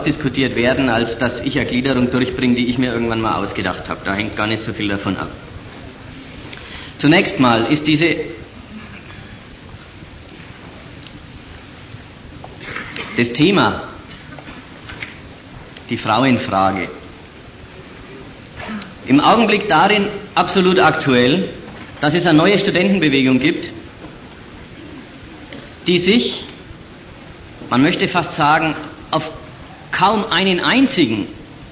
ausdiskutiert werden, als dass ich eine Gliederung durchbringe, die ich mir irgendwann mal ausgedacht habe. Da hängt gar nicht so viel davon ab. Zunächst mal ist das Thema, die Frauenfrage, im Augenblick darin absolut aktuell, dass es eine neue Studentenbewegung gibt, die sich, man möchte fast sagen, auf kaum einen einzigen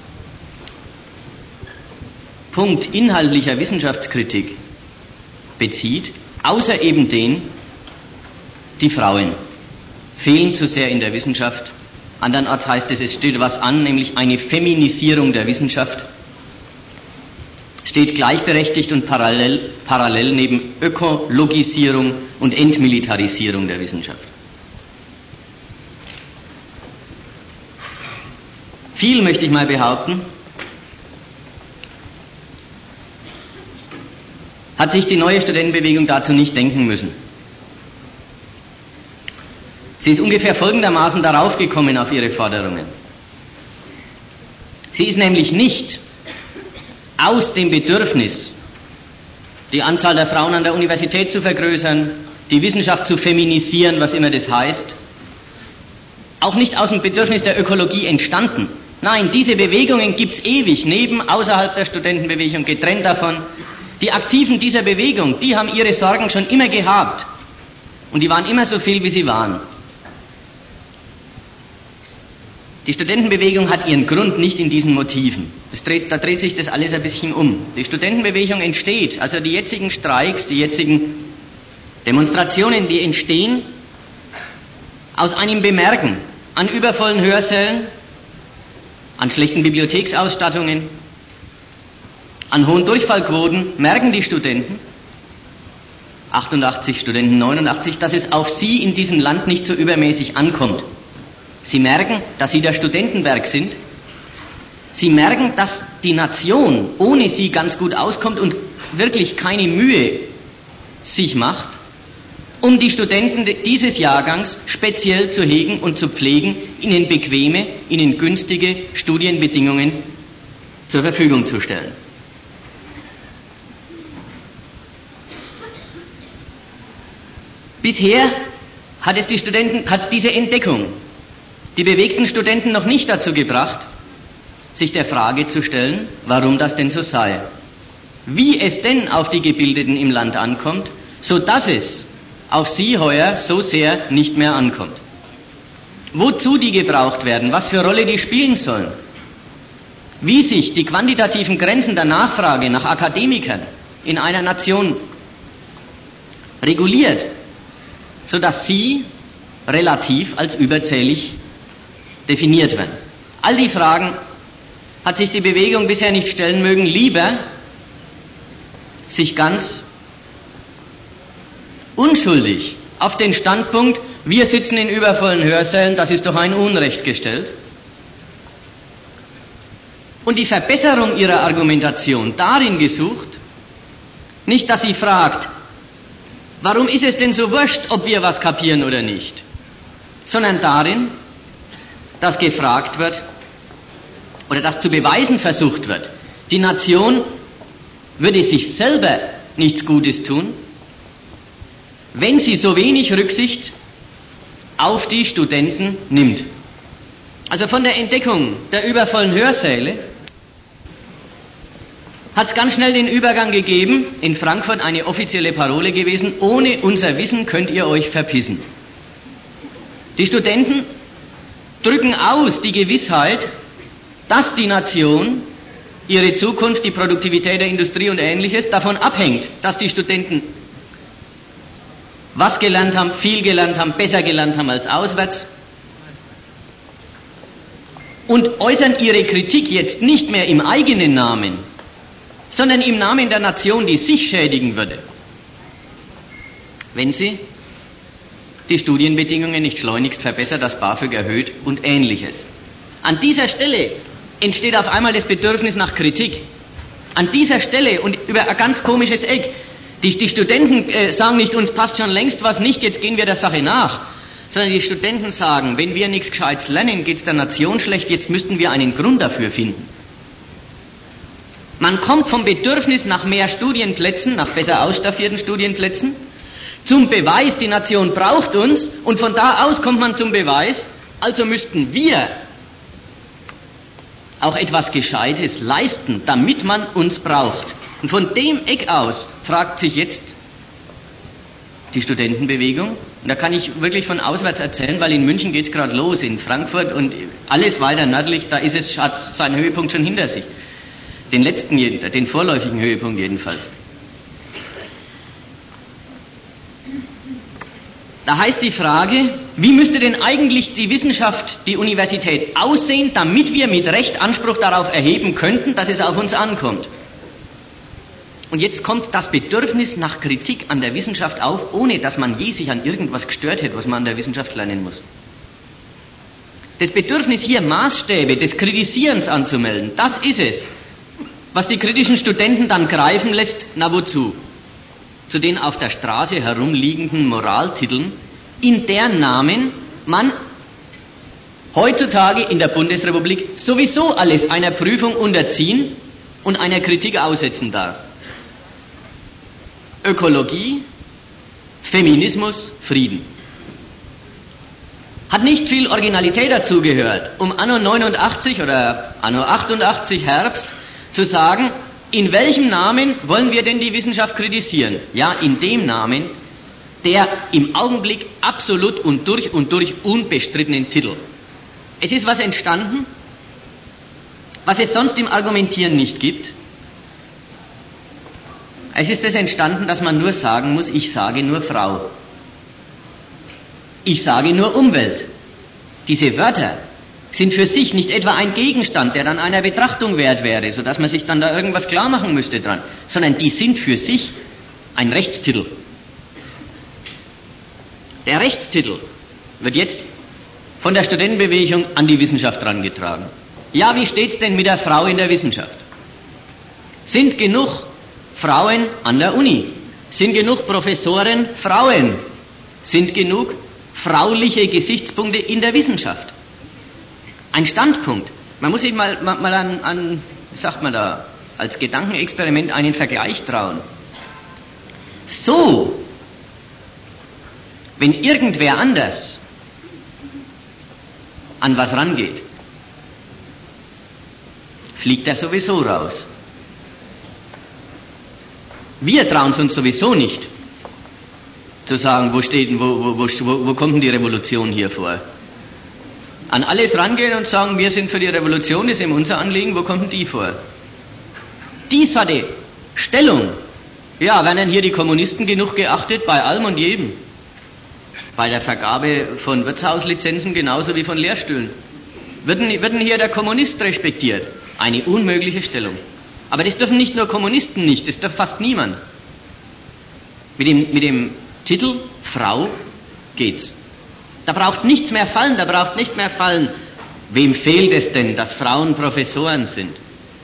Punkt inhaltlicher Wissenschaftskritik bezieht, außer eben den, die Frauen fehlen zu sehr in der Wissenschaft. Andernorts heißt es steht was an, nämlich eine Feminisierung der Wissenschaft, steht gleichberechtigt und parallel neben Ökologisierung und Entmilitarisierung der Wissenschaft. Viel, möchte ich mal behaupten, hat sich die neue Studentenbewegung dazu nicht denken müssen. Sie ist ungefähr folgendermaßen darauf gekommen auf ihre Forderungen. Sie ist nämlich nicht aus dem Bedürfnis, die Anzahl der Frauen an der Universität zu vergrößern, die Wissenschaft zu feminisieren, was immer das heißt, auch nicht aus dem Bedürfnis der Ökologie entstanden. Nein, diese Bewegungen gibt's ewig, außerhalb der Studentenbewegung, getrennt davon. Die Aktiven dieser Bewegung, die haben ihre Sorgen schon immer gehabt. Und die waren immer so viel, wie sie waren. Die Studentenbewegung hat ihren Grund nicht in diesen Motiven. Da dreht sich das alles ein bisschen um. Die Studentenbewegung entsteht, also die jetzigen Streiks, die jetzigen Demonstrationen, die entstehen aus einem Bemerken an übervollen Hörsälen, an schlechten Bibliotheksausstattungen, an hohen Durchfallquoten, merken die Studenten, 88 Studenten, 89, dass es auf sie in diesem Land nicht so übermäßig ankommt. Sie merken, dass sie der Studentenberg sind. Sie merken, dass die Nation ohne sie ganz gut auskommt und wirklich keine Mühe sich macht, um die Studenten dieses Jahrgangs speziell zu hegen und zu pflegen, ihnen bequeme, ihnen günstige Studienbedingungen zur Verfügung zu stellen. Bisher hat diese Entdeckung die bewegten Studenten noch nicht dazu gebracht, sich der Frage zu stellen, warum das denn so sei. Wie es denn auf die Gebildeten im Land ankommt, so dass es auf sie heuer so sehr nicht mehr ankommt. Wozu die gebraucht werden, was für Rolle die spielen sollen, wie sich die quantitativen Grenzen der Nachfrage nach Akademikern in einer Nation reguliert, so dass sie relativ als überzählig definiert werden. All die Fragen hat sich die Bewegung bisher nicht stellen mögen, lieber sich ganz unschuldig auf den Standpunkt, wir sitzen in übervollen Hörsälen, das ist doch ein Unrecht gestellt, und die Verbesserung ihrer Argumentation darin gesucht, nicht, dass sie fragt, warum ist es denn so wurscht, ob wir was kapieren oder nicht, sondern darin, dass gefragt wird oder dass zu beweisen versucht wird, die Nation würde sich selber nichts Gutes tun, wenn sie so wenig Rücksicht auf die Studenten nimmt. Also von der Entdeckung der übervollen Hörsäle hat es ganz schnell den Übergang gegeben, in Frankfurt eine offizielle Parole gewesen, ohne unser Wissen könnt ihr euch verpissen. Die Studenten drücken aus die Gewissheit, dass die Nation, ihre Zukunft, die Produktivität der Industrie und Ähnliches davon abhängt, dass die Studenten was gelernt haben, viel gelernt haben, besser gelernt haben als auswärts und äußern ihre Kritik jetzt nicht mehr im eigenen Namen, sondern im Namen der Nation, die sich schädigen würde, wenn sie die Studienbedingungen nicht schleunigst verbessert, das BAföG erhöht und Ähnliches. An dieser Stelle entsteht auf einmal das Bedürfnis nach Kritik. An dieser Stelle und über ein ganz komisches Eck. Die Studenten sagen nicht, uns passt schon längst was nicht, jetzt gehen wir der Sache nach, sondern die Studenten sagen, wenn wir nichts Gescheites lernen, geht es der Nation schlecht, jetzt müssten wir einen Grund dafür finden. Man kommt vom Bedürfnis nach mehr Studienplätzen, nach besser ausstaffierten Studienplätzen, zum Beweis, die Nation braucht uns, und von da aus kommt man zum Beweis, also müssten wir auch etwas Gescheites leisten, damit man uns braucht. Und von dem Eck aus fragt sich jetzt die Studentenbewegung, und da kann ich wirklich von auswärts erzählen, weil in München geht es gerade los, in Frankfurt und alles weiter nördlich, da hat es seinen Höhepunkt schon hinter sich. Den vorläufigen Höhepunkt jedenfalls. Da heißt die Frage, wie müsste denn eigentlich die Wissenschaft, die Universität aussehen, damit wir mit Recht Anspruch darauf erheben könnten, dass es auf uns ankommt. Und jetzt kommt das Bedürfnis nach Kritik an der Wissenschaft auf, ohne dass man je sich an irgendwas gestört hätte, was man an der Wissenschaft lernen muss. Das Bedürfnis hier Maßstäbe des Kritisierens anzumelden, das ist es, was die kritischen Studenten dann greifen lässt, na wozu? Zu den auf der Straße herumliegenden Moraltiteln, in deren Namen man heutzutage in der Bundesrepublik sowieso alles einer Prüfung unterziehen und einer Kritik aussetzen darf. Ökologie, Feminismus, Frieden. Hat nicht viel Originalität dazugehört, um anno 89 oder anno 88 Herbst zu sagen, in welchem Namen wollen wir denn die Wissenschaft kritisieren? Ja, in dem Namen der im Augenblick absolut und durch unbestrittenen Titel. Es ist was entstanden, was es sonst im Argumentieren nicht gibt. Es ist das entstanden, dass man nur sagen muss, ich sage nur Frau. Ich sage nur Umwelt. Diese Wörter sind für sich nicht etwa ein Gegenstand, der dann einer Betrachtung wert wäre, sodass man sich dann da irgendwas klar machen müsste dran, sondern die sind für sich ein Rechtstitel. Der Rechtstitel wird jetzt von der Studentenbewegung an die Wissenschaft herangetragen. Ja, wie steht's denn mit der Frau in der Wissenschaft? Sind genug Frauen an der Uni? Sind genug Professoren Frauen? Sind genug frauliche Gesichtspunkte in der Wissenschaft? Ein Standpunkt. Man muss sich mal an, wie sagt man da, als Gedankenexperiment einen Vergleich trauen. So, wenn irgendwer anders an was rangeht, fliegt er sowieso raus. Wir trauen es uns sowieso nicht, zu sagen, wo kommt denn die Revolution hier vor? An alles rangehen und sagen, wir sind für die Revolution, das ist eben unser Anliegen, wo kommt denn die vor? Dies hatte Stellung. Ja, werden hier die Kommunisten genug geachtet, bei allem und jedem? Bei der Vergabe von Wirtshauslizenzen genauso wie von Lehrstühlen. Wird hier der Kommunist respektiert? Eine unmögliche Stellung. Aber das dürfen nicht nur Kommunisten nicht, das darf fast niemand. Mit dem Titel Frau geht's. Da braucht nichts mehr fallen, wem fehlt es denn, dass Frauen Professoren sind?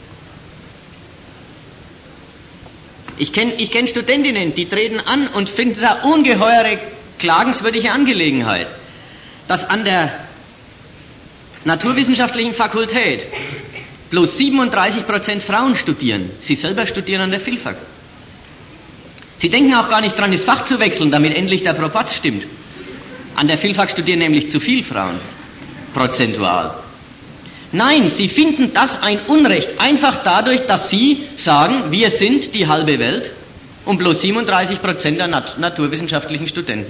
Ich kenn Studentinnen, die treten an und finden es eine ungeheure, klagenswürdige Angelegenheit, dass an der naturwissenschaftlichen Fakultät bloß 37% Frauen studieren. Sie selber studieren an der Philfak. Sie denken auch gar nicht dran, das Fach zu wechseln, damit endlich der Proporz stimmt. An der Philfak studieren nämlich zu viel Frauen, prozentual. Nein, sie finden das ein Unrecht, einfach dadurch, dass sie sagen, wir sind die halbe Welt und bloß 37% der naturwissenschaftlichen Studenten.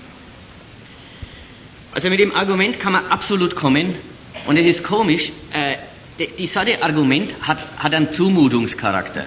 Also mit dem Argument kann man absolut kommen, und es ist komisch, dieses Argument hat einen Zumutungscharakter.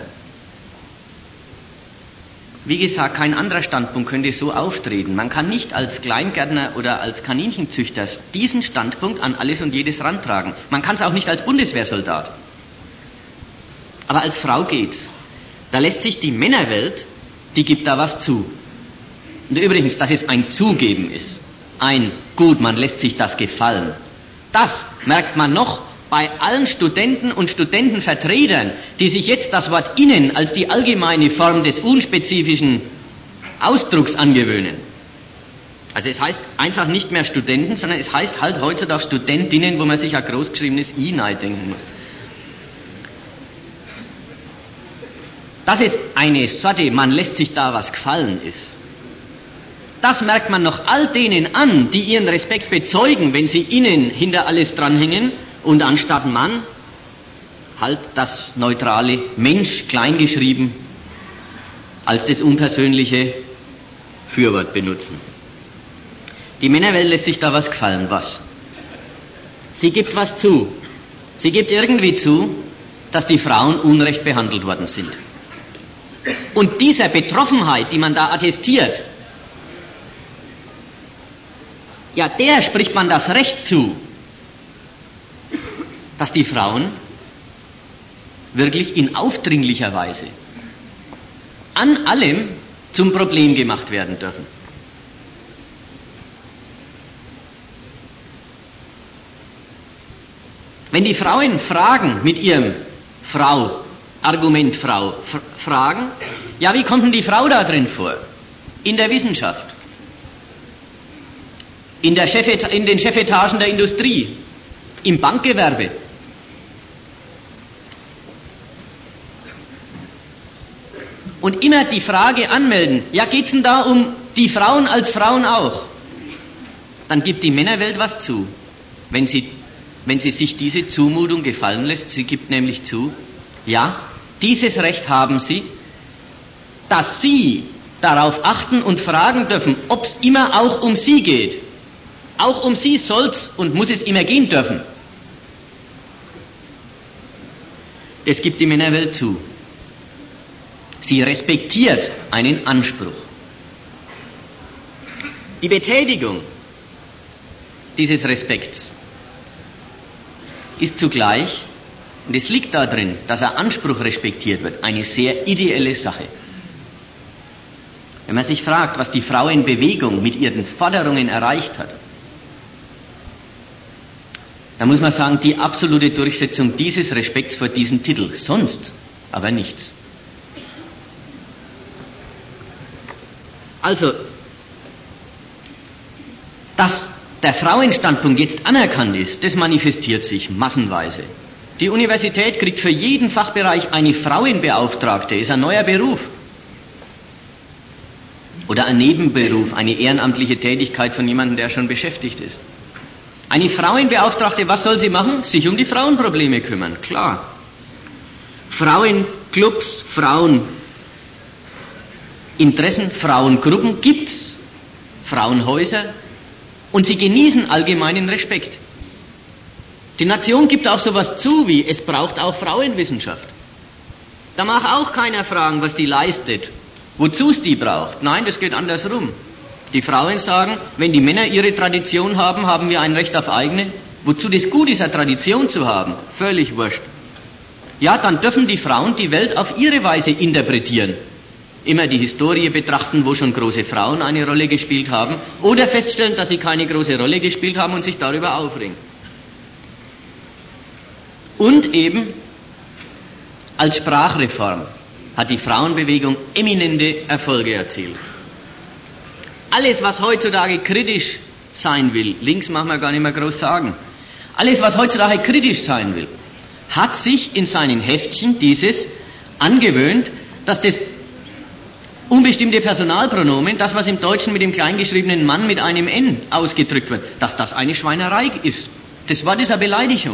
Wie gesagt, kein anderer Standpunkt könnte so auftreten. Man kann nicht als Kleingärtner oder als Kaninchenzüchter diesen Standpunkt an alles und jedes rantragen. Man kann es auch nicht als Bundeswehrsoldat. Aber als Frau geht's. Da lässt sich die Männerwelt, die gibt da was zu. Und übrigens, dass es ein Zugeben ist. Gut, man lässt sich das gefallen. Das merkt man noch bei allen Studenten und Studentenvertretern, die sich jetzt das Wort innen als die allgemeine Form des unspezifischen Ausdrucks angewöhnen. Also es heißt einfach nicht mehr Studenten, sondern es heißt halt heutzutage Studentinnen, wo man sich ein großgeschriebenes I denken muss. Dass es eine Sorte, man lässt sich da was gefallen ist, das merkt man noch all denen an, die ihren Respekt bezeugen, wenn sie innen hinter alles dranhängen und anstatt Mann halt das neutrale Mensch kleingeschrieben als das unpersönliche Fürwort benutzen. Die Männerwelt lässt sich da was gefallen, was? Sie gibt was zu. Sie gibt irgendwie zu, dass die Frauen unrecht behandelt worden sind. Und dieser Betroffenheit, die man da attestiert, ja, der spricht man das Recht zu, dass die Frauen wirklich in aufdringlicher Weise an allem zum Problem gemacht werden dürfen. Wenn die Frauen fragen mit ihrem Argument Frau, fragen, ja, wie kommt denn die Frau da drin vor? In der Wissenschaft, in den Chefetagen der Industrie, im Bankgewerbe. Und immer die Frage anmelden, ja, geht's denn da um die Frauen als Frauen auch? Dann gibt die Männerwelt was zu, wenn sie sich diese Zumutung gefallen lässt. Sie gibt nämlich zu, ja, dieses Recht haben sie, dass sie darauf achten und fragen dürfen, ob es immer auch um sie geht. Auch um sie soll's und muss es immer gehen dürfen. Das gibt die Männerwelt zu. Sie respektiert einen Anspruch. Die Betätigung dieses Respekts ist zugleich, und es liegt darin, dass ein Anspruch respektiert wird, eine sehr ideelle Sache. Wenn man sich fragt, was die Frauenbewegung mit ihren Forderungen erreicht hat, dann muss man sagen, die absolute Durchsetzung dieses Respekts vor diesem Titel, sonst aber nichts. Also, dass der Frauenstandpunkt jetzt anerkannt ist, das manifestiert sich massenweise. Die Universität kriegt für jeden Fachbereich eine Frauenbeauftragte, ist ein neuer Beruf. Oder ein Nebenberuf, eine ehrenamtliche Tätigkeit von jemandem, der schon beschäftigt ist. Eine Frauenbeauftragte, was soll sie machen? Sich um die Frauenprobleme kümmern, klar. Frauenclubs, Fraueninteressen, Frauengruppen gibt's, Frauenhäuser, und sie genießen allgemeinen Respekt. Die Nation gibt auch sowas zu, wie es braucht auch Frauenwissenschaft. Da mag auch keiner fragen, was die leistet, wozu es die braucht. Nein, das geht andersrum. Die Frauen sagen, wenn die Männer ihre Tradition haben, haben wir ein Recht auf eigene. Wozu das gut ist, eine Tradition zu haben, völlig wurscht. Ja, dann dürfen die Frauen die Welt auf ihre Weise interpretieren. Immer die Historie betrachten, wo schon große Frauen eine Rolle gespielt haben, oder feststellen, dass sie keine große Rolle gespielt haben und sich darüber aufregen. Und eben als Sprachreform hat die Frauenbewegung eminente Erfolge erzielt. Alles, was heutzutage kritisch sein will, links machen wir gar nicht mehr groß sagen, alles, was heutzutage kritisch sein will, hat sich in seinen Heftchen dieses angewöhnt, dass das unbestimmte Personalpronomen, das, was im Deutschen mit dem kleingeschriebenen Mann mit einem N ausgedrückt wird, dass das eine Schweinerei ist. Das Wort ist eine Beleidigung.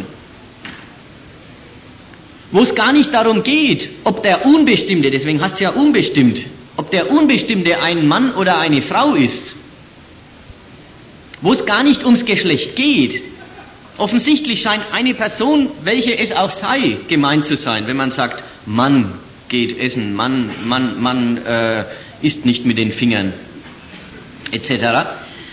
Wo es gar nicht darum geht, ob der Unbestimmte, deswegen heißt es ja unbestimmt, ob der Unbestimmte ein Mann oder eine Frau ist, wo es gar nicht ums Geschlecht geht. Offensichtlich scheint eine Person, welche es auch sei, gemeint zu sein, wenn man sagt, Mann geht essen, Mann isst nicht mit den Fingern, etc.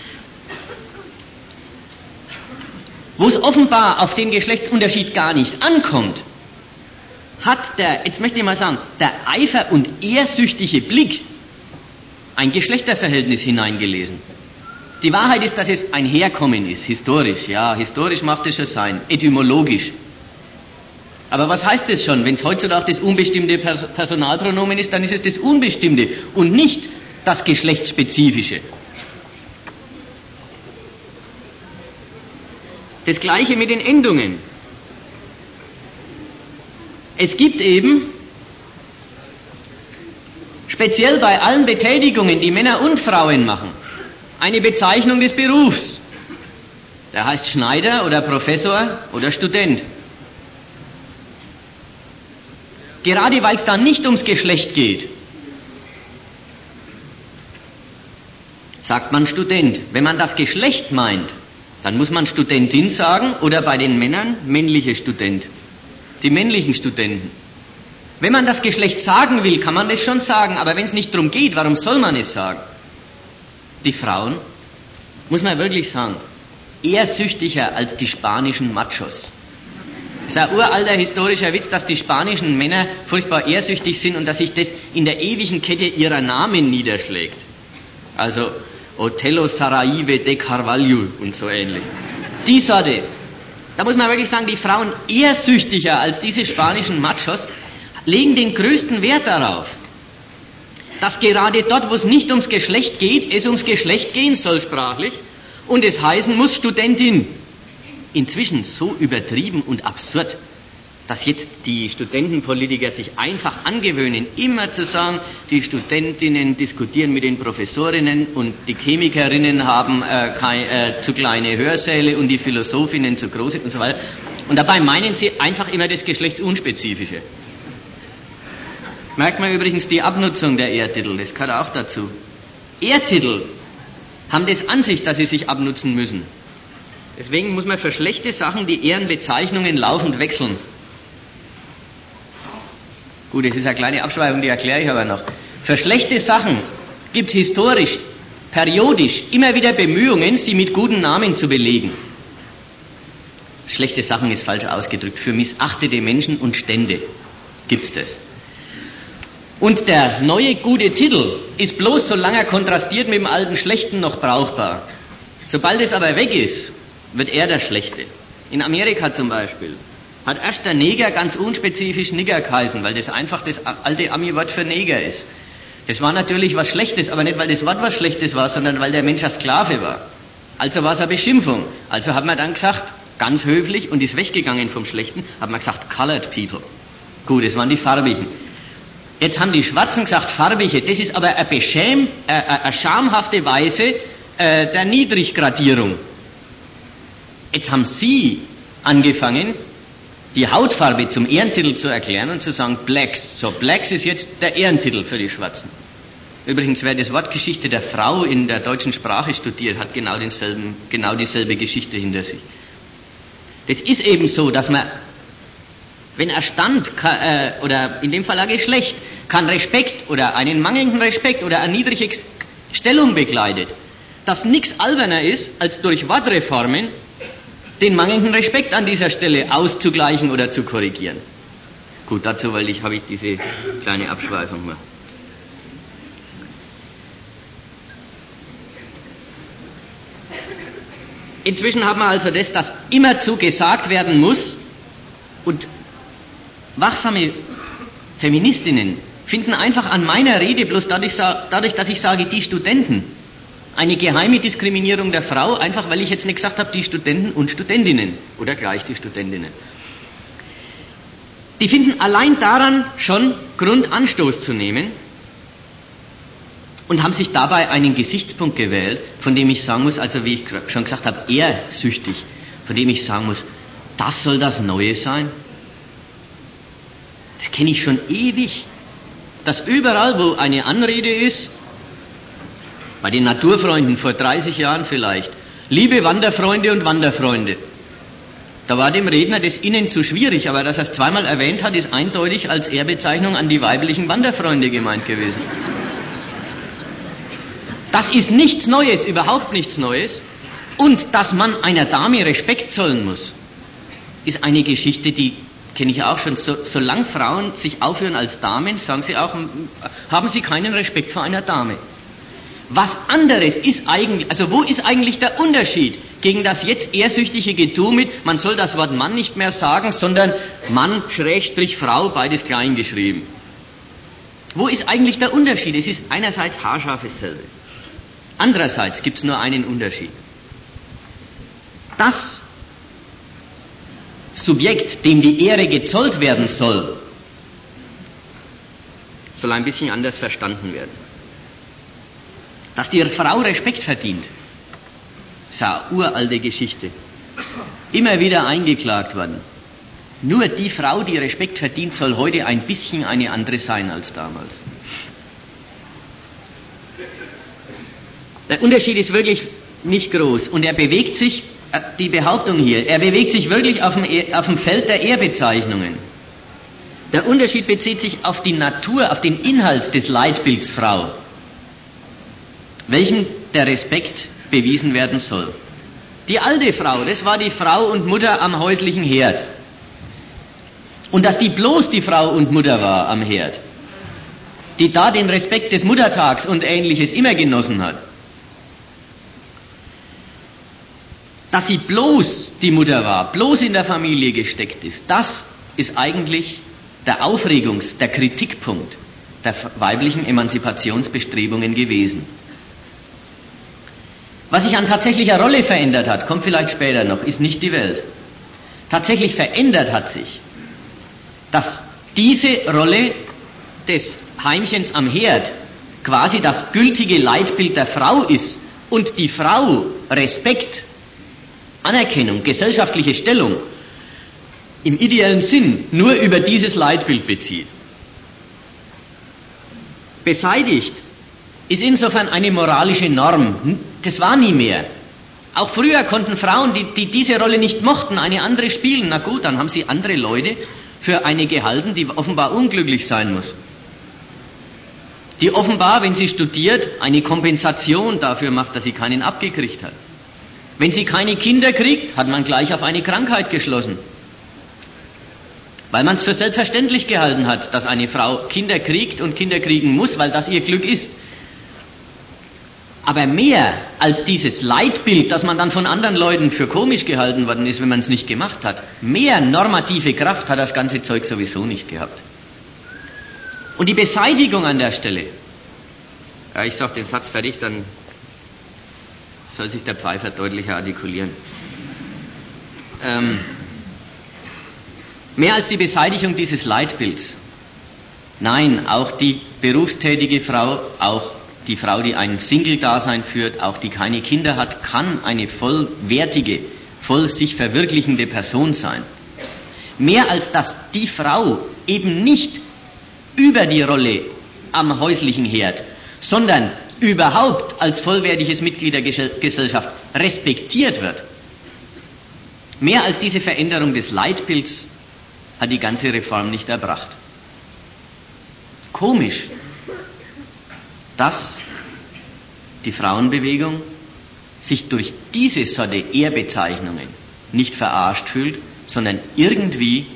Wo es offenbar auf den Geschlechtsunterschied gar nicht ankommt, hat jetzt möchte ich mal sagen, der eifer- und ehrsüchtige Blick ein Geschlechterverhältnis hineingelesen. Die Wahrheit ist, dass es ein Herkommen ist, historisch, ja, historisch macht es schon sein, etymologisch. Aber was heißt das schon? Wenn es heutzutage das unbestimmte Personalpronomen ist, dann ist es das Unbestimmte und nicht das Geschlechtsspezifische. Das Gleiche mit den Endungen. Es gibt eben, speziell bei allen Betätigungen, die Männer und Frauen machen, eine Bezeichnung des Berufs. Der heißt Schneider oder Professor oder Student. Gerade weil es da nicht ums Geschlecht geht, sagt man Student. Wenn man das Geschlecht meint, dann muss man Studentin sagen oder bei den Männern männliche Student. Die männlichen Studenten. Wenn man das Geschlecht sagen will, kann man das schon sagen, aber wenn es nicht darum geht, warum soll man es sagen? Die Frauen, muss man wirklich sagen, eher süchtiger als die spanischen Machos. Das ist ein uralter historischer Witz, dass die spanischen Männer furchtbar ehrsüchtig sind und dass sich das in der ewigen Kette ihrer Namen niederschlägt. Also Othello, Saraive, de Carvalho und so ähnlich. Die Sorte. Da muss man wirklich sagen, die Frauen ehrsüchtiger als diese spanischen Machos legen den größten Wert darauf, dass gerade dort, wo es nicht ums Geschlecht geht, es ums Geschlecht gehen soll sprachlich und es heißen muss Studentin. Inzwischen so übertrieben und absurd, dass jetzt die Studentenpolitiker sich einfach angewöhnen, immer zu sagen, die Studentinnen diskutieren mit den Professorinnen und die Chemikerinnen haben zu kleine Hörsäle und die Philosophinnen zu große und so weiter. Und dabei meinen sie einfach immer das Geschlechtsunspezifische. Merkt man übrigens die Abnutzung der Ehrtitel, das gehört auch dazu. Ehrtitel haben das an sich, dass sie sich abnutzen müssen. Deswegen muss man für schlechte Sachen die Ehrenbezeichnungen laufend wechseln. Gut, das ist eine kleine Abschweifung, die erkläre ich aber noch. Für schlechte Sachen gibt es historisch, periodisch immer wieder Bemühungen, sie mit guten Namen zu belegen. Schlechte Sachen ist falsch ausgedrückt. Für missachtete Menschen und Stände gibt's das. Und der neue gute Titel ist bloß, solange er kontrastiert mit dem alten Schlechten, noch brauchbar. Sobald es aber weg ist, wird er der Schlechte. In Amerika zum Beispiel hat erst der Neger ganz unspezifisch Nigger geheißen, weil das einfach das alte Ami-Wort für Neger ist. Das war natürlich was Schlechtes, aber nicht, weil das Wort was Schlechtes war, sondern weil der Mensch ein Sklave war. Also war es eine Beschimpfung. Also hat man dann gesagt, ganz höflich, und ist weggegangen vom Schlechten, hat man gesagt, colored people. Gut, das waren die Farbigen. Jetzt haben die Schwarzen gesagt, Farbige, das ist aber eine schamhafte Weise der Niedriggradierung. Jetzt haben Sie angefangen, die Hautfarbe zum Ehrentitel zu erklären und zu sagen, Blacks. So, Blacks ist jetzt der Ehrentitel für die Schwarzen. Übrigens, wer das Wort Geschichte der Frau in der deutschen Sprache studiert, hat genau dieselbe Geschichte hinter sich. Das ist eben so, dass man, wenn ein Stand oder in dem Fall ein Geschlecht keinen Respekt oder einen mangelnden Respekt oder eine niedrige Stellung begleitet, dass nichts alberner ist, als durch Wortreformen den mangelnden Respekt an dieser Stelle auszugleichen oder zu korrigieren. Gut, dazu habe ich diese kleine Abschweifung gemacht. Inzwischen haben wir also das, dass immerzu gesagt werden muss, und wachsame Feministinnen finden einfach an meiner Rede, bloß dadurch, dass ich sage, die Studenten, eine geheime Diskriminierung der Frau, einfach weil ich jetzt nicht gesagt habe, die Studenten und Studentinnen oder gleich die Studentinnen. Die finden allein daran schon Grund, Anstoß zu nehmen und haben sich dabei einen Gesichtspunkt gewählt, von dem ich sagen muss, also wie ich schon gesagt habe, ehrsüchtig, von dem ich sagen muss, das soll das Neue sein? Das kenne ich schon ewig, dass überall, wo eine Anrede ist, bei den Naturfreunden vor 30 Jahren vielleicht, liebe Wanderfreunde und Wanderfreunde, da war dem Redner das Innen zu schwierig, aber dass er es zweimal erwähnt hat, ist eindeutig als Ehrbezeichnung an die weiblichen Wanderfreunde gemeint gewesen. Das ist nichts Neues, überhaupt nichts Neues. Und dass man einer Dame Respekt zollen muss, ist eine Geschichte, die kenne ich auch schon. Solange Frauen sich aufführen als Damen, sagen sie auch, haben sie keinen Respekt vor einer Dame. Was anderes ist eigentlich, also wo ist eigentlich der Unterschied gegen das jetzt ehrsüchtige Getue mit, man soll das Wort Mann nicht mehr sagen, sondern Mann/Frau, beides klein geschrieben. Wo ist eigentlich der Unterschied? Es ist einerseits haarscharf dasselbe. Andererseits gibt es nur einen Unterschied. Das, Subjekt, dem die Ehre gezollt werden soll, soll ein bisschen anders verstanden werden. Dass die Frau Respekt verdient, ist eine uralte Geschichte. Immer wieder eingeklagt worden. Nur die Frau, die Respekt verdient, soll heute ein bisschen eine andere sein als damals. Der Unterschied ist wirklich nicht groß und er bewegt sich, die Behauptung hier, er bewegt sich wirklich auf dem Feld der Ehrbezeichnungen. Der Unterschied bezieht sich auf die Natur, auf den Inhalt des Leitbilds Frau, welchem der Respekt bewiesen werden soll. Die alte Frau, das war die Frau und Mutter am häuslichen Herd. Und dass die bloß die Frau und Mutter war am Herd, die da den Respekt des Muttertags und Ähnliches immer genossen hat. Dass sie bloß die Mutter war, bloß in der Familie gesteckt ist, das ist eigentlich der der Kritikpunkt der weiblichen Emanzipationsbestrebungen gewesen. Was sich an tatsächlicher Rolle verändert hat, kommt vielleicht später noch, ist nicht die Welt. Tatsächlich verändert hat sich, dass diese Rolle des Heimchens am Herd quasi das gültige Leitbild der Frau ist und die Frau Respekt, Anerkennung, gesellschaftliche Stellung im ideellen Sinn nur über dieses Leitbild bezieht. Beseitigt ist insofern eine moralische Norm. Das war nie mehr. Auch früher konnten Frauen, die diese Rolle nicht mochten, eine andere spielen. Na gut, dann haben sie andere Leute für eine gehalten, die offenbar unglücklich sein muss. Die offenbar, wenn sie studiert, eine Kompensation dafür macht, dass sie keinen abgekriegt hat. Wenn sie keine Kinder kriegt, hat man gleich auf eine Krankheit geschlossen. Weil man es für selbstverständlich gehalten hat, dass eine Frau Kinder kriegt und Kinder kriegen muss, weil das ihr Glück ist. Aber mehr als dieses Leitbild, das man dann von anderen Leuten für komisch gehalten worden ist, wenn man es nicht gemacht hat, mehr normative Kraft hat das ganze Zeug sowieso nicht gehabt. Und die Beseitigung an der Stelle, ja, ich sage den Satz fertig, dann soll sich der Pfeifer deutlicher artikulieren. Mehr als die Beseitigung dieses Leitbilds. Nein, auch die berufstätige Frau, auch die Frau, die ein Single-Dasein führt, auch die keine Kinder hat, kann eine vollwertige, voll sich verwirklichende Person sein. Mehr als dass die Frau eben nicht über die Rolle am häuslichen Herd, sondern überhaupt als vollwertiges Mitglied der Gesellschaft respektiert wird. Mehr als diese Veränderung des Leitbilds hat die ganze Reform nicht erbracht. Komisch, dass die Frauenbewegung sich durch diese Sorte Ehrbezeichnungen nicht verarscht fühlt, sondern irgendwie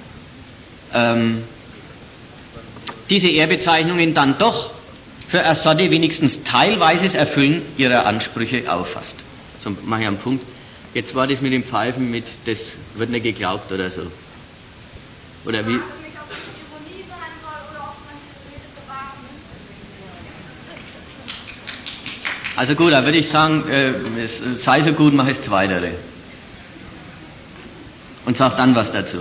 diese Ehrbezeichnungen dann doch für eine Sorte wenigstens teilweises Erfüllen ihrer Ansprüche auffasst. So mache ich einen Punkt. Jetzt war das mit dem Pfeifen mit, das wird nicht geglaubt oder so. Oder wie? Also gut, da würde ich sagen, sei so gut, mach es Zweitere. Und sag dann was dazu.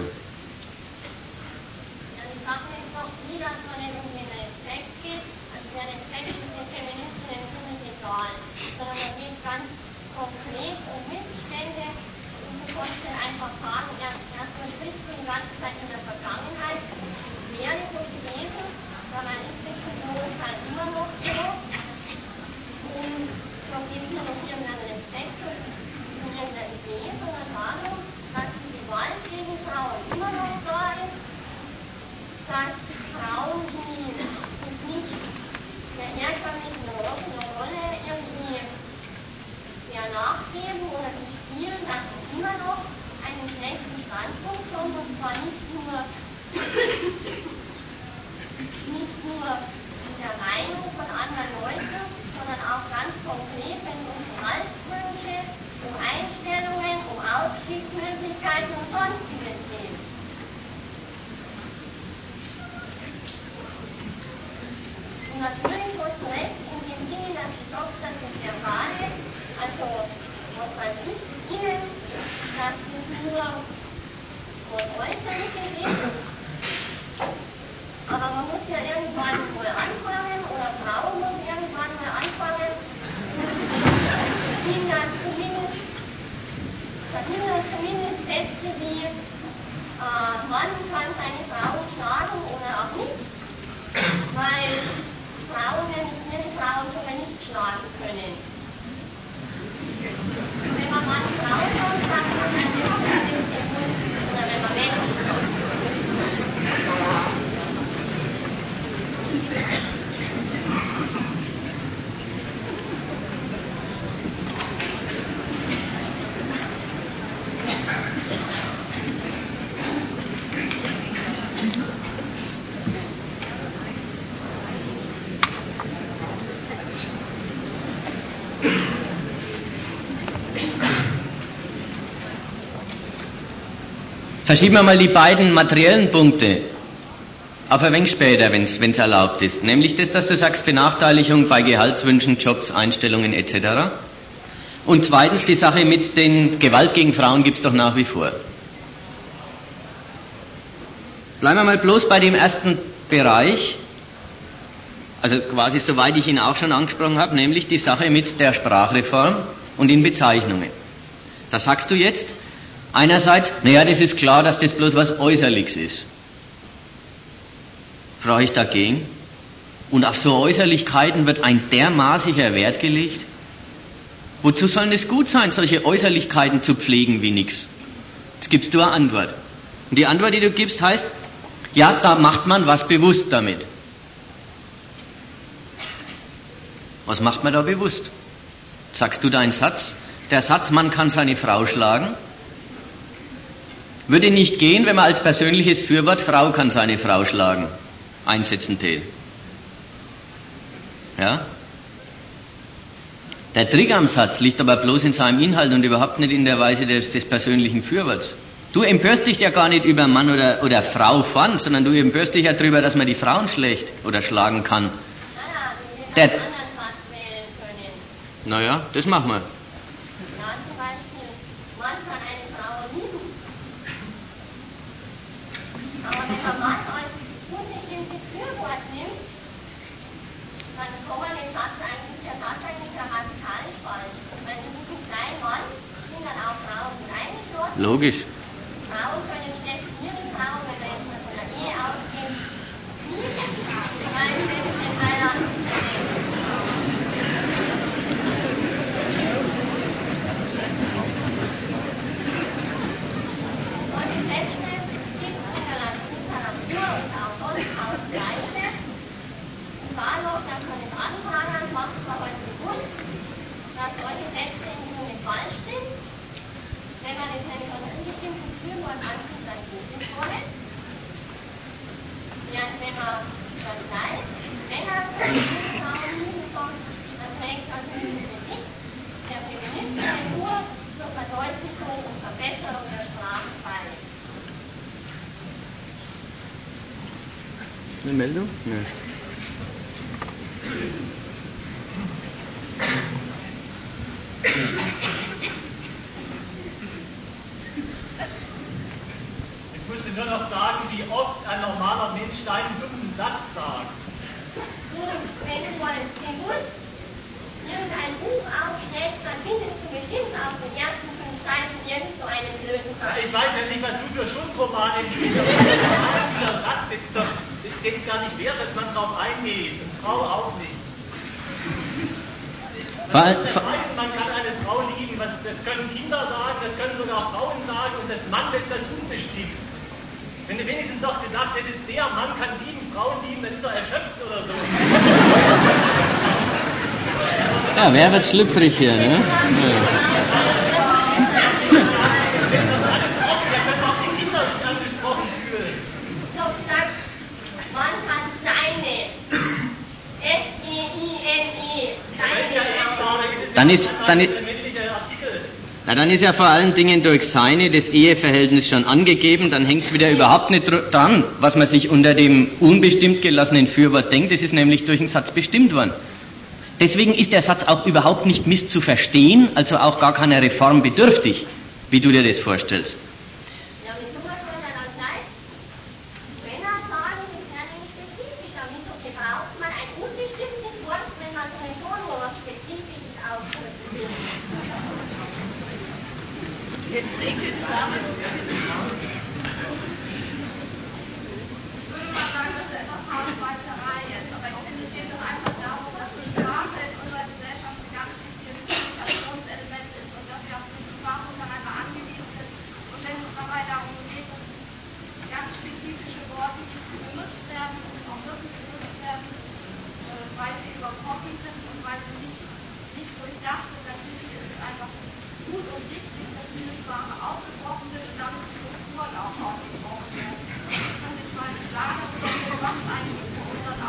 Verschieben wir mal die beiden materiellen Punkte auf ein wenig später, wenn es erlaubt ist. Nämlich das, dass du sagst, Benachteiligung bei Gehaltswünschen, Jobs, Einstellungen etc. Und zweitens die Sache mit den Gewalt gegen Frauen gibt es doch nach wie vor. Bleiben wir mal bloß bei dem ersten Bereich, also quasi soweit ich ihn auch schon angesprochen habe, nämlich die Sache mit der Sprachreform und den Bezeichnungen. Da sagst du jetzt einerseits, naja, das ist klar, dass das bloß was Äußerliches ist. Frage ich dagegen. Und auf so Äußerlichkeiten wird ein dermaßiger Wert gelegt? Wozu soll es gut sein, solche Äußerlichkeiten zu pflegen wie nix? Jetzt gibst du eine Antwort. Und die Antwort, die du gibst, heißt, ja, da macht man was bewusst damit. Was macht man da bewusst? Sagst du deinen Satz? Der Satz, man kann seine Frau schlagen, würde nicht gehen, wenn man als persönliches Fürwort Frau kann seine Frau schlagen einsetzen täte. Ja? Der Trick am Satz liegt aber bloß in seinem Inhalt und überhaupt nicht in der Weise des persönlichen Fürworts. Du empörst dich ja gar nicht über Mann oder Frau von, sondern du empörst dich ja darüber, dass man die Frauen schlägt oder schlagen kann. Naja, das machen wir. Ja, zum Beispiel, man kann eine Frau lieben. Aber wenn man Mann als unbestimmtes Fürwort nimmt, dann kann man den Satz eigentlich grammatikalisch falsch. Wenn du diesen kleinen Mann sind dann auch Frauen eingeschlossen. Logisch. Frauen können schlecht ihre Frauen, wenn wir jetzt mal von der Ehe ausgehen, weil wenn einer Eine Meldung? Nö. Ich musste nur noch sagen, wie oft ein normaler Mensch deinen dummen Satz sagt. Wenn du mal bewusst irgendein Buch aufschlägst, dann findest du bestimmt auf den ersten 5 Seiten irgend so einen blöden Satz. Ich weiß ja nicht, was du für Schutzromane liest. Dieser Satz ist doch, den es gar nicht wert, dass man drauf eingeht. Und Frau auch nicht. Man kann eine Frau lieben, das können Kinder sagen, das können sogar Frauen sagen und das Mann lässt das unbestimmt. Wenn du wenigstens doch gesagt hättest, der Mann kann 7 Frauen lieben, dann ist er erschöpft oder so. Ja, wer wird schlüpfrig hier, ne? Ja. Man kann seine, S-E-I-N-E, dann ist ja vor allen Dingen durch seine das Eheverhältnis schon angegeben, dann hängt es wieder überhaupt nicht dran, was man sich unter dem unbestimmt gelassenen Fürwort denkt, das ist nämlich durch den Satz bestimmt worden. Deswegen ist der Satz auch überhaupt nicht misszuverstehen, also auch gar keiner Reform bedürftig, wie du dir das vorstellst. Ja, wieso soll er dann sein? Wenn er sagen, das wäre nämlich spezifischer. Wieso gebraucht man ein unbestimmtes Wort, wenn man sowieso nur was Spezifisches ausdrücken will? Jetzt denke ich damit. Ich würde mal sagen, dass es etwas Hausmeisterei ist, aber ich finde, es geht doch einfach darum, dass die Sprache in unserer Gesellschaft ein ganz wichtiges Kommunikationselement ist und dass wir auf diese Sprache untereinander angewiesen sind. Und wenn es dabei darum geht, dass ganz spezifische Worte benutzt werden und auch wirklich benutzt werden, weil sie überkommen sind und weil sie nicht durchdacht sind, dann finde ich, ist es einfach gut und wichtig, dass diese Sprache aufgebrochen wird und damit Strukturen auch aufgebrochen werden. Das ist jetzt mal eine Frage, wo wir was eigentlich für unseren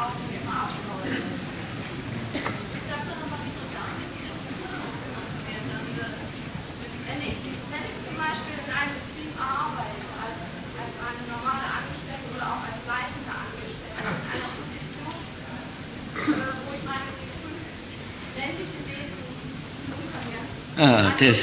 Ah, das...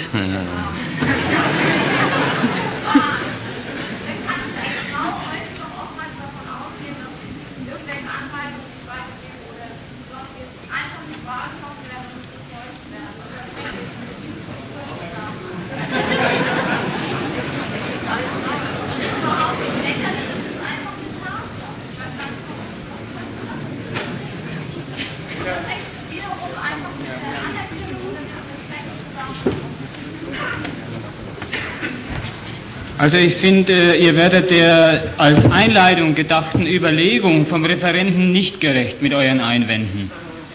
Also ich finde, ihr werdet der als Einleitung gedachten Überlegung vom Referenten nicht gerecht mit euren Einwänden.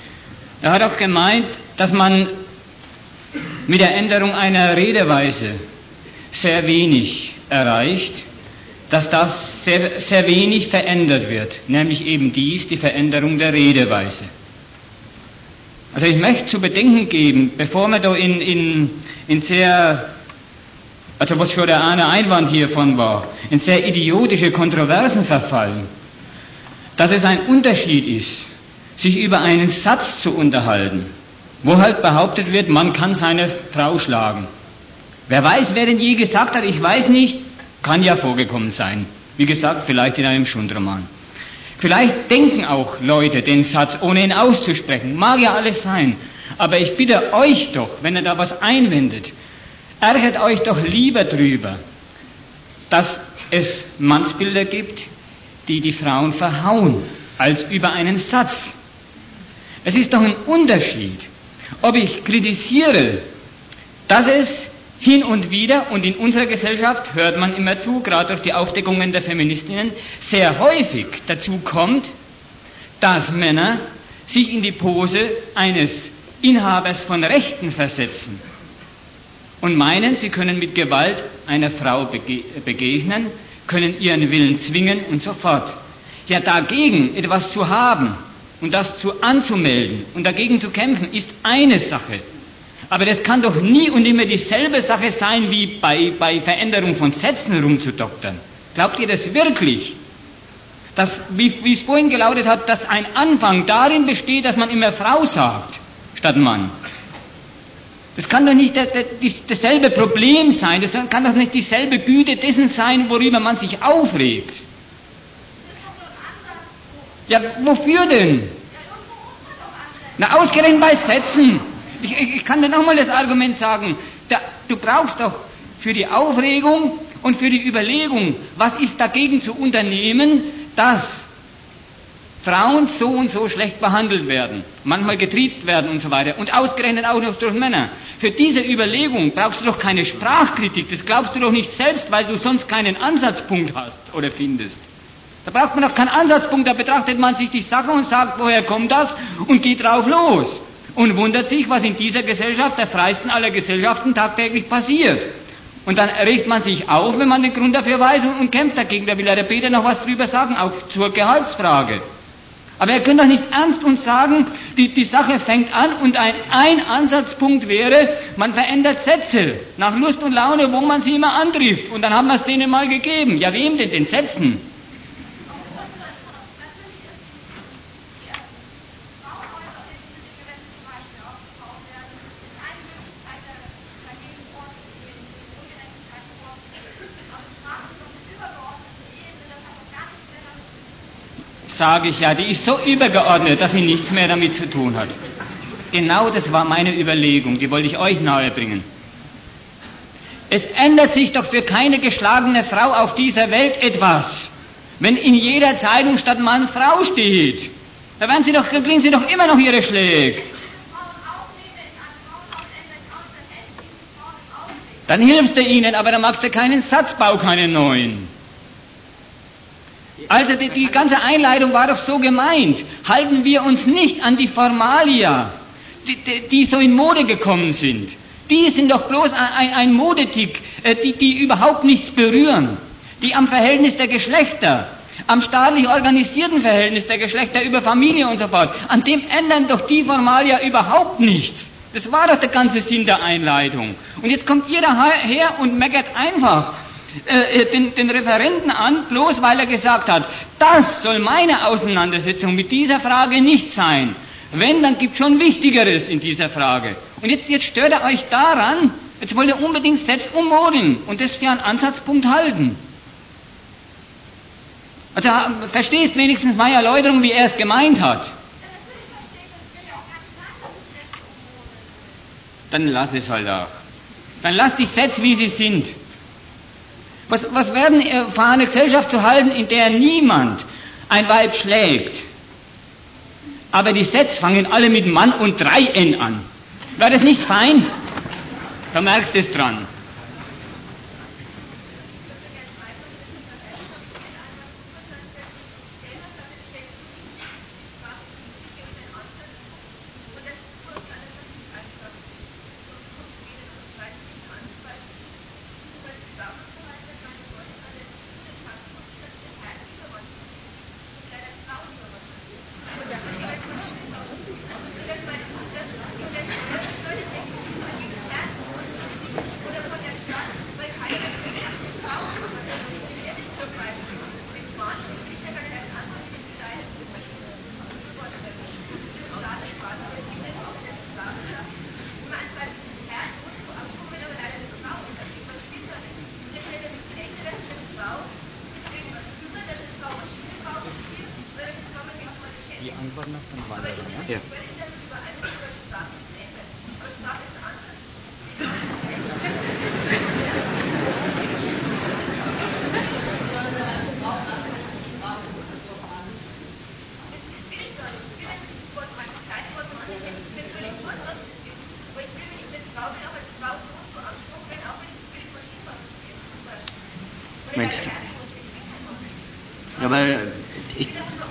Er hat auch gemeint, dass man mit der Änderung einer Redeweise sehr wenig erreicht, dass das sehr wenig verändert wird, nämlich eben die Veränderung der Redeweise. Also ich möchte zu bedenken geben, bevor wir da in sehr... Also was schon der eine Einwand hiervon war, in sehr idiotische Kontroversen verfallen, dass es ein Unterschied ist, sich über einen Satz zu unterhalten, wo halt behauptet wird, man kann seine Frau schlagen. Wer weiß, wer denn je gesagt hat, ich weiß nicht, kann ja vorgekommen sein. Wie gesagt, vielleicht in einem Schundroman. Vielleicht denken auch Leute den Satz, ohne ihn auszusprechen, mag ja alles sein, aber ich bitte euch doch, wenn ihr da was einwendet, ärgert euch doch lieber drüber, dass es Mannsbilder gibt, die die Frauen verhauen, als über einen Satz. Es ist doch ein Unterschied, ob ich kritisiere, dass es hin und wieder, und in unserer Gesellschaft hört man immer zu, gerade durch die Aufdeckungen der Feministinnen, sehr häufig dazu kommt, dass Männer sich in die Pose eines Inhabers von Rechten versetzen und meinen, sie können mit Gewalt einer Frau begegnen, können ihren Willen zwingen und so fort. Ja, dagegen etwas zu haben und das anzumelden und dagegen zu kämpfen, ist eine Sache. Aber das kann doch nie und immer dieselbe Sache sein, wie bei Veränderung von Sätzen rumzudoktern. Glaubt ihr das wirklich? Dass, wie es vorhin gelautet hat, dass ein Anfang darin besteht, dass man immer Frau sagt, statt Mann. Das kann doch nicht dasselbe Problem sein, das kann doch nicht dieselbe Güte dessen sein, worüber man sich aufregt. Ja, wofür denn? Na, ausgerechnet bei Sätzen. Ich kann dir nochmal das Argument sagen. Du brauchst doch für die Aufregung und für die Überlegung, was ist dagegen zu unternehmen, dass Frauen so und so schlecht behandelt werden, manchmal getriezt werden und so weiter und ausgerechnet auch noch durch Männer. Für diese Überlegung brauchst du doch keine Sprachkritik, das glaubst du doch nicht selbst, weil du sonst keinen Ansatzpunkt hast oder findest. Da braucht man doch keinen Ansatzpunkt, da betrachtet man sich die Sache und sagt, woher kommt das und geht drauf los und wundert sich, was in dieser Gesellschaft, der freiesten aller Gesellschaften, tagtäglich passiert. Und dann regt man sich auf, wenn man den Grund dafür weiß und kämpft dagegen. Da will der Peter noch was drüber sagen, auch zur Gehaltsfrage. Aber ihr könnt doch nicht ernst und sagen, die Sache fängt an und ein Ansatzpunkt wäre, man verändert Sätze nach Lust und Laune, wo man sie immer antrifft. Und dann haben wir es denen mal gegeben. Ja, wem denn? Den Sätzen? Sage ich ja, die ist so übergeordnet, dass sie nichts mehr damit zu tun hat. Genau das war meine Überlegung, die wollte ich euch nahebringen. Es ändert sich doch für keine geschlagene Frau auf dieser Welt etwas, wenn in jeder Zeitung statt Mann Frau steht. Da kriegen sie doch immer noch ihre Schläge. Dann hilfst du ihnen, aber dann machst du keinen Satzbau, keinen neuen. Also die ganze Einleitung war doch so gemeint. Halten wir uns nicht an die Formalia, die so in Mode gekommen sind. Die sind doch bloß ein Modetick, die überhaupt nichts berühren. Die am Verhältnis der Geschlechter, am staatlich organisierten Verhältnis der Geschlechter über Familie und so fort, an dem ändern doch die Formalia überhaupt nichts. Das war doch der ganze Sinn der Einleitung. Und jetzt kommt ihr daher und meckert einfach den Referenten an, bloß weil er gesagt hat, das soll meine Auseinandersetzung mit dieser Frage nicht sein. Wenn, dann gibt es schon Wichtigeres in dieser Frage. Und jetzt stört er euch daran, jetzt wollt ihr unbedingt Sätze ummodeln und das für einen Ansatzpunkt halten. Also verstehst wenigstens meine Erläuterung, wie er es gemeint hat. Dann lass es halt auch. Dann lass die Sätze, wie sie sind. Was werden für eine Gesellschaft zu halten, in der niemand ein Weib schlägt? Aber die Sätze fangen alle mit Mann und 3N an. Wäre das nicht fein? Da merkst du es dran. Die Antwort noch von Wanderer, ne? Ja. Mensch. Aber ich...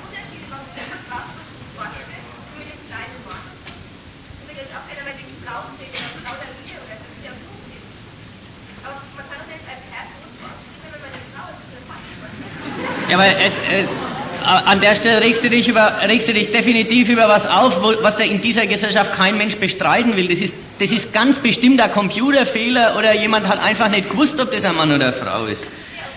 Ja, aber an der Stelle regst du dich definitiv über was auf, was da in dieser Gesellschaft kein Mensch bestreiten will. Das ist ganz bestimmt ein Computerfehler oder jemand hat einfach nicht gewusst, ob das ein Mann oder eine Frau ist.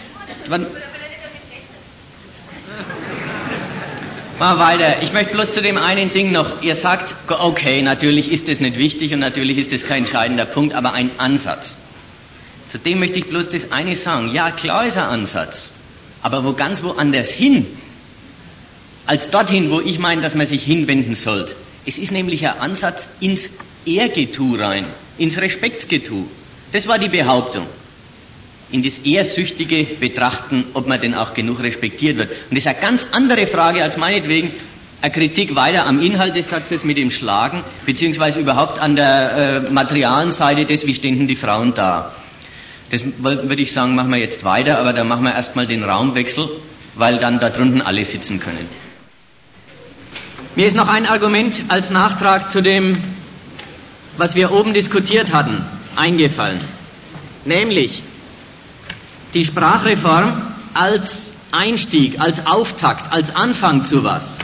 Mal weiter. Ich möchte bloß zu dem einen Ding noch. Ihr sagt, okay, natürlich ist das nicht wichtig und natürlich ist das kein entscheidender Punkt, aber ein Ansatz. Zu dem möchte ich bloß das eine sagen. Ja, klar ist ein Ansatz. Aber wo ganz woanders hin, als dorthin, wo ich meine, dass man sich hinwenden sollte. Es ist nämlich ein Ansatz ins Ehrgetu rein, ins Respektsgetu. Das war die Behauptung. In das ehrsüchtige Betrachten, ob man denn auch genug respektiert wird. Und das ist eine ganz andere Frage als meinetwegen eine Kritik weiter am Inhalt des Satzes mit dem Schlagen, beziehungsweise überhaupt an der materialen Seite des, wie stehen denn die Frauen da. Das würde ich sagen, machen wir jetzt weiter, aber da machen wir erstmal den Raumwechsel, weil dann da drunten alle sitzen können. Mir ist noch ein Argument als Nachtrag zu dem, was wir oben diskutiert hatten, eingefallen. Nämlich die Sprachreform als Einstieg, als Auftakt, als Anfang zu was.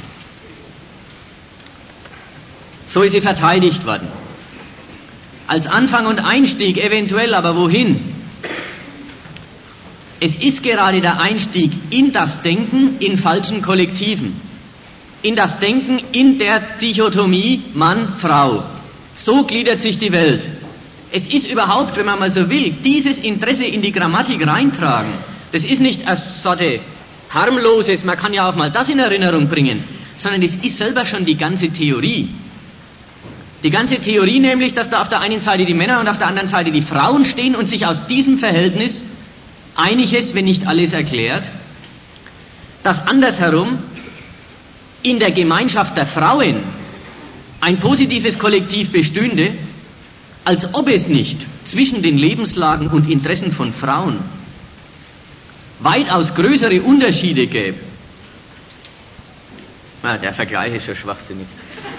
So ist sie verteidigt worden. Als Anfang und Einstieg eventuell, aber wohin? Es ist gerade der Einstieg in das Denken in falschen Kollektiven. In das Denken in der Dichotomie Mann-Frau. So gliedert sich die Welt. Es ist überhaupt, wenn man mal so will, dieses Interesse in die Grammatik reintragen. Das ist nicht eine Sorte harmloses, man kann ja auch mal das in Erinnerung bringen, sondern es ist selber schon die ganze Theorie. Die ganze Theorie nämlich, dass da auf der einen Seite die Männer und auf der anderen Seite die Frauen stehen und sich aus diesem Verhältnis einiges, wenn nicht alles erklärt, dass andersherum in der Gemeinschaft der Frauen ein positives Kollektiv bestünde, als ob es nicht zwischen den Lebenslagen und Interessen von Frauen weitaus größere Unterschiede gäbe. Der Vergleich ist schon schwachsinnig.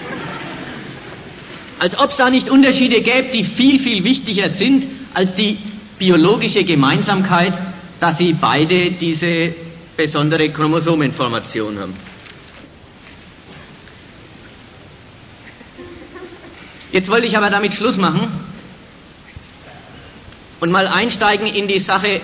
Als ob es da nicht Unterschiede gäbe, die viel, viel wichtiger sind als die biologische Gemeinsamkeit, dass sie beide diese besondere Chromosomenformation haben. Jetzt wollte ich aber damit Schluss machen und mal einsteigen in die Sache,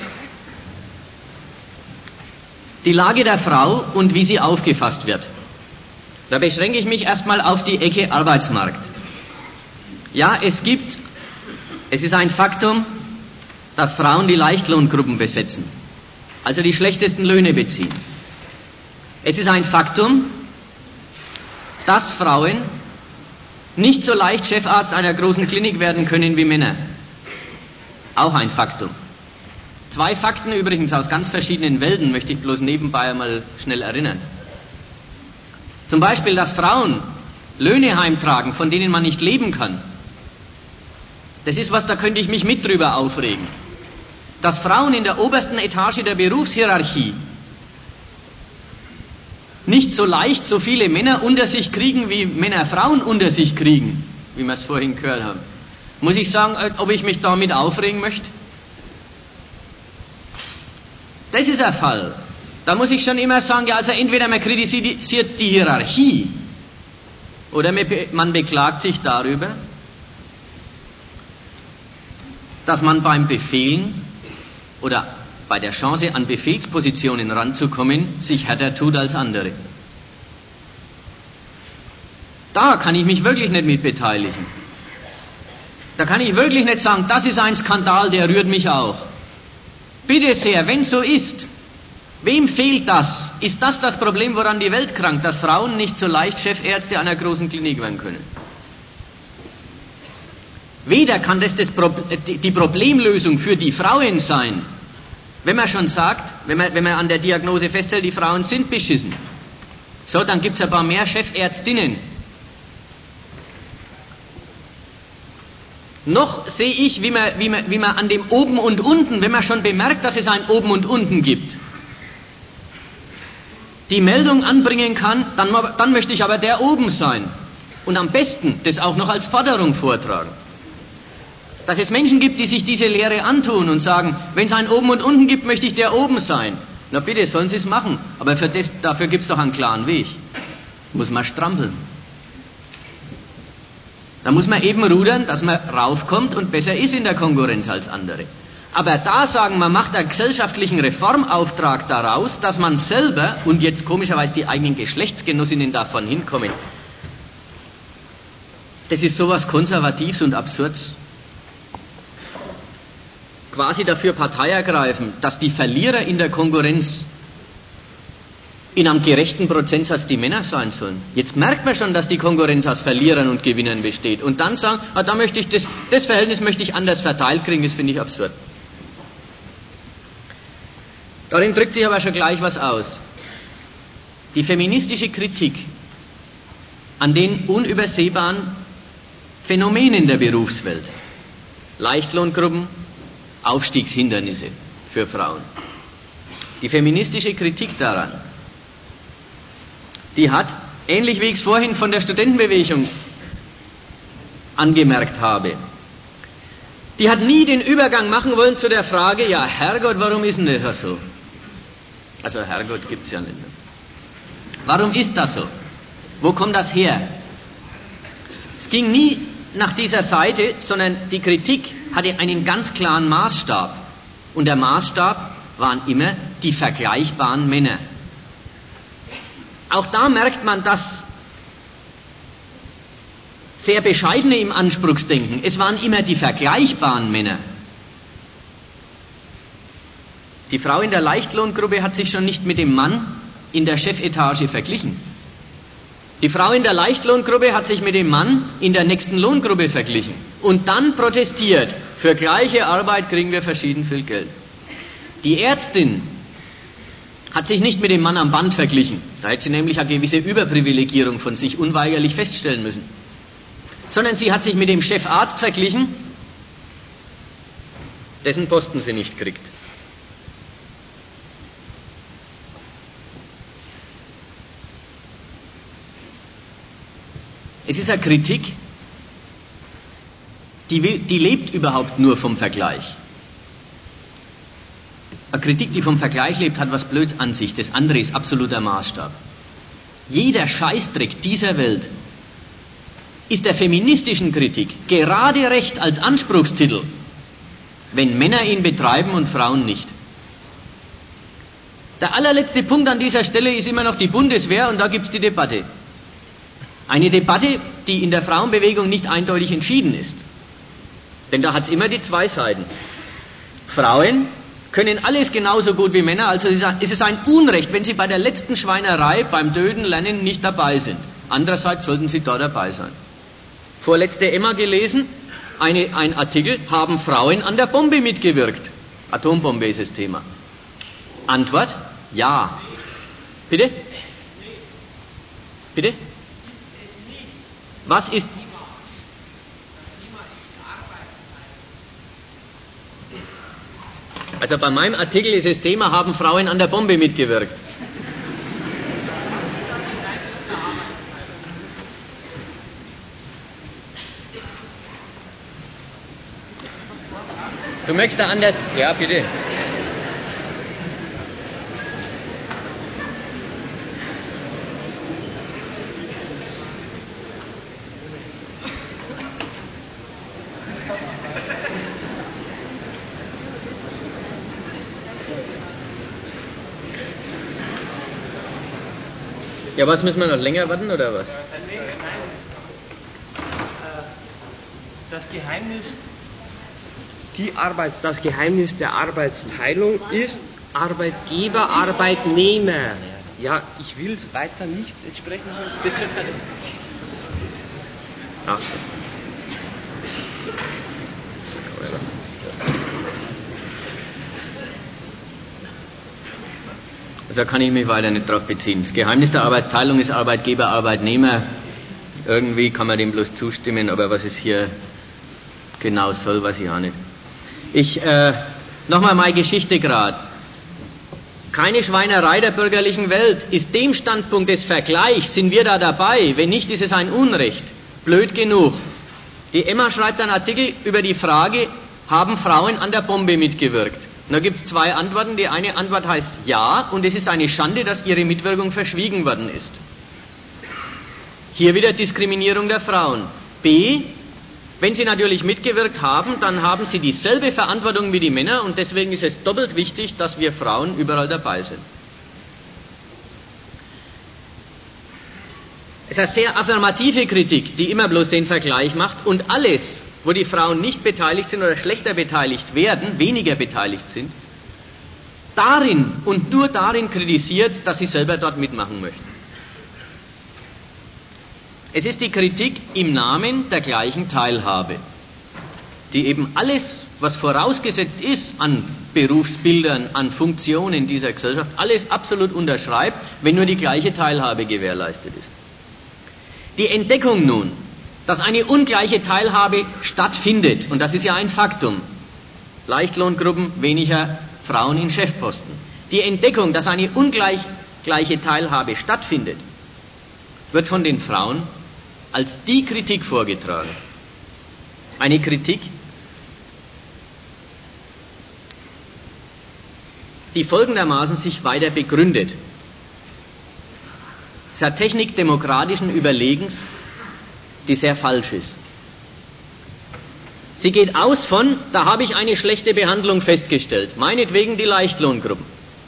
die Lage der Frau und wie sie aufgefasst wird. Da beschränke ich mich erstmal auf die Ecke Arbeitsmarkt. Ja, es ist ein Faktum, dass Frauen die Leichtlohngruppen besetzen, also die schlechtesten Löhne beziehen. Es ist ein Faktum, dass Frauen nicht so leicht Chefarzt einer großen Klinik werden können wie Männer. Auch ein Faktum. 2 Fakten übrigens aus ganz verschiedenen Welten möchte ich bloß nebenbei einmal schnell erinnern. Zum Beispiel, dass Frauen Löhne heimtragen, von denen man nicht leben kann. Das ist was, da könnte ich mich mit drüber aufregen. Dass Frauen in der obersten Etage der Berufshierarchie nicht so leicht so viele Männer unter sich kriegen, wie Männer Frauen unter sich kriegen, wie wir es vorhin gehört haben. Muss ich sagen, ob ich mich damit aufregen möchte? Das ist der Fall. Da muss ich schon immer sagen, ja, also entweder man kritisiert die Hierarchie oder man beklagt sich darüber, dass man beim Befehlen oder bei der Chance, an Befehlspositionen ranzukommen, sich härter tut als andere. Da kann ich mich wirklich nicht mit beteiligen. Da kann ich wirklich nicht sagen, das ist ein Skandal, der rührt mich auch. Bitte sehr, wenn so ist, wem fehlt das? Ist das das Problem, woran die Welt krankt, dass Frauen nicht so leicht Chefärzte einer großen Klinik werden können? Weder kann das die Problemlösung für die Frauen sein, wenn man schon sagt, wenn man an der Diagnose feststellt, die Frauen sind beschissen. So, dann gibt es ein paar mehr Chefärztinnen. Noch sehe ich, wie man an dem Oben und Unten, wenn man schon bemerkt, dass es ein Oben und Unten gibt, die Meldung anbringen kann, dann möchte ich aber der oben sein. Und am besten das auch noch als Forderung vortragen. Dass es Menschen gibt, die sich diese Lehre antun und sagen, wenn es ein Oben und Unten gibt, möchte ich der oben sein. Na bitte, sollen sie es machen. Aber dafür gibt es doch einen klaren Weg. Muss man strampeln. Da muss man eben rudern, dass man raufkommt und besser ist in der Konkurrenz als andere. Aber da sagen, man macht einen gesellschaftlichen Reformauftrag daraus, dass man selber, und jetzt komischerweise die eigenen Geschlechtsgenossinnen davon hinkommen, das ist sowas Konservatives und Absurds. Quasi dafür Partei ergreifen, dass die Verlierer in der Konkurrenz in einem gerechten Prozentsatz die Männer sein sollen. Jetzt merkt man schon, dass die Konkurrenz aus Verlierern und Gewinnern besteht. Und dann sagen, da möchte ich das Verhältnis möchte ich anders verteilt kriegen, das finde ich absurd. Darin drückt sich aber schon gleich was aus. Die feministische Kritik an den unübersehbaren Phänomenen der Berufswelt, Leichtlohngruppen, Aufstiegshindernisse für Frauen. Die feministische Kritik daran, die hat, ähnlich wie ich es vorhin von der Studentenbewegung angemerkt habe, die hat nie den Übergang machen wollen zu der Frage, ja Herrgott, warum ist denn das so? Also Herrgott gibt es ja nicht. Warum ist das so? Wo kommt das her? Es ging nie nach dieser Seite, sondern die Kritik hatte einen ganz klaren Maßstab. Und der Maßstab waren immer die vergleichbaren Männer. Auch da merkt man das sehr Bescheidene im Anspruchsdenken. Es waren immer die vergleichbaren Männer. Die Frau in der Leichtlohngruppe hat sich schon nicht mit dem Mann in der Chefetage verglichen. Die Frau in der Leichtlohngruppe hat sich mit dem Mann in der nächsten Lohngruppe verglichen und dann protestiert, für gleiche Arbeit kriegen wir verschieden viel Geld. Die Ärztin hat sich nicht mit dem Mann am Band verglichen, da hätte sie nämlich eine gewisse Überprivilegierung von sich unweigerlich feststellen müssen, sondern sie hat sich mit dem Chefarzt verglichen, dessen Posten sie nicht kriegt. Es ist eine Kritik, die lebt überhaupt nur vom Vergleich. Eine Kritik, die vom Vergleich lebt, hat was Blöds an sich. Das andere ist absoluter Maßstab. Jeder Scheißdreck dieser Welt ist der feministischen Kritik gerade recht als Anspruchstitel, wenn Männer ihn betreiben und Frauen nicht. Der allerletzte Punkt an dieser Stelle ist immer noch die Bundeswehr und da gibt es die Debatte. Eine Debatte, die in der Frauenbewegung nicht eindeutig entschieden ist. Denn da hat es immer die zwei Seiten. Frauen können alles genauso gut wie Männer, also ist es ein Unrecht, wenn sie bei der letzten Schweinerei, beim Döden lernen, nicht dabei sind. Andererseits sollten sie da dabei sein. Vorletzte Emma gelesen, ein Artikel, haben Frauen an der Bombe mitgewirkt? Atombombe ist das Thema. Antwort, ja. Bitte? Bitte? Was ist... Also bei meinem Artikel ist das Thema, haben Frauen an der Bombe mitgewirkt. Du möchtest da anders... Ja, bitte. Ja, was müssen wir noch länger warten, oder was? Das Geheimnis der Arbeitsteilung ist Arbeitgeber, Arbeitnehmer. Ja, ich will weiter nichts entsprechen. Ach so. Also kann ich mich weiter nicht darauf beziehen. Das Geheimnis der Arbeitsteilung ist Arbeitgeber, Arbeitnehmer. Irgendwie kann man dem bloß zustimmen, aber was es hier genau soll, weiß ich auch nicht. Nochmal meine Geschichte gerade. Keine Schweinerei der bürgerlichen Welt. Ist dem Standpunkt des Vergleichs, sind wir da dabei? Wenn nicht, ist es ein Unrecht. Blöd genug. Die Emma schreibt einen Artikel über die Frage, haben Frauen an der Bombe mitgewirkt? Und da gibt es zwei Antworten. Die eine Antwort heißt ja, und es ist eine Schande, dass ihre Mitwirkung verschwiegen worden ist. Hier wieder Diskriminierung der Frauen. B, wenn sie natürlich mitgewirkt haben, dann haben sie dieselbe Verantwortung wie die Männer, und deswegen ist es doppelt wichtig, dass wir Frauen überall dabei sind. Es ist eine sehr affirmative Kritik, die immer bloß den Vergleich macht, und alles, wo die Frauen nicht beteiligt sind oder schlechter beteiligt werden, weniger beteiligt sind, darin und nur darin kritisiert, dass sie selber dort mitmachen möchten. Es ist die Kritik im Namen der gleichen Teilhabe, die eben alles, was vorausgesetzt ist an Berufsbildern, an Funktionen dieser Gesellschaft, alles absolut unterschreibt, wenn nur die gleiche Teilhabe gewährleistet ist. Die Entdeckung nun, dass eine ungleiche Teilhabe stattfindet, und das ist ja ein Faktum, Leichtlohngruppen, weniger Frauen in Chefposten. Die Entdeckung, dass eine ungleiche Teilhabe stattfindet, wird von den Frauen als die Kritik vorgetragen. Eine Kritik, die folgendermaßen sich weiter begründet. Es ist eine Technik demokratischen Überlegens, die sehr falsch ist. Sie geht aus von, da habe ich eine schlechte Behandlung festgestellt, meinetwegen die Leichtlohngruppen.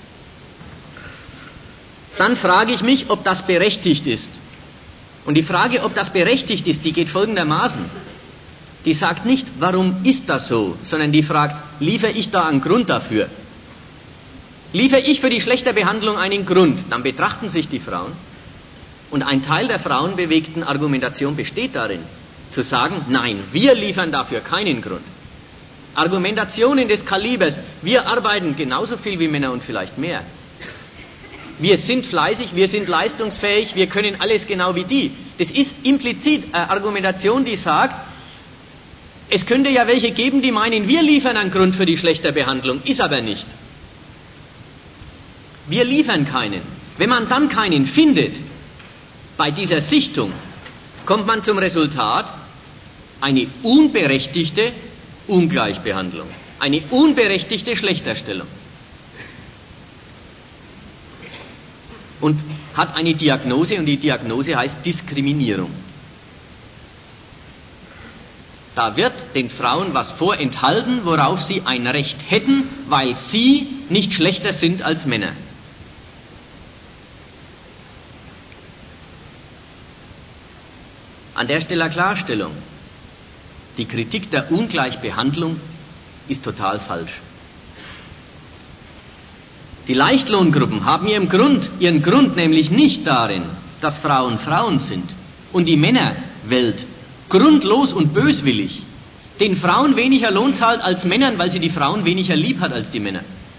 Dann frage ich mich, ob das berechtigt ist. Und die Frage, ob das berechtigt ist, die geht folgendermaßen. Die sagt nicht, warum ist das so, sondern die fragt, liefere ich da einen Grund dafür? Liefere ich für die schlechte Behandlung einen Grund? Dann betrachten sich die Frauen. Und ein Teil der frauenbewegten Argumentation besteht darin, zu sagen, nein, wir liefern dafür keinen Grund. Argumentationen des Kalibers, wir arbeiten genauso viel wie Männer und vielleicht mehr. Wir sind fleißig, wir sind leistungsfähig, wir können alles genau wie die. Das ist implizit eine Argumentation, die sagt, es könnte ja welche geben, die meinen, wir liefern einen Grund für die schlechte Behandlung, ist aber nicht. Wir liefern keinen. Wenn man dann keinen findet, bei dieser Sichtung, kommt man zum Resultat, eine unberechtigte Ungleichbehandlung, eine unberechtigte Schlechterstellung. Und hat eine Diagnose, und die Diagnose heißt Diskriminierung. Da wird den Frauen was vorenthalten, worauf sie ein Recht hätten, weil sie nicht schlechter sind als Männer. An der Stelle Klarstellung. Die Kritik der Ungleichbehandlung ist total falsch. Die Leichtlohngruppen haben ihren Grund nämlich nicht darin, dass Frauen Frauen sind und die Männerwelt grundlos und böswillig den Frauen weniger Lohn zahlt als Männern, weil sie die Frauen weniger lieb hat als die Männer.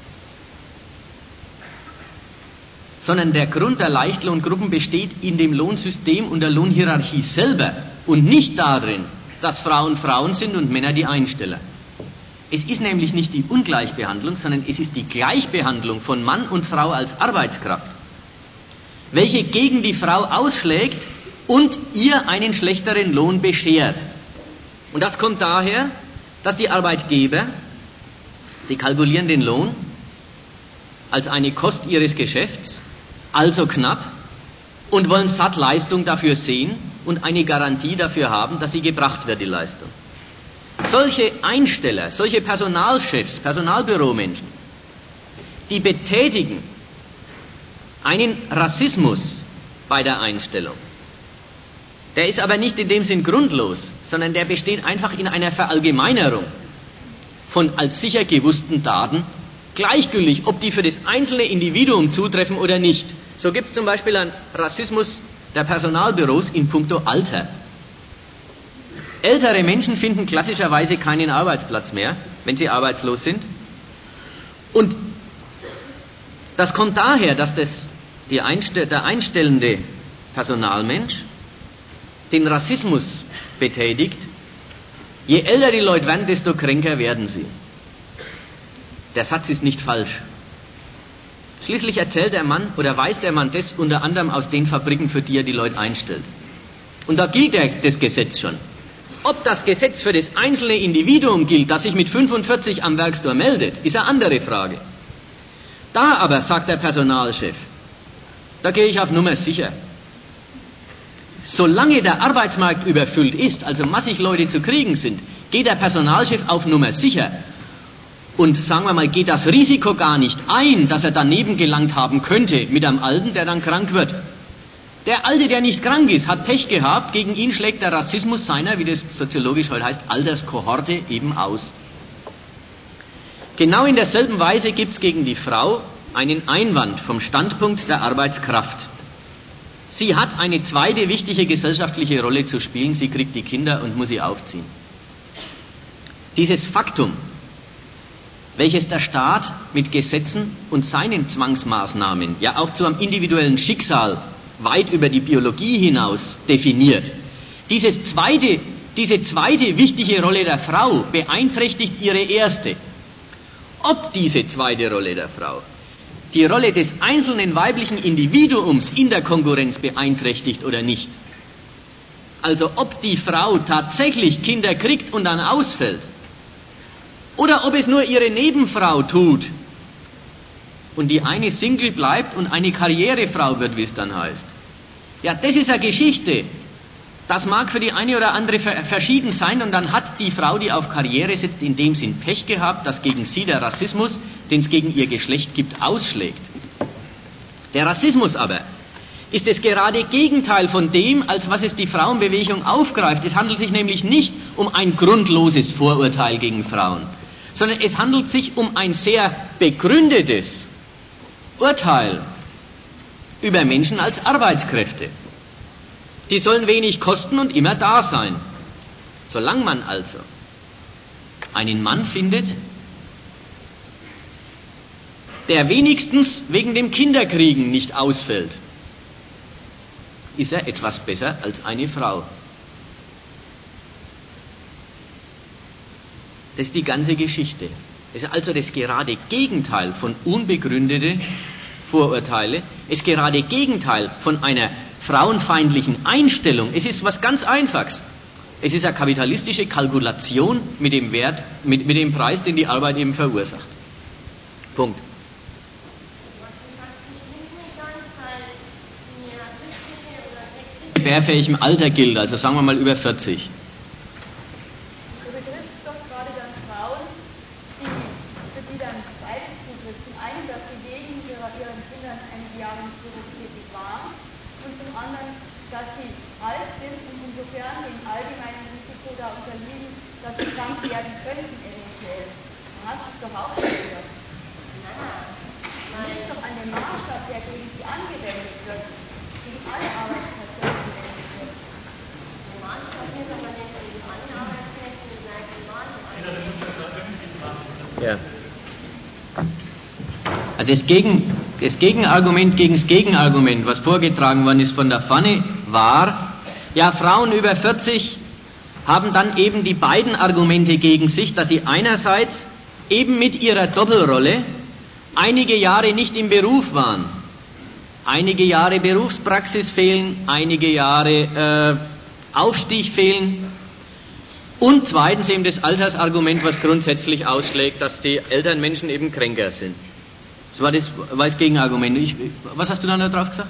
Sondern der Grund der Leichtlohngruppen besteht in dem Lohnsystem und der Lohnhierarchie selber und nicht darin, dass Frauen Frauen sind und Männer die Einsteller. Es ist nämlich nicht die Ungleichbehandlung, sondern es ist die Gleichbehandlung von Mann und Frau als Arbeitskraft, welche gegen die Frau ausschlägt und ihr einen schlechteren Lohn beschert. Und das kommt daher, dass die Arbeitgeber, sie kalkulieren den Lohn als eine Kost ihres Geschäfts, also knapp, und wollen satt Leistung dafür sehen und eine Garantie dafür haben, dass sie gebracht wird, die Leistung. Solche Einsteller, solche Personalchefs, Personalbüromenschen, die betätigen einen Rassismus bei der Einstellung. Der ist aber nicht in dem Sinn grundlos, sondern der besteht einfach in einer Verallgemeinerung von als sicher gewussten Daten, gleichgültig, ob die für das einzelne Individuum zutreffen oder nicht. So gibt es zum Beispiel einen Rassismus der Personalbüros in puncto Alter. Ältere Menschen finden klassischerweise keinen Arbeitsplatz mehr, wenn sie arbeitslos sind. Und das kommt daher, dass der einstellende Personalmensch den Rassismus betätigt. Je älter die Leute werden, desto kränker werden sie. Der Satz ist nicht falsch. Schließlich erzählt der Mann oder weiß der Mann das unter anderem aus den Fabriken, für die er die Leute einstellt. Und da gilt das Gesetz schon. Ob das Gesetz für das einzelne Individuum gilt, das sich mit 45 am Werkstor meldet, ist eine andere Frage. Da aber, sagt der Personalchef, da gehe ich auf Nummer sicher. Solange der Arbeitsmarkt überfüllt ist, also massig Leute zu kriegen sind, geht der Personalchef auf Nummer sicher. Und sagen wir mal, geht das Risiko gar nicht ein, dass er daneben gelangt haben könnte mit einem Alten, der dann krank wird. Der Alte, der nicht krank ist, hat Pech gehabt, gegen ihn schlägt der Rassismus seiner, wie das soziologisch heute heißt, Alterskohorte eben aus. Genau in derselben Weise gibt es gegen die Frau einen Einwand vom Standpunkt der Arbeitskraft. Sie hat eine zweite wichtige gesellschaftliche Rolle zu spielen, sie kriegt die Kinder und muss sie aufziehen. Dieses Faktum, welches der Staat mit Gesetzen und seinen Zwangsmaßnahmen ja auch zu einem individuellen Schicksal weit über die Biologie hinaus definiert. Diese zweite wichtige Rolle der Frau beeinträchtigt ihre erste. Ob diese zweite Rolle der Frau die Rolle des einzelnen weiblichen Individuums in der Konkurrenz beeinträchtigt oder nicht, also ob die Frau tatsächlich Kinder kriegt und dann ausfällt, oder ob es nur ihre Nebenfrau tut und die eine Single bleibt und eine Karrierefrau wird, wie es dann heißt. Ja, das ist eine Geschichte. Das mag für die eine oder andere verschieden sein und dann hat die Frau, die auf Karriere sitzt, in dem Sinn Pech gehabt, dass gegen sie der Rassismus, den es gegen ihr Geschlecht gibt, ausschlägt. Der Rassismus aber ist das gerade Gegenteil von dem, als was es die Frauenbewegung aufgreift. Es handelt sich nämlich nicht um ein grundloses Vorurteil gegen Frauen, sondern es handelt sich um ein sehr begründetes Urteil über Menschen als Arbeitskräfte. Die sollen wenig kosten und immer da sein. Solange man also einen Mann findet, der wenigstens wegen dem Kinderkriegen nicht ausfällt, ist er etwas besser als eine Frau. Das ist die ganze Geschichte. Das ist also das gerade Gegenteil von unbegründeten Vorurteile, das gerade Gegenteil von einer frauenfeindlichen Einstellung. Es ist was ganz Einfaches. Es ist eine kapitalistische Kalkulation mit dem Wert, mit dem Preis, den die Arbeit eben verursacht. Punkt. Gebärfähigem Alter gilt, also sagen wir mal über 40. Du betriffst doch gerade dann Frauen, für die dann beides zutrifft. Zum einen, dass sie wegen ihren Kindern einige Jahre nicht berufstätig waren und zum anderen, dass sie alt sind und insofern dem allgemeinen Risiko da unterliegen, dass sie krank werden könnten eventuell. Man hat es doch auch gehört. Das ist doch ein Maßstab, der gegen sie angewendet wird, gegen alle Arbeitsplätze angewendet wird. Der Maßstab wird aber nicht gegen alle Arbeitsplätze, die gleichen Maßstab. Ja. Also das Gegenargument gegen das Gegenargument, was vorgetragen worden ist von der Pfanne, war, ja, Frauen über 40 haben dann eben die beiden Argumente gegen sich, dass sie einerseits eben mit ihrer Doppelrolle einige Jahre nicht im Beruf waren, einige Jahre Berufspraxis fehlen, einige Jahre Aufstieg fehlen und zweitens eben das Altersargument, was grundsätzlich ausschlägt, dass die älteren Menschen eben kränker sind. Das war das Gegenargument. Was hast du dann da drauf gesagt?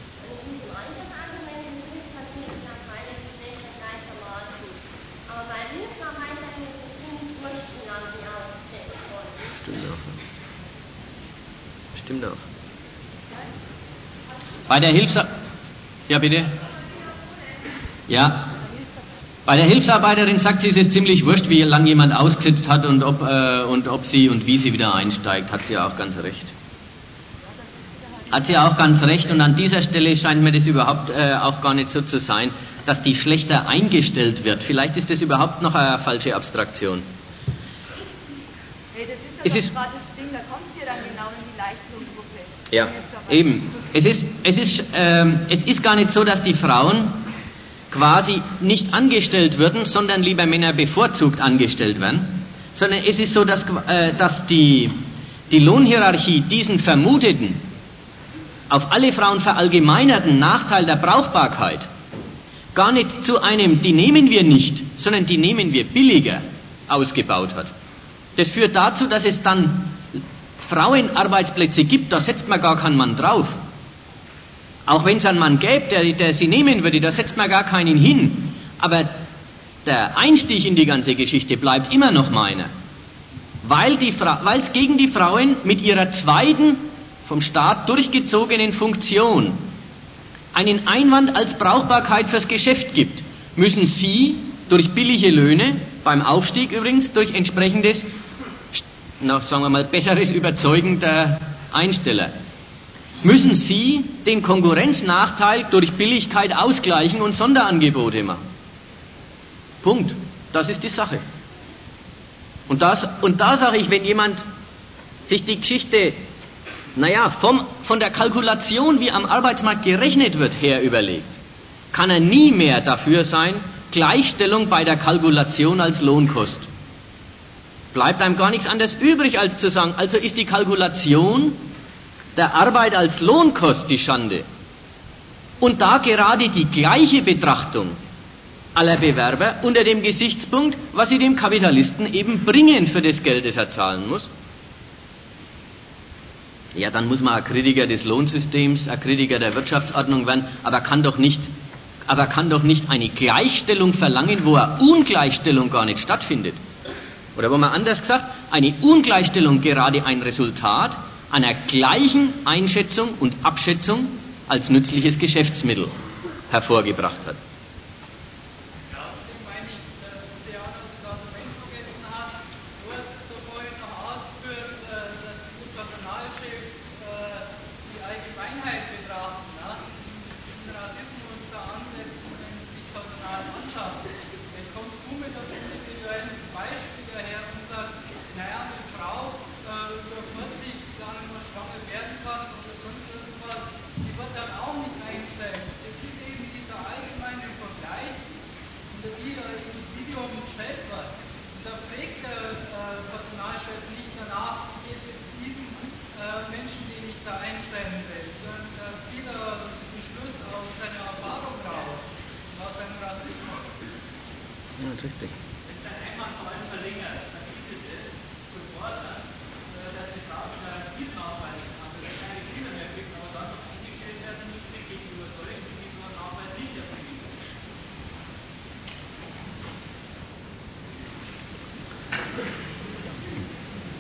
Stimmt auch. Bei der Ja, bitte. Ja. Bei der Hilfsarbeiterin sagt sie, es ist ziemlich wurscht, wie lange jemand ausgesetzt hat und ob sie und wie sie wieder einsteigt. Hat sie ja auch ganz recht. Hat sie auch ganz recht. Und an dieser Stelle scheint mir das überhaupt auch gar nicht so zu sein, dass die schlechter eingestellt wird. Vielleicht ist das überhaupt noch eine falsche Abstraktion. Hey, das ist ja gerade das Ding, da kommt ihr dann genau in die Leistungsgruppe. Ja, eben. Es ist gar nicht so, dass die Frauen quasi nicht angestellt würden, sondern lieber Männer bevorzugt angestellt werden, sondern es ist so, dass die Lohnhierarchie diesen vermuteten, auf alle Frauen verallgemeinerten Nachteil der Brauchbarkeit gar nicht zu einem, die nehmen wir nicht, sondern die nehmen wir billiger ausgebaut hat. Das führt dazu, dass es dann Frauenarbeitsplätze gibt, da setzt man gar keinen Mann drauf. Auch wenn es einen Mann gäbe, der sie nehmen würde, da setzt man gar keinen hin. Aber der Einstieg in die ganze Geschichte bleibt immer noch meiner. Weil es gegen die Frauen mit ihrer zweiten, vom Staat durchgezogenen Funktion einen Einwand als Brauchbarkeit fürs Geschäft gibt, müssen sie durch billige Löhne, beim Aufstieg übrigens, durch entsprechendes, sagen wir mal, besseres Überzeugen der Einsteller, müssen sie den Konkurrenznachteil durch Billigkeit ausgleichen und Sonderangebote machen. Punkt. Das ist die Sache. Und da sage ich, wenn jemand sich die Geschichte, von der Kalkulation, wie am Arbeitsmarkt gerechnet wird, her überlegt, kann er nie mehr dafür sein, Gleichstellung bei der Kalkulation als Lohnkost. Bleibt einem gar nichts anderes übrig, als zu sagen, also ist die Kalkulation der Arbeit als Lohnkost die Schande. Und da gerade die gleiche Betrachtung aller Bewerber unter dem Gesichtspunkt, was sie dem Kapitalisten eben bringen für das Geld, das er zahlen muss. Ja, dann muss man ein Kritiker des Lohnsystems, ein Kritiker der Wirtschaftsordnung werden, aber kann doch nicht eine Gleichstellung verlangen, wo eine Ungleichstellung gar nicht stattfindet. Oder wo man anders gesagt, eine Ungleichstellung gerade ein Resultat einer gleichen Einschätzung und Abschätzung als nützliches Geschäftsmittel hervorgebracht hat. Richtig. Wenn der Einwand vor allem verlängert, dann ist es zu fordern, dass die Frau mit einer Kind nachweisen kann, dass sie keine Kinder mehr kriegt, aber dann noch eingestellt werden müsste gegenüber solchen, die so einen Nachweis nicht erbringen.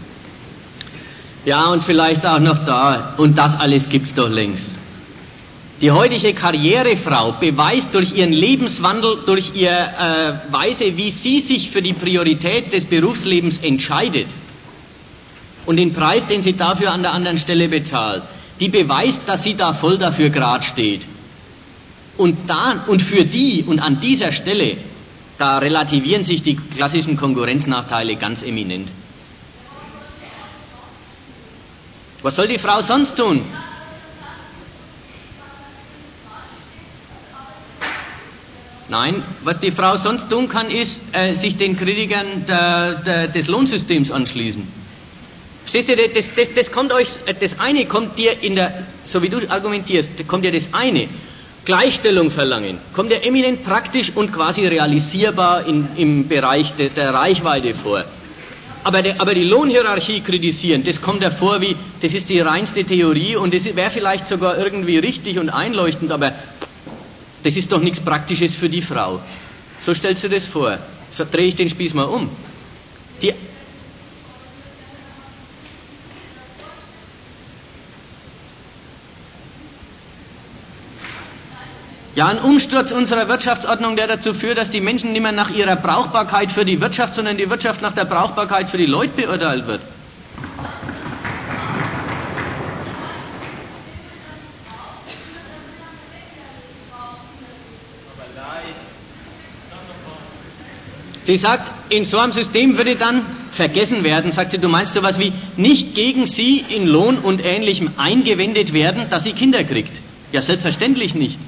Ja, und vielleicht auch noch da, und das alles gibt's doch längst. Die heutige Karrierefrau beweist durch ihren Lebenswandel, durch ihre Weise, wie sie sich für die Priorität des Berufslebens entscheidet und den Preis, den sie dafür an der anderen Stelle bezahlt, die beweist, dass sie da voll dafür gerad steht. Und für die und an dieser Stelle, da relativieren sich die klassischen Konkurrenznachteile ganz eminent. Was soll die Frau sonst tun? Nein, was die Frau sonst tun kann, ist, sich den Kritikern des Lohnsystems anschließen. Verstehst du, das kommt euch, das eine kommt dir so wie du argumentierst, kommt dir das eine, Gleichstellung verlangen, kommt dir eminent praktisch und quasi realisierbar im Bereich der Reichweite vor. Aber die Lohnhierarchie kritisieren, das kommt dir vor wie, das ist die reinste Theorie und das wäre vielleicht sogar irgendwie richtig und einleuchtend, aber das ist doch nichts Praktisches für die Frau. So stellst du das vor. So drehe ich den Spieß mal um. Ja, ein Umsturz unserer Wirtschaftsordnung, der dazu führt, dass die Menschen nicht mehr nach ihrer Brauchbarkeit für die Wirtschaft, sondern die Wirtschaft nach der Brauchbarkeit für die Leute beurteilt wird. Sie sagt, in so einem System würde dann vergessen werden, sagt sie, du meinst sowas wie, nicht gegen sie in Lohn und Ähnlichem eingewendet werden, dass sie Kinder kriegt. Ja, selbstverständlich nicht.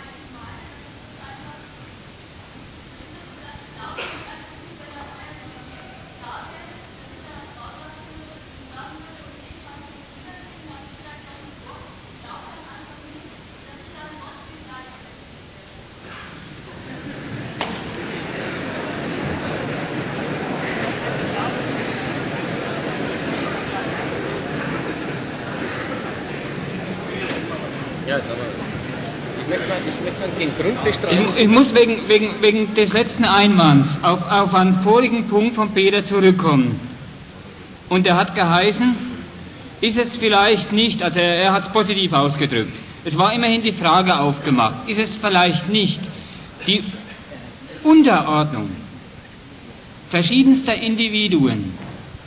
Ich muss wegen des letzten Einwands auf einen vorigen Punkt von Peter zurückkommen. Und er hat geheißen, ist es vielleicht nicht, also er hat es positiv ausgedrückt, es war immerhin die Frage aufgemacht, ist es vielleicht nicht die Unterordnung verschiedenster Individuen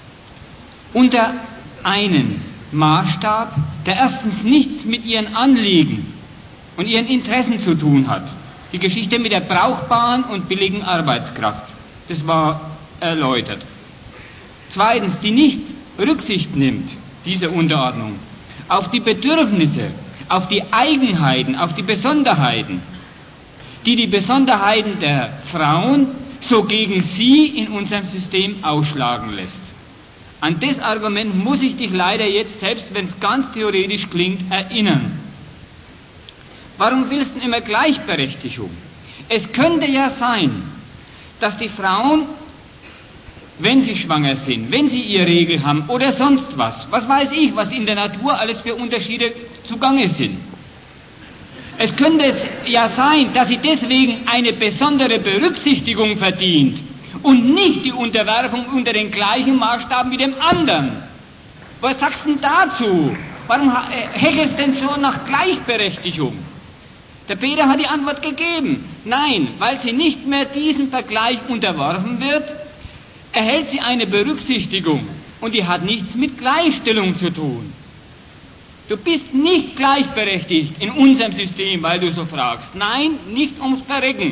unter einen Maßstab, der erstens nichts mit ihren Anliegen und ihren Interessen zu tun hat. Die Geschichte mit der brauchbaren und billigen Arbeitskraft, das war erläutert. Zweitens, die nicht Rücksicht nimmt, diese Unterordnung, auf die Bedürfnisse, auf die Eigenheiten, auf die Besonderheiten, die Besonderheiten der Frauen so gegen sie in unserem System ausschlagen lässt. An das Argument muss ich dich leider jetzt, selbst wenn es ganz theoretisch klingt, erinnern. Warum willst du immer Gleichberechtigung? Es könnte ja sein, dass die Frauen, wenn sie schwanger sind, wenn sie ihre Regel haben oder sonst was weiß ich, was in der Natur alles für Unterschiede zugange sind. Es könnte ja sein, dass sie deswegen eine besondere Berücksichtigung verdient und nicht die Unterwerfung unter den gleichen Maßstaben wie dem anderen. Was sagst du denn dazu? Warum hechelst du denn so nach Gleichberechtigung? Der Peter hat die Antwort gegeben. Nein, weil sie nicht mehr diesem Vergleich unterworfen wird, erhält sie eine Berücksichtigung und die hat nichts mit Gleichstellung zu tun. Du bist nicht gleichberechtigt in unserem System, weil du so fragst. Nein, nicht ums Verrecken.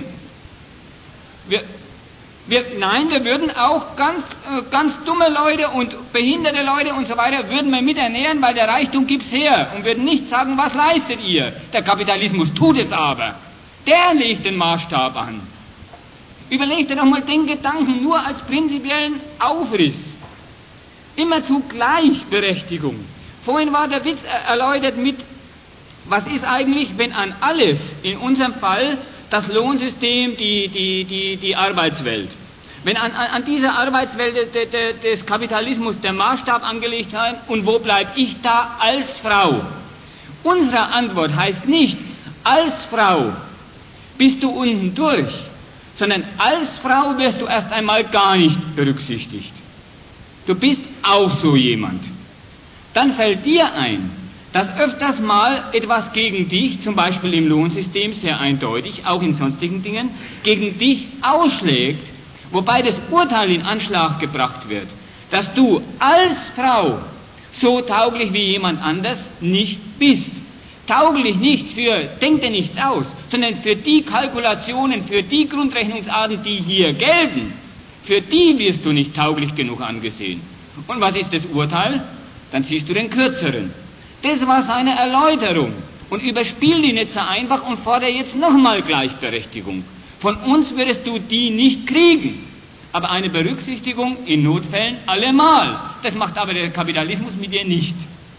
Wir würden auch ganz dumme Leute und behinderte Leute und so weiter, würden wir mit ernähren, weil der Reichtum gibt's her und würden nicht sagen, was leistet ihr? Der Kapitalismus tut es aber. Der legt den Maßstab an. Überleg dir doch mal den Gedanken nur als prinzipiellen Aufriss. Immerzu Gleichberechtigung. Vorhin war der Witz erläutert mit, was ist eigentlich, wenn an alles, in unserem Fall, das Lohnsystem, die Arbeitswelt. Wenn an dieser Arbeitswelt des Kapitalismus der Maßstab angelegt hat, und wo bleib ich da als Frau? Unsere Antwort heißt nicht, als Frau bist du unten durch, sondern als Frau wirst du erst einmal gar nicht berücksichtigt. Du bist auch so jemand. Dann fällt dir ein, dass öfters mal etwas gegen dich, zum Beispiel im Lohnsystem sehr eindeutig, auch in sonstigen Dingen, gegen dich ausschlägt, wobei das Urteil in Anschlag gebracht wird, dass du als Frau so tauglich wie jemand anders nicht bist. Tauglich nicht für, denk dir nichts aus, sondern für die Kalkulationen, für die Grundrechnungsarten, die hier gelten, für die wirst du nicht tauglich genug angesehen. Und was ist das Urteil? Dann siehst du den kürzeren. Das war seine Erläuterung. Und überspiel die nicht so einfach und fordere jetzt nochmal Gleichberechtigung. Von uns würdest du die nicht kriegen. Aber eine Berücksichtigung in Notfällen allemal. Das macht aber der Kapitalismus mit dir nicht.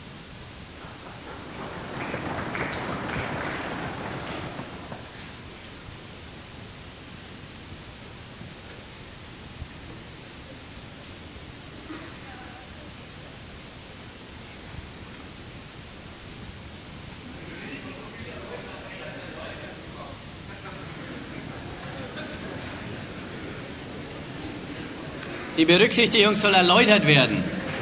Die Berücksichtigung soll erläutert werden.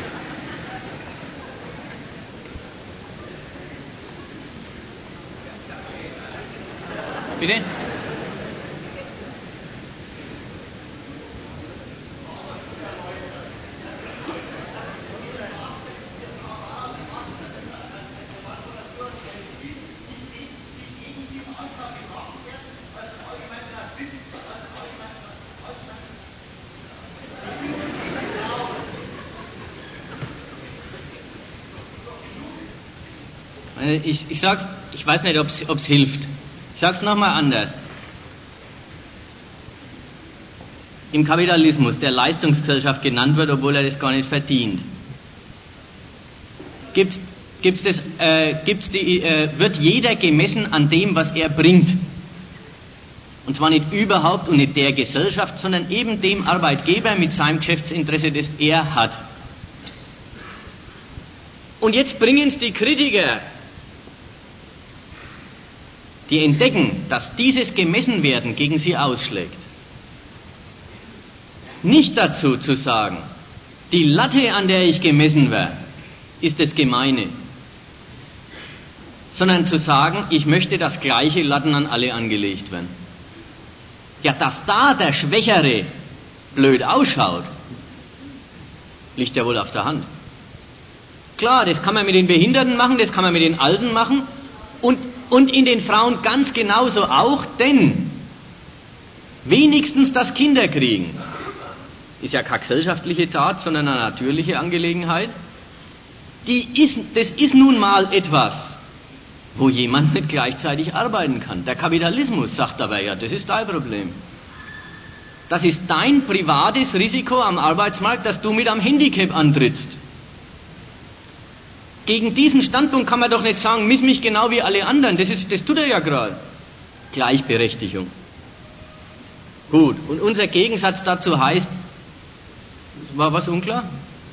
Bitte? Ich sag's, ich weiß nicht, ob's hilft. Ich sag's nochmal anders. Im Kapitalismus, der Leistungsgesellschaft genannt wird, obwohl er das gar nicht verdient, wird jeder gemessen an dem, was er bringt. Und zwar nicht überhaupt und nicht der Gesellschaft, sondern eben dem Arbeitgeber mit seinem Geschäftsinteresse, das er hat. Und jetzt bringen's die Kritiker, die entdecken, dass dieses Gemessenwerden gegen sie ausschlägt, nicht dazu zu sagen, die Latte, an der ich gemessen werde, ist das Gemeine, sondern zu sagen, ich möchte, dass gleiche Latten an alle angelegt werden. Ja, dass da der Schwächere blöd ausschaut, liegt ja wohl auf der Hand. Klar, das kann man mit den Behinderten machen, das kann man mit den Alten machen und in den Frauen ganz genauso auch, denn wenigstens das Kinderkriegen ist ja keine gesellschaftliche Tat, sondern eine natürliche Angelegenheit. Das ist nun mal etwas, wo jemand nicht gleichzeitig arbeiten kann. Der Kapitalismus sagt aber, ja, das ist dein Problem. Das ist dein privates Risiko am Arbeitsmarkt, dass du mit einem Handicap antrittst. Gegen diesen Standpunkt kann man doch nicht sagen, miss mich genau wie alle anderen, das tut er ja gerade. Gleichberechtigung. Gut, und unser Gegensatz dazu heißt, war was unklar?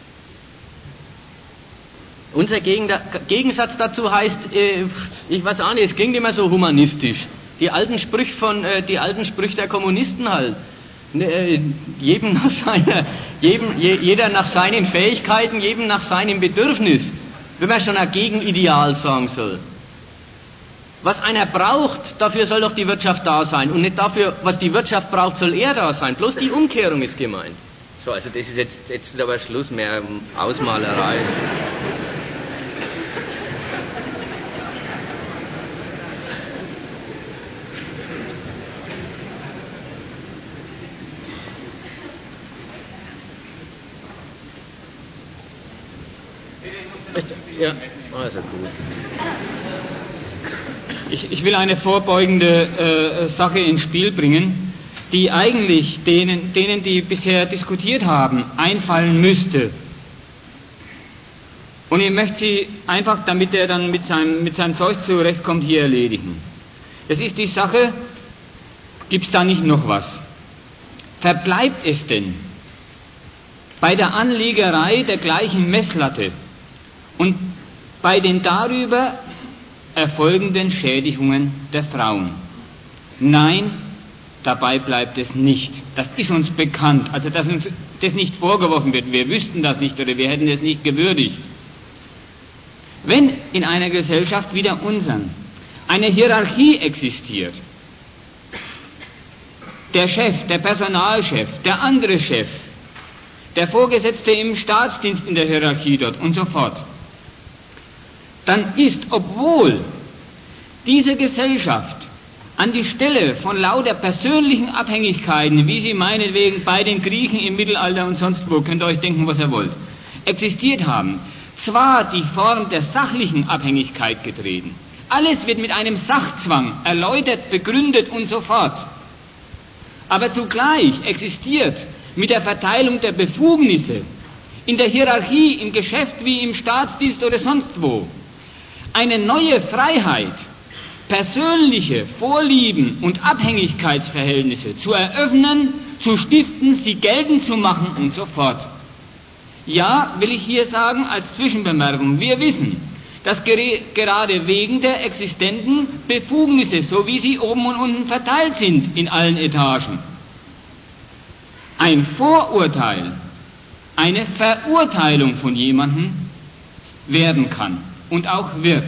Unser Gegensatz dazu heißt, ich weiß auch nicht, es klingt immer so humanistisch. Die alten Sprüche der Kommunisten halt. Jeder nach seinen Fähigkeiten, jedem nach seinem Bedürfnis. Wenn man schon ein Gegenideal sagen soll. Was einer braucht, dafür soll doch die Wirtschaft da sein. Und nicht dafür, was die Wirtschaft braucht, soll er da sein. Bloß die Umkehrung ist gemeint. So, also das ist jetzt aber Schluss, mehr Ausmalerei. Ja, also gut. Ich will eine vorbeugende Sache ins Spiel bringen, die eigentlich denen, die bisher diskutiert haben, einfallen müsste. Und ich möchte sie einfach, damit er dann mit seinem Zeug zurechtkommt, hier erledigen. Das ist die Sache, gibt's da nicht noch was? Verbleibt es denn bei der Anlegerei der gleichen Messlatte und bei den darüber erfolgenden Schädigungen der Frauen? Nein, dabei bleibt es nicht. Das ist uns bekannt. Also, dass uns das nicht vorgeworfen wird. Wir wüssten das nicht oder wir hätten es nicht gewürdigt. Wenn in einer Gesellschaft wie der unseren eine Hierarchie existiert, der Chef, der Personalchef, der andere Chef, der Vorgesetzte im Staatsdienst in der Hierarchie dort und so fort, dann ist, obwohl diese Gesellschaft an die Stelle von lauter persönlichen Abhängigkeiten, wie sie meinetwegen bei den Griechen im Mittelalter und sonst wo, könnt ihr euch denken, was ihr wollt, existiert haben, zwar die Form der sachlichen Abhängigkeit getreten, alles wird mit einem Sachzwang erläutert, begründet und so fort, aber zugleich existiert mit der Verteilung der Befugnisse in der Hierarchie, im Geschäft wie im Staatsdienst oder sonst wo, eine neue Freiheit, persönliche Vorlieben und Abhängigkeitsverhältnisse zu eröffnen, zu stiften, sie geltend zu machen und so fort. Ja, will ich hier sagen als Zwischenbemerkung, wir wissen, dass gerade wegen der existenten Befugnisse, so wie sie oben und unten verteilt sind in allen Etagen, ein Vorurteil, eine Verurteilung von jemandem werden kann und auch wird.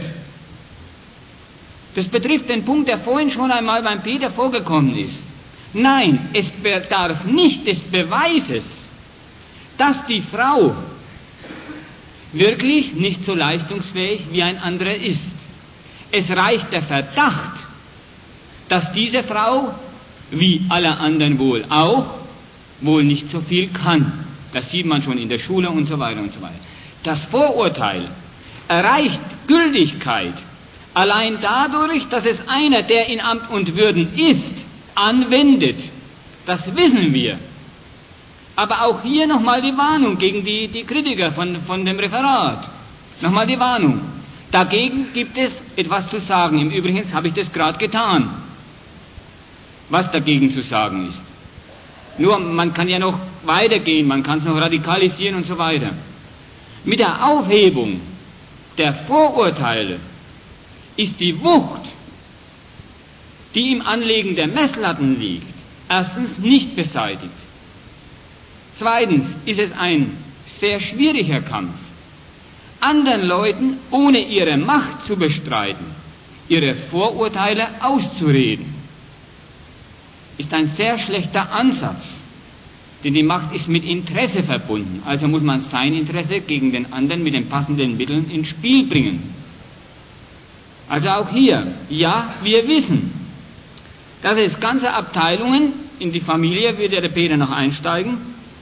Das betrifft den Punkt, der vorhin schon einmal beim Peter vorgekommen ist. Nein, es bedarf nicht des Beweises, dass die Frau wirklich nicht so leistungsfähig wie ein anderer ist. Es reicht der Verdacht, dass diese Frau, wie alle anderen wohl auch, wohl nicht so viel kann. Das sieht man schon in der Schule und so weiter und so weiter. Das Vorurteil erreicht Gültigkeit allein dadurch, dass es einer, der in Amt und Würden ist, anwendet. Das wissen wir. Aber auch hier nochmal die Warnung gegen die Kritiker von dem Referat. Nochmal die Warnung. Dagegen gibt es etwas zu sagen. Im Übrigen habe ich das gerade getan. Was dagegen zu sagen ist. Nur, man kann ja noch weitergehen, man kann es noch radikalisieren und so weiter. Mit der Aufhebung der Vorurteile ist die Wucht, die im Anlegen der Messlatten liegt, erstens nicht beseitigt. Zweitens ist es ein sehr schwieriger Kampf, anderen Leuten, ohne ihre Macht zu bestreiten, ihre Vorurteile auszureden. Ist ein sehr schlechter Ansatz, denn die Macht ist mit Interesse verbunden, also muss man sein Interesse gegen den anderen mit den passenden Mitteln ins Spiel bringen. Also auch hier, ja, wir wissen, dass es ganze Abteilungen, in die Familie wird ja der Peter noch einsteigen,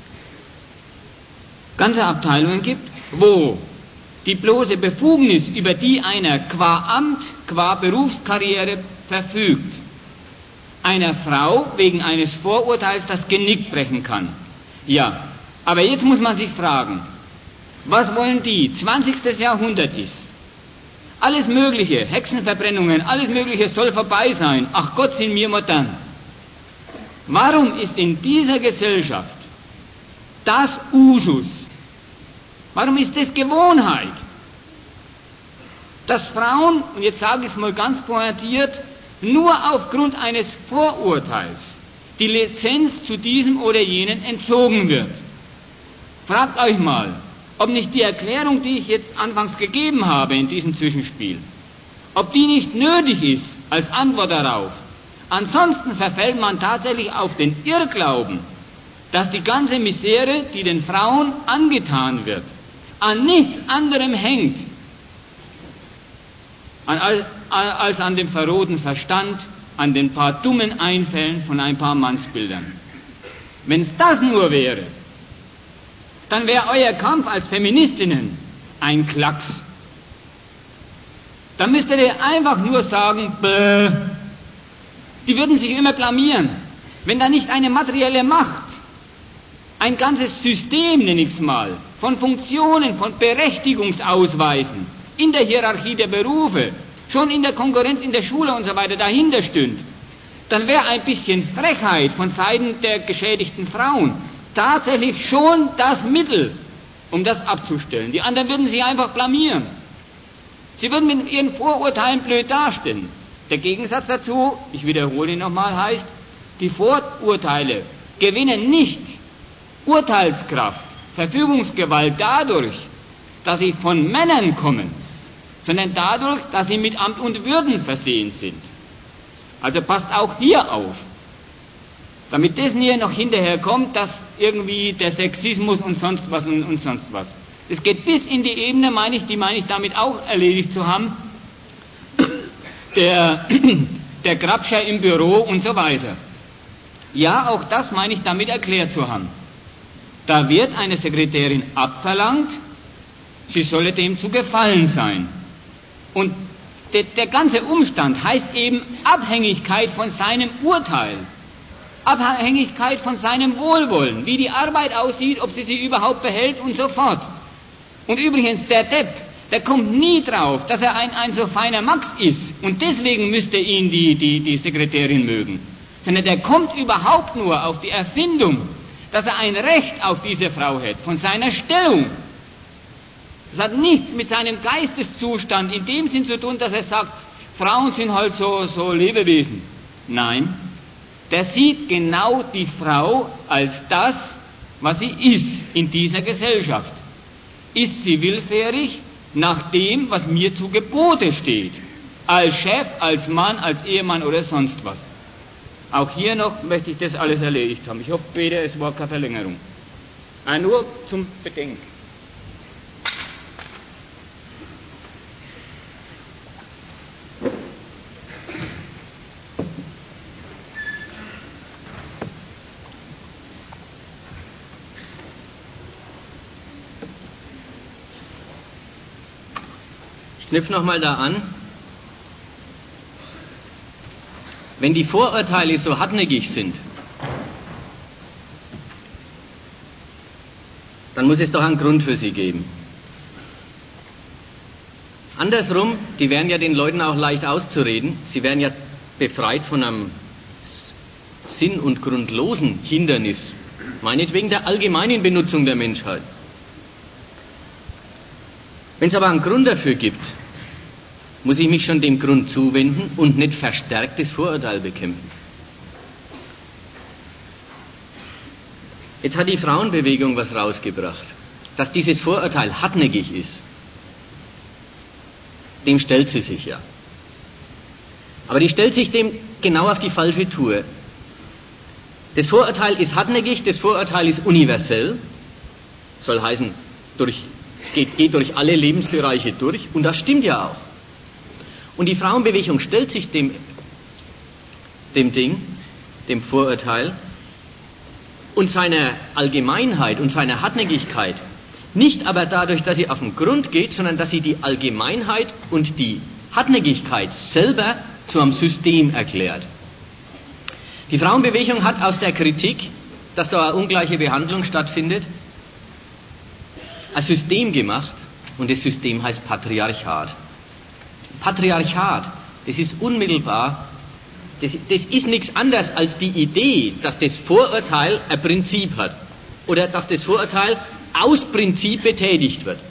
ganze Abteilungen gibt, wo die bloße Befugnis, über die einer qua Amt, qua Berufskarriere verfügt, einer Frau wegen eines Vorurteils das Genick brechen kann. Ja, aber jetzt muss man sich fragen, was wollen die? 20. Jahrhundert ist. Alles Mögliche, Hexenverbrennungen, alles Mögliche soll vorbei sein. Ach Gott, sind wir modern. Warum ist in dieser Gesellschaft das Usus? Warum ist das Gewohnheit? Dass Frauen, und jetzt sage ich es mal ganz pointiert, nur aufgrund eines Vorurteils die Lizenz zu diesem oder jenen entzogen wird. Fragt euch mal, ob nicht die Erklärung, die ich jetzt anfangs gegeben habe in diesem Zwischenspiel, ob die nicht nötig ist als Antwort darauf. Ansonsten verfällt man tatsächlich auf den Irrglauben, dass die ganze Misere, die den Frauen angetan wird, an nichts anderem hängt, als an dem verrohten Verstand, an den paar dummen Einfällen von ein paar Mannsbildern. Wenn es das nur wäre, dann wäre euer Kampf als Feministinnen ein Klacks. Dann müsstet ihr einfach nur sagen, bäh. Die würden sich immer blamieren. Wenn da nicht eine materielle Macht, ein ganzes System, nenne ich es mal, von Funktionen, von Berechtigungsausweisen in der Hierarchie der Berufe, schon in der Konkurrenz in der Schule und so weiter dahinter stünd, dann wäre ein bisschen Frechheit von Seiten der geschädigten Frauen tatsächlich schon das Mittel, um das abzustellen. Die anderen würden sich einfach blamieren. Sie würden mit ihren Vorurteilen blöd dastehen. Der Gegensatz dazu, ich wiederhole ihn nochmal, heißt, die Vorurteile gewinnen nicht Urteilskraft, Verfügungsgewalt dadurch, dass sie von Männern kommen, sondern dadurch, dass sie mit Amt und Würden versehen sind. Also passt auch hier auf, damit das nie noch hinterher kommt, dass irgendwie der Sexismus und sonst was und sonst was. Es geht bis in die Ebene, die meine ich damit auch erledigt zu haben, der Grabscher im Büro und so weiter. Ja, auch das meine ich damit erklärt zu haben. Da wird eine Sekretärin abverlangt, sie solle dem zu gefallen sein. Und der ganze Umstand heißt eben Abhängigkeit von seinem Urteil, Abhängigkeit von seinem Wohlwollen, wie die Arbeit aussieht, ob sie überhaupt behält und so fort. Und übrigens, der Depp, der kommt nie drauf, dass er ein so feiner Max ist und deswegen müsste ihn die Sekretärin mögen, sondern der kommt überhaupt nur auf die Erfindung, dass er ein Recht auf diese Frau hat, von seiner Stellung. Das hat nichts mit seinem Geisteszustand in dem Sinn zu tun, dass er sagt, Frauen sind halt so Lebewesen. Nein, der sieht genau die Frau als das, was sie ist in dieser Gesellschaft. Ist sie willfährig nach dem, was mir zu Gebote steht? Als Chef, als Mann, als Ehemann oder sonst was. Auch hier noch möchte ich das alles erledigt haben. Ich hoffe, Peter, es war keine Verlängerung. Nur zum Bedenken. Ich knüpfe nochmal da an. Wenn die Vorurteile so hartnäckig sind, dann muss es doch einen Grund für sie geben. Andersrum, die wären ja den Leuten auch leicht auszureden, sie wären ja befreit von einem sinn- und grundlosen Hindernis, meinetwegen der allgemeinen Benutzung der Menschheit. Wenn es aber einen Grund dafür gibt, muss ich mich schon dem Grund zuwenden und nicht verstärkt das Vorurteil bekämpfen. Jetzt hat die Frauenbewegung was rausgebracht. Dass dieses Vorurteil hartnäckig ist, dem stellt sie sich ja. Aber die stellt sich dem genau auf die falsche Tour. Das Vorurteil ist hartnäckig, das Vorurteil ist universell, soll heißen, geht durch alle Lebensbereiche durch, und das stimmt ja auch. Und die Frauenbewegung stellt sich dem Vorurteil und seiner Allgemeinheit und seiner Hartnäckigkeit, nicht aber dadurch, dass sie auf den Grund geht, sondern dass sie die Allgemeinheit und die Hartnäckigkeit selber zu einem System erklärt. Die Frauenbewegung hat aus der Kritik, dass da eine ungleiche Behandlung stattfindet, ein System gemacht, und das System heißt Patriarchat. Patriarchat, das ist unmittelbar, das ist nichts anderes als die Idee, dass das Vorurteil ein Prinzip hat oder dass das Vorurteil aus Prinzip betätigt wird.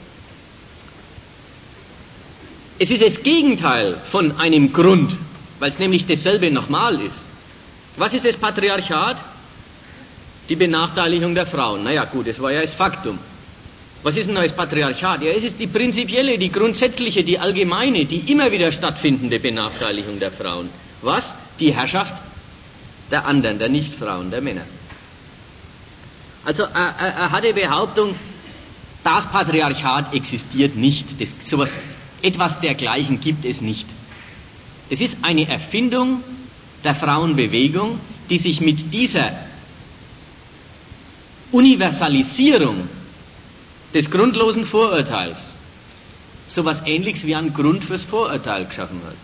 Es ist das Gegenteil von einem Grund, weil es nämlich dasselbe nochmal ist. Was ist das Patriarchat? Die Benachteiligung der Frauen. Naja gut, das war ja das Faktum. Was ist denn das Patriarchat? Ja, es ist die prinzipielle, die grundsätzliche, die allgemeine, die immer wieder stattfindende Benachteiligung der Frauen. Was? Die Herrschaft der anderen, der Nichtfrauen, der Männer. Also er hat die Behauptung, das Patriarchat existiert nicht. Etwas dergleichen gibt es nicht. Es ist eine Erfindung der Frauenbewegung, die sich mit dieser Universalisierung des grundlosen Vorurteils so etwas Ähnliches wie einen Grund fürs Vorurteil geschaffen hat.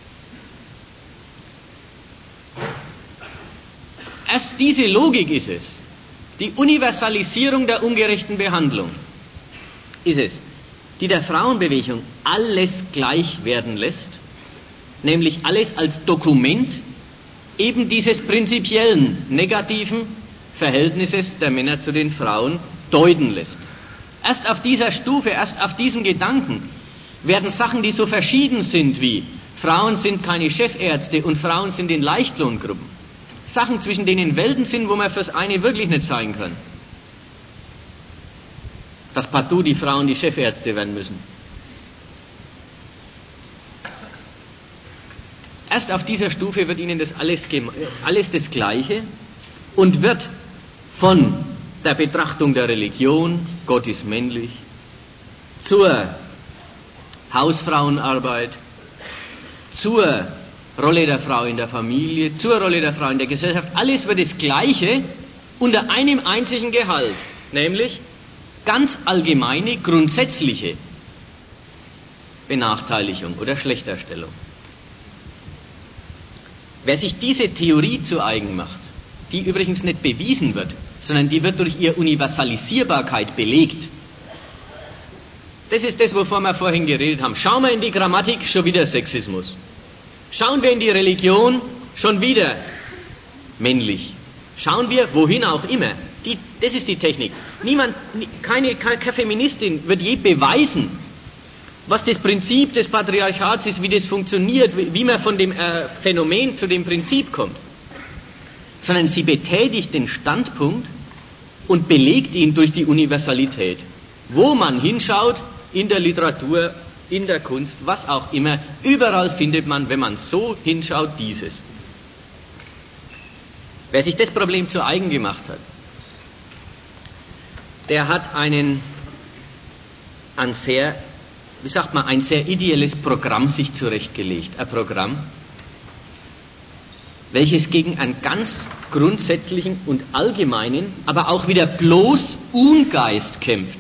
Erst diese Logik ist es, die Universalisierung der ungerechten Behandlung ist es, die der Frauenbewegung alles gleich werden lässt, nämlich alles als Dokument eben dieses prinzipiellen negativen Verhältnisses der Männer zu den Frauen deuten lässt. Erst auf dieser Stufe, erst auf diesem Gedanken werden Sachen, die so verschieden sind wie Frauen sind keine Chefärzte und Frauen sind in Leichtlohngruppen, Sachen, zwischen denen Welten sind, wo man fürs eine wirklich nicht sein kann, dass partout die Frauen die Chefärzte werden müssen. Erst auf dieser Stufe wird ihnen das alles das Gleiche und wird von der Betrachtung der Religion, Gott ist männlich, zur Hausfrauenarbeit, zur Rolle der Frau in der Familie, zur Rolle der Frau in der Gesellschaft, alles wird das Gleiche unter einem einzigen Gehalt, nämlich ganz allgemeine, grundsätzliche Benachteiligung oder Schlechterstellung. Wer sich diese Theorie zu eigen macht, die übrigens nicht bewiesen wird, sondern die wird durch ihre Universalisierbarkeit belegt. Das ist das, wovon wir vorhin geredet haben. Schauen wir in die Grammatik, schon wieder Sexismus. Schauen wir in die Religion, schon wieder männlich. Schauen wir, wohin auch immer. Das ist die Technik. Keine Feministin wird je beweisen, was das Prinzip des Patriarchats ist, wie das funktioniert, wie man von dem Phänomen zu dem Prinzip kommt. Sondern sie betätigt den Standpunkt und belegt ihn durch die Universalität. Wo man hinschaut, in der Literatur, in der Kunst, was auch immer, überall findet man, wenn man so hinschaut, dieses. Wer sich das Problem zu eigen gemacht hat, der hat ein sehr ideelles Programm sich zurechtgelegt. Ein Programm, welches gegen einen ganz grundsätzlichen und allgemeinen, aber auch wieder bloß Ungeist kämpft.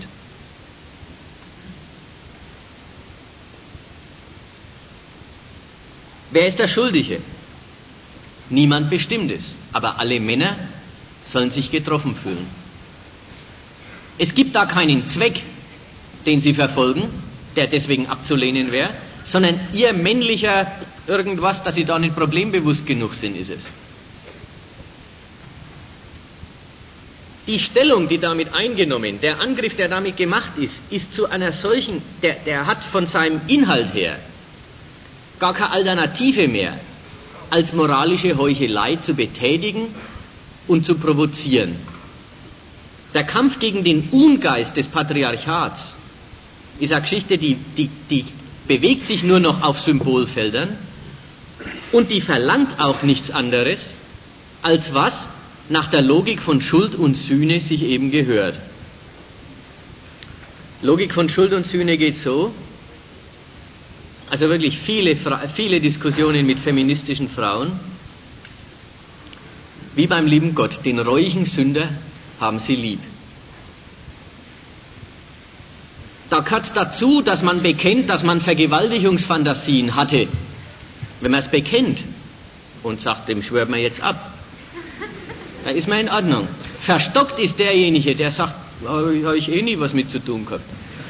Wer ist der Schuldige? Niemand bestimmt es, aber alle Männer sollen sich getroffen fühlen. Es gibt da keinen Zweck, den sie verfolgen, der deswegen abzulehnen wäre, sondern ihr männlicher irgendwas, dass sie da nicht problembewusst genug sind, ist es. Die Stellung, die damit eingenommen, der Angriff, der damit gemacht ist zu einer solchen, der hat von seinem Inhalt her gar keine Alternative mehr, als moralische Heuchelei zu betätigen und zu provozieren. Der Kampf gegen den Ungeist des Patriarchats ist eine Geschichte, die bewegt sich nur noch auf Symbolfeldern und die verlangt auch nichts anderes, als was nach der Logik von Schuld und Sühne sich eben gehört. Logik von Schuld und Sühne geht so, also wirklich viele Diskussionen mit feministischen Frauen, wie beim lieben Gott, den reuigen Sünder haben sie lieb. Da gehört dazu, dass man bekennt, dass man Vergewaltigungsfantasien hatte. Wenn man es bekennt und sagt, dem schwört man jetzt ab, da ist man in Ordnung. Verstockt ist derjenige, der sagt, habe ich nie was mit zu tun gehabt.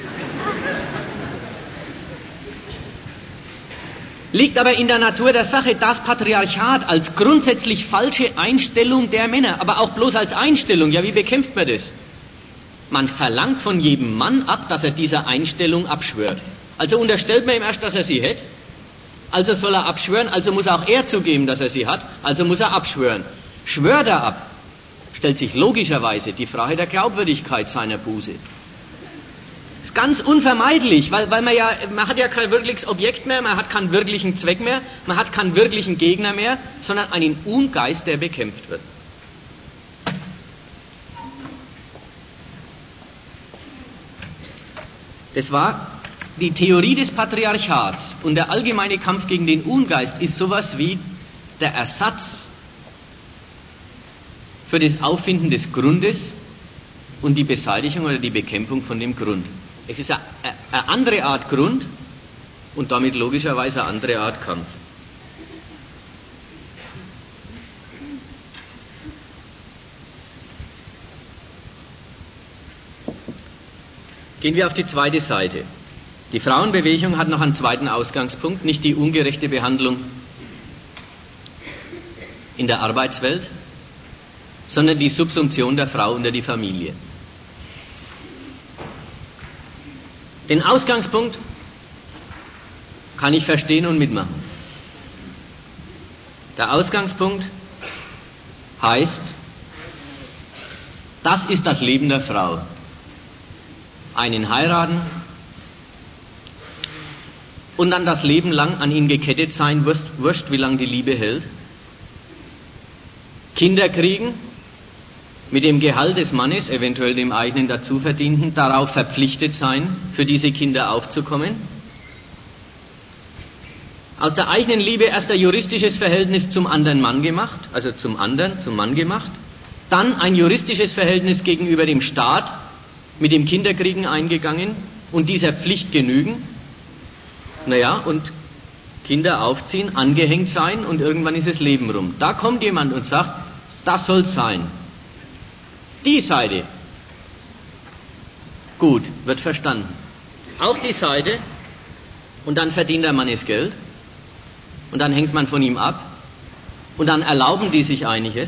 Liegt aber in der Natur der Sache, das Patriarchat als grundsätzlich falsche Einstellung der Männer, aber auch bloß als Einstellung. Ja, wie bekämpft man das? Man verlangt von jedem Mann ab, dass er dieser Einstellung abschwört. Also unterstellt man ihm erst, dass er sie hat, also soll er abschwören, also muss auch er zugeben, dass er sie hat, also muss er abschwören. Schwört er ab, stellt sich logischerweise die Frage der Glaubwürdigkeit seiner Buße. Ist ganz unvermeidlich, weil man hat ja kein wirkliches Objekt mehr, man hat keinen wirklichen Zweck mehr, man hat keinen wirklichen Gegner mehr, sondern einen Ungeist, der bekämpft wird. Das war die Theorie des Patriarchats und der allgemeine Kampf gegen den Ungeist ist sowas wie der Ersatz für das Auffinden des Grundes und die Beseitigung oder die Bekämpfung von dem Grund. Es ist eine andere Art Grund und damit logischerweise eine andere Art Kampf. Gehen wir auf die zweite Seite. Die Frauenbewegung hat noch einen zweiten Ausgangspunkt, nicht die ungerechte Behandlung in der Arbeitswelt, sondern die Subsumption der Frau unter die Familie. Den Ausgangspunkt kann ich verstehen und mitmachen. Der Ausgangspunkt heißt, das ist das Leben der Frau. Einen heiraten und dann das Leben lang an ihn gekettet sein, wurscht wie lange die Liebe hält. Kinder kriegen, mit dem Gehalt des Mannes, eventuell dem eigenen dazu verdienten, darauf verpflichtet sein, für diese Kinder aufzukommen. Aus der eigenen Liebe erst ein juristisches Verhältnis zum anderen Mann gemacht, also zum Mann gemacht, dann ein juristisches Verhältnis gegenüber dem Staat, mit dem Kinderkriegen eingegangen und dieser Pflicht genügen, und Kinder aufziehen, angehängt sein und irgendwann ist das Leben rum. Da kommt jemand und sagt, das soll's sein. Die Seite, gut, wird verstanden. Auch die Seite, und dann verdient der Mann das Geld, und dann hängt man von ihm ab, und dann erlauben die sich einiges.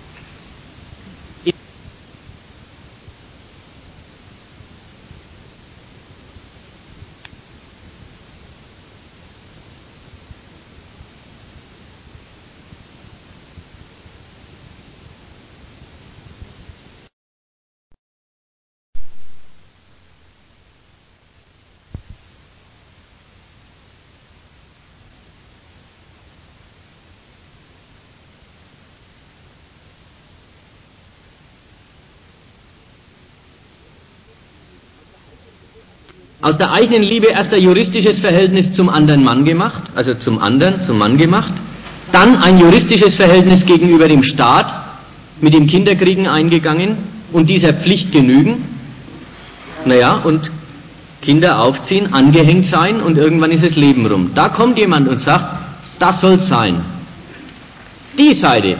Aus der eigenen Liebe erst ein juristisches Verhältnis zum anderen Mann gemacht, also zum Mann gemacht, dann ein juristisches Verhältnis gegenüber dem Staat, mit dem Kinderkriegen eingegangen und dieser Pflicht genügen, und Kinder aufziehen, angehängt sein und irgendwann ist das Leben rum. Da kommt jemand und sagt, das soll's sein. Die Seite,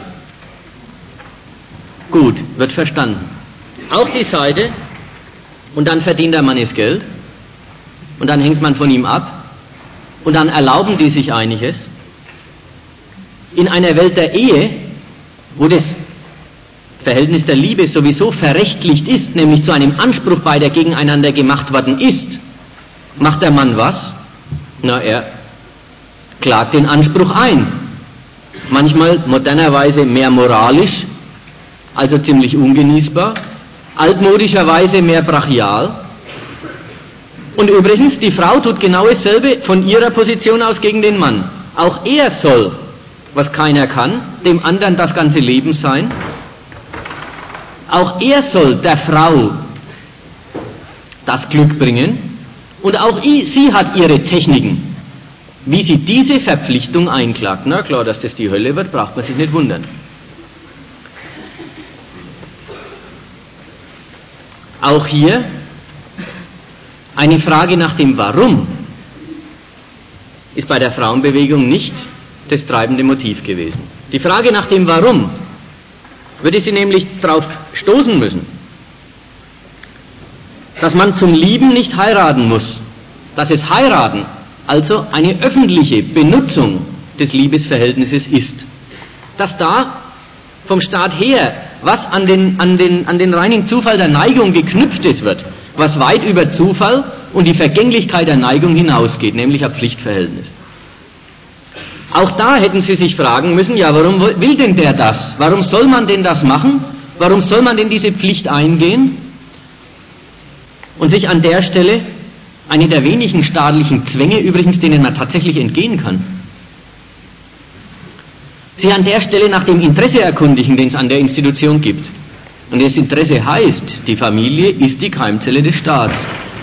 gut, wird verstanden. Auch die Seite, und dann verdient der Mann das Geld, und dann hängt man von ihm ab, und dann erlauben die sich einiges. In einer Welt der Ehe, wo das Verhältnis der Liebe sowieso verrechtlicht ist, nämlich zu einem Anspruch beider gegeneinander gemacht worden ist, macht der Mann was? Er klagt den Anspruch ein. Manchmal modernerweise mehr moralisch, also ziemlich ungenießbar, altmodischerweise mehr brachial. Und übrigens, die Frau tut genau dasselbe von ihrer Position aus gegen den Mann. Auch er soll, was keiner kann, dem anderen das ganze Leben sein. Auch er soll der Frau das Glück bringen. Und auch sie hat ihre Techniken, wie sie diese Verpflichtung einklagt. Na klar, dass das die Hölle wird, braucht man sich nicht wundern. Auch hier eine Frage nach dem Warum ist bei der Frauenbewegung nicht das treibende Motiv gewesen. Die Frage nach dem Warum würde sie nämlich darauf stoßen müssen, dass man zum Lieben nicht heiraten muss, dass es Heiraten also eine öffentliche Benutzung des Liebesverhältnisses ist, dass da vom Staat her was an den reinen Zufall der Neigung geknüpftes wird, was weit über Zufall und die Vergänglichkeit der Neigung hinausgeht, nämlich ein Pflichtverhältnis. Auch da hätten Sie sich fragen müssen, warum will denn der das? Warum soll man denn das machen? Warum soll man denn diese Pflicht eingehen? Und sich an der Stelle, eine der wenigen staatlichen Zwänge übrigens, denen man tatsächlich entgehen kann, sich an der Stelle nach dem Interesse erkundigen, den es an der Institution gibt. Und das Interesse heißt, die Familie ist die Keimzelle des Staats.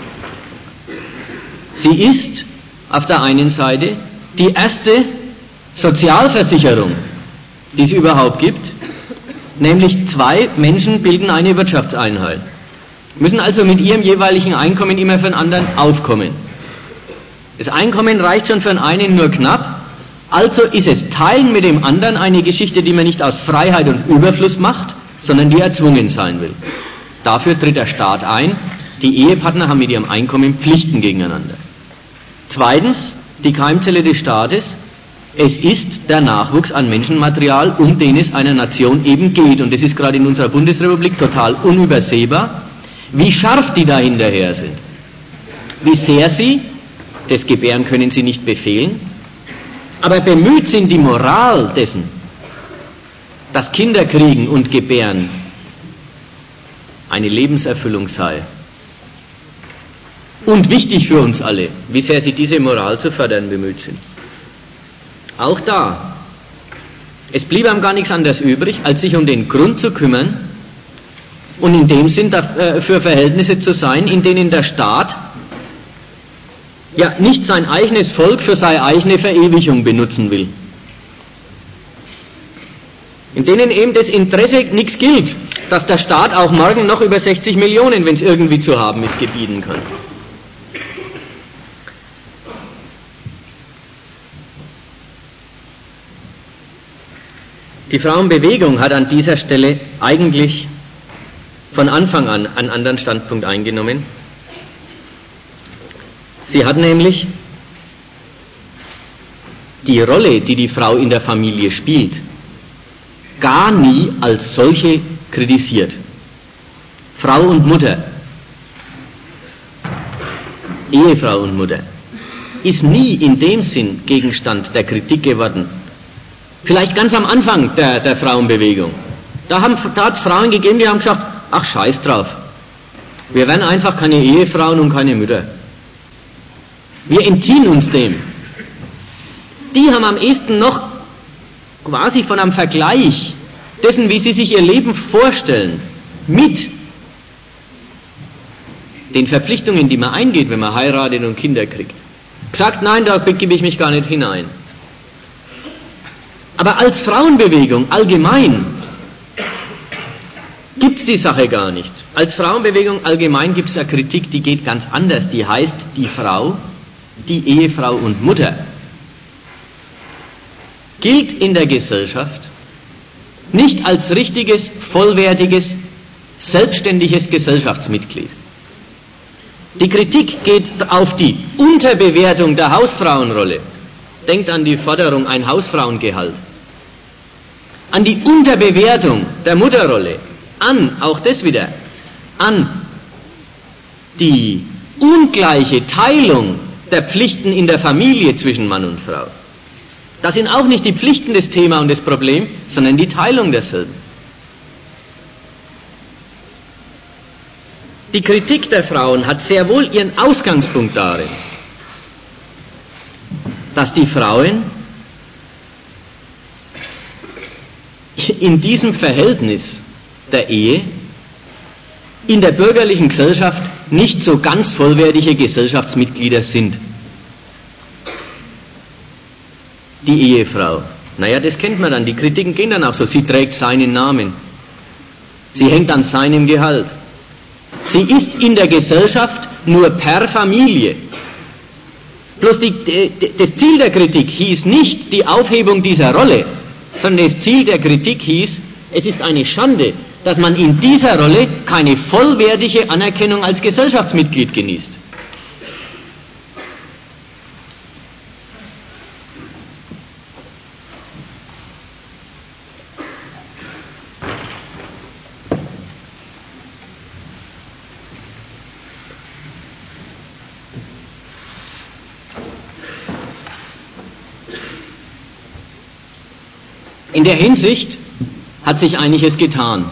Sie ist auf der einen Seite die erste Sozialversicherung, die es überhaupt gibt, nämlich 2 Menschen bilden eine Wirtschaftseinheit, müssen also mit ihrem jeweiligen Einkommen immer für den anderen aufkommen. Das Einkommen reicht schon für den einen nur knapp, also ist es Teilen mit dem anderen eine Geschichte, die man nicht aus Freiheit und Überfluss macht, sondern die erzwungen sein will. Dafür tritt der Staat ein. Die Ehepartner haben mit ihrem Einkommen Pflichten gegeneinander. Zweitens, die Keimzelle des Staates. Es ist der Nachwuchs an Menschenmaterial, um den es einer Nation eben geht. Und das ist gerade in unserer Bundesrepublik total unübersehbar, wie scharf die da hinterher sind. Wie sehr sie, das Gebären können sie nicht befehlen, aber bemüht sind, die Moral dessen, dass Kinderkriegen und Gebären eine Lebenserfüllung sei, und wichtig für uns alle, wie sehr sie diese Moral zu fördern bemüht sind. Auch da, es blieb einem gar nichts anderes übrig, als sich um den Grund zu kümmern und in dem Sinn dafür Verhältnisse zu sein, in denen der Staat ja nicht sein eigenes Volk für seine eigene Verewigung benutzen will. In denen eben das Interesse nichts gilt, dass der Staat auch morgen noch über 60 Millionen, wenn es irgendwie zu haben ist, gebieten kann. Die Frauenbewegung hat an dieser Stelle eigentlich von Anfang an einen anderen Standpunkt eingenommen. Sie hat nämlich die Rolle, die die Frau in der Familie spielt, gar nie als solche kritisiert. Frau und Mutter, Ehefrau und Mutter, ist nie in dem Sinn Gegenstand der Kritik geworden. Vielleicht ganz am Anfang der Frauenbewegung. Da hat es Frauen gegeben, die haben gesagt, ach scheiß drauf, wir werden einfach keine Ehefrauen und keine Mütter. Wir entziehen uns dem. Die haben am ehesten noch quasi von einem Vergleich dessen, wie sie sich ihr Leben vorstellen, mit den Verpflichtungen, die man eingeht, wenn man heiratet und Kinder kriegt, gesagt, nein, da begebe ich mich gar nicht hinein. Aber als Frauenbewegung allgemein gibt es die Sache gar nicht. Als Frauenbewegung allgemein gibt es eine Kritik, die geht ganz anders. Die heißt, die Frau, die Ehefrau und Mutter, gilt in der Gesellschaft nicht als richtiges, vollwertiges, selbstständiges Gesellschaftsmitglied. Die Kritik geht auf die Unterbewertung der Hausfrauenrolle. Denkt an die Forderung, ein Hausfrauengehalt. An die Unterbewertung der Mutterrolle. Auch das wieder, an die ungleiche Teilung der Pflichten in der Familie zwischen Mann und Frau. Da sind auch nicht die Pflichten das Thema und das Problem, sondern die Teilung derselben. Die Kritik der Frauen hat sehr wohl ihren Ausgangspunkt darin, dass die Frauen in diesem Verhältnis der Ehe in der bürgerlichen Gesellschaft nicht so ganz vollwertige Gesellschaftsmitglieder sind. Die Ehefrau, naja, das kennt man dann, die Kritiken gehen dann auch so, sie trägt seinen Namen, sie hängt an seinem Gehalt, sie ist in der Gesellschaft nur per Familie. Bloß das Ziel der Kritik hieß nicht die Aufhebung dieser Rolle, sondern das Ziel der Kritik hieß, es ist eine Schande, dass man in dieser Rolle keine vollwertige Anerkennung als Gesellschaftsmitglied genießt. In der Hinsicht hat sich einiges getan.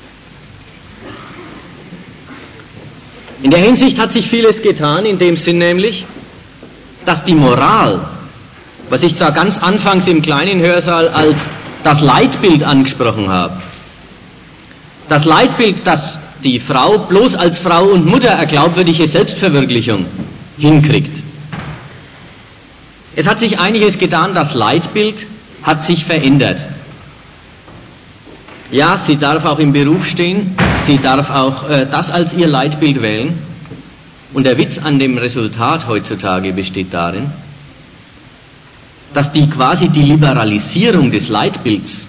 In der Hinsicht hat sich vieles getan, in dem Sinn nämlich, dass die Moral, was ich da ganz anfangs im kleinen Hörsaal als das Leitbild angesprochen habe, das Leitbild, das die Frau bloß als Frau und Mutter eine glaubwürdige Selbstverwirklichung hinkriegt. Es hat sich einiges getan, das Leitbild hat sich verändert. Ja, sie darf auch im Beruf stehen, sie darf auch das als ihr Leitbild wählen. Und der Witz an dem Resultat heutzutage besteht darin, dass die Liberalisierung des Leitbilds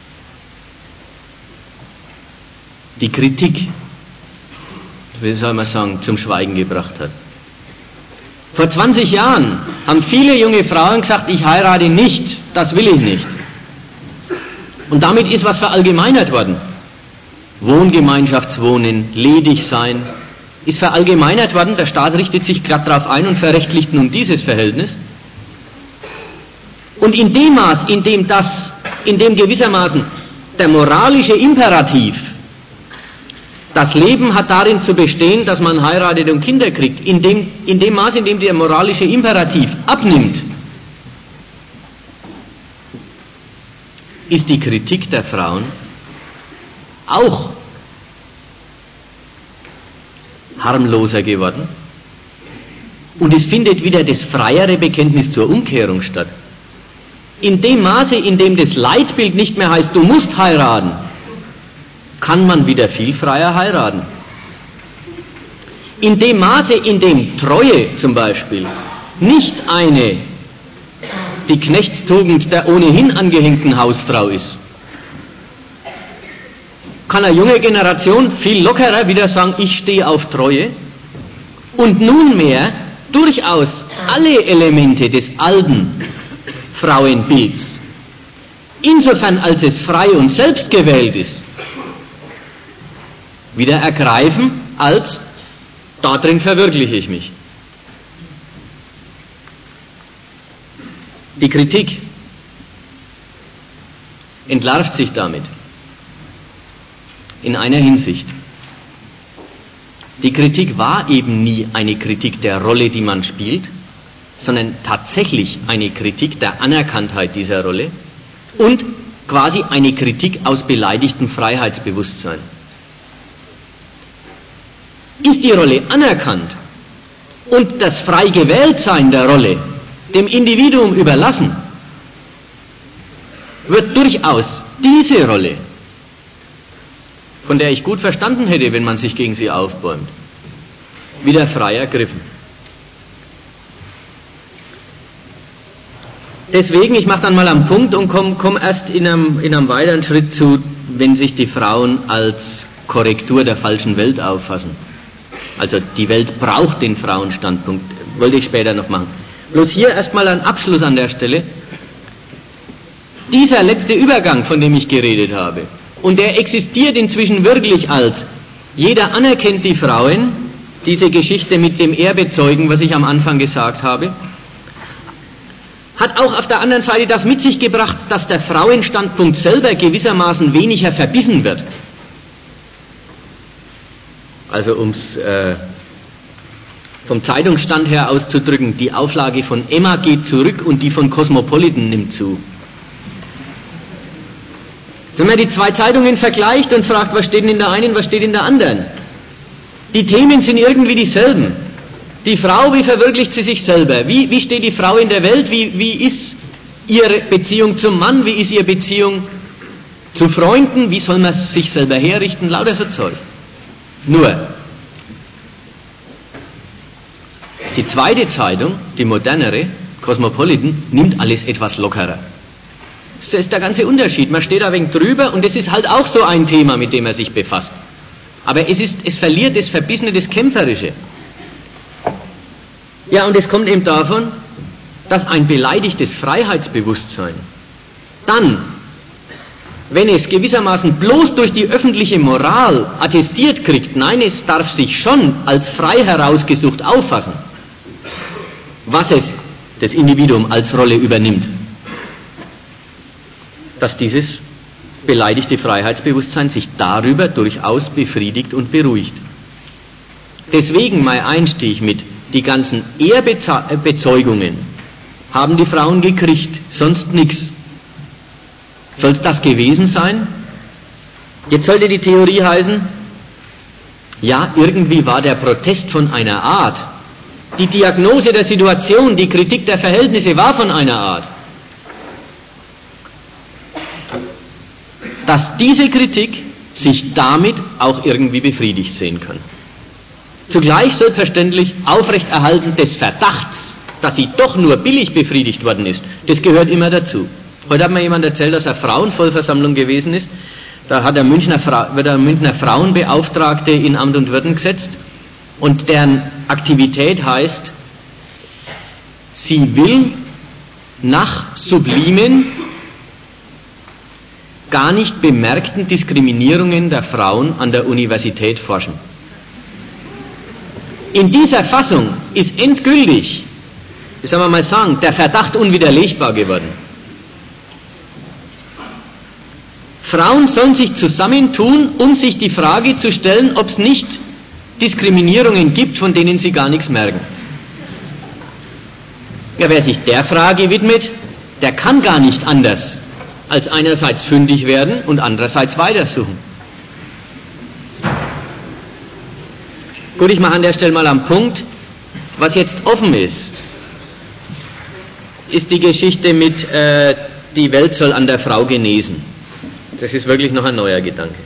die Kritik, wie soll man sagen, zum Schweigen gebracht hat. Vor 20 Jahren haben viele junge Frauen gesagt, ich heirate nicht, das will ich nicht. Und damit ist was verallgemeinert worden. Wohngemeinschaftswohnen, ledig sein, ist verallgemeinert worden. Der Staat richtet sich glatt darauf ein und verrechtlicht nun dieses Verhältnis. Und in dem Maß, in dem gewissermaßen der moralische Imperativ Das Leben hat darin zu bestehen, dass man heiratet und Kinder kriegt. In dem Maß, in dem der moralische Imperativ abnimmt, ist die Kritik der Frauen auch harmloser geworden. Und es findet wieder das freiere Bekenntnis zur Umkehrung statt. In dem Maße, in dem das Leitbild nicht mehr heißt, du musst heiraten, kann man wieder viel freier heiraten. In dem Maße, in dem Treue zum Beispiel nicht die Knechtstugend der ohnehin angehängten Hausfrau ist, kann eine junge Generation viel lockerer wieder sagen, ich stehe auf Treue und nunmehr durchaus alle Elemente des alten Frauenbilds, insofern als es frei und selbstgewählt ist, wieder ergreifen als darin verwirkliche ich mich. Die Kritik entlarvt sich damit in einer Hinsicht. Die Kritik war eben nie eine Kritik der Rolle, die man spielt, sondern tatsächlich eine Kritik der Anerkanntheit dieser Rolle und quasi eine Kritik aus beleidigtem Freiheitsbewusstsein. Ist die Rolle anerkannt und das frei Gewähltsein der Rolle dem Individuum überlassen, wird durchaus diese Rolle, von der ich gut verstanden hätte, wenn man sich gegen sie aufbäumt, wieder frei ergriffen. Deswegen, ich mache dann mal am Punkt und komm erst in einem weiteren Schritt zu, wenn sich die Frauen als Korrektur der falschen Welt auffassen. Also die Welt braucht den Frauenstandpunkt, wollte ich später noch machen. Bloß hier erstmal ein Abschluss an der Stelle. Dieser letzte Übergang, von dem ich geredet habe, und der existiert inzwischen wirklich als, jeder anerkennt die Frauen, diese Geschichte mit dem Ehrbezeugen, was ich am Anfang gesagt habe, hat auch auf der anderen Seite das mit sich gebracht, dass der Frauenstandpunkt selber gewissermaßen weniger verbissen wird. Also vom Zeitungsstand her auszudrücken, die Auflage von Emma geht zurück und die von Cosmopolitan nimmt zu. Wenn man die zwei Zeitungen vergleicht und fragt, was steht in der einen, was steht in der anderen, die Themen sind irgendwie dieselben. Die Frau, wie verwirklicht sie sich selber? Wie steht die Frau in der Welt? Wie ist ihre Beziehung zum Mann? Wie ist ihre Beziehung zu Freunden? Wie soll man sich selber herrichten? Lauter so Zeug. Nur, die zweite Zeitung, die modernere, Cosmopolitan, nimmt alles etwas lockerer. Das ist der ganze Unterschied. Man steht da ein wenig drüber und das ist halt auch so ein Thema, mit dem er sich befasst. Aber es verliert das Verbissene, das Kämpferische. Ja, und es kommt eben davon, dass ein beleidigtes Freiheitsbewusstsein dann, wenn es gewissermaßen bloß durch die öffentliche Moral attestiert kriegt, nein, es darf sich schon als frei herausgesucht auffassen, was es das Individuum als Rolle übernimmt, dass dieses beleidigte Freiheitsbewusstsein sich darüber durchaus befriedigt und beruhigt. Deswegen mein Einstieg mit die ganzen Ehrbezeugungen haben die Frauen gekriegt, sonst nichts. Soll es das gewesen sein? Jetzt sollte die Theorie heißen, ja, irgendwie war der Protest von einer Art, die Diagnose der Situation, die Kritik der Verhältnisse war von einer Art, dass diese Kritik sich damit auch irgendwie befriedigt sehen kann. Zugleich selbstverständlich Aufrechterhalten des Verdachts, dass sie doch nur billig befriedigt worden ist, das gehört immer dazu. Heute hat mir jemand erzählt, dass eine Frauenvollversammlung gewesen ist. Da wird der Münchner Frauenbeauftragte in Amt und Würden gesetzt und deren Aktivität heißt, sie will nach sublimen, gar nicht bemerkten Diskriminierungen der Frauen an der Universität forschen. In dieser Fassung ist endgültig, wie soll man mal sagen, der Verdacht unwiderlegbar geworden. Frauen sollen sich zusammentun, um sich die Frage zu stellen, ob es nicht Diskriminierungen gibt, von denen sie gar nichts merken. Ja, wer sich der Frage widmet, der kann gar nicht anders, als einerseits fündig werden und andererseits weitersuchen. Gut, ich mache an der Stelle mal am Punkt. Was jetzt offen ist die Geschichte mit, die Welt soll an der Frau genesen. Das ist wirklich noch ein neuer Gedanke.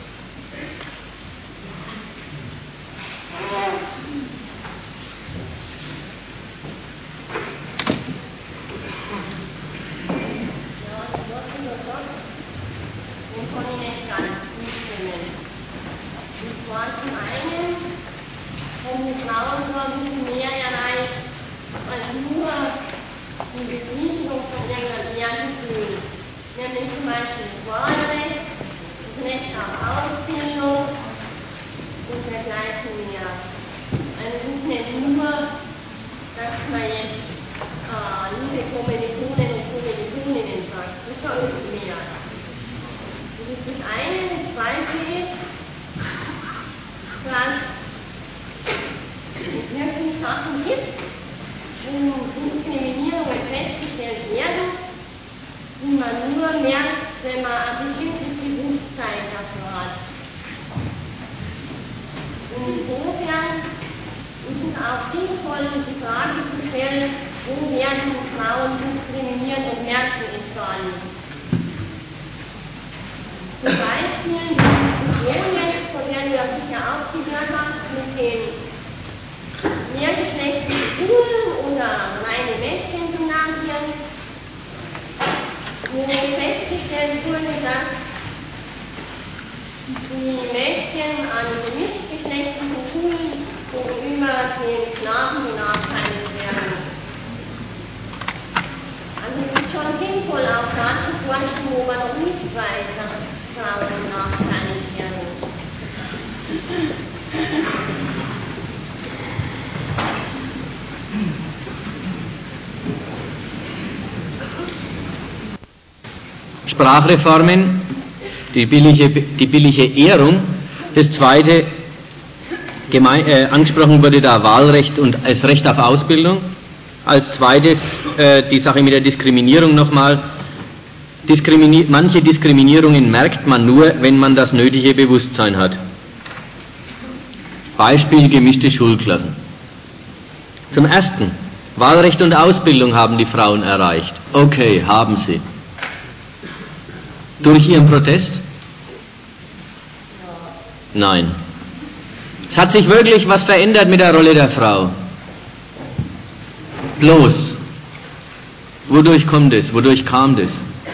Sprachreformen, die billige Ehrung. Das zweite, angesprochen wurde da Wahlrecht und das Recht auf Ausbildung. Als zweites die Sache mit der Diskriminierung nochmal. Manche Diskriminierungen merkt man nur, wenn man das nötige Bewusstsein hat. Beispiel gemischte Schulklassen. Zum Ersten, Wahlrecht und Ausbildung haben die Frauen erreicht. Okay, haben sie. Durch ihren Protest? Nein. Es hat sich wirklich was verändert mit der Rolle der Frau. Bloß. Wodurch kommt es? Wodurch kam das?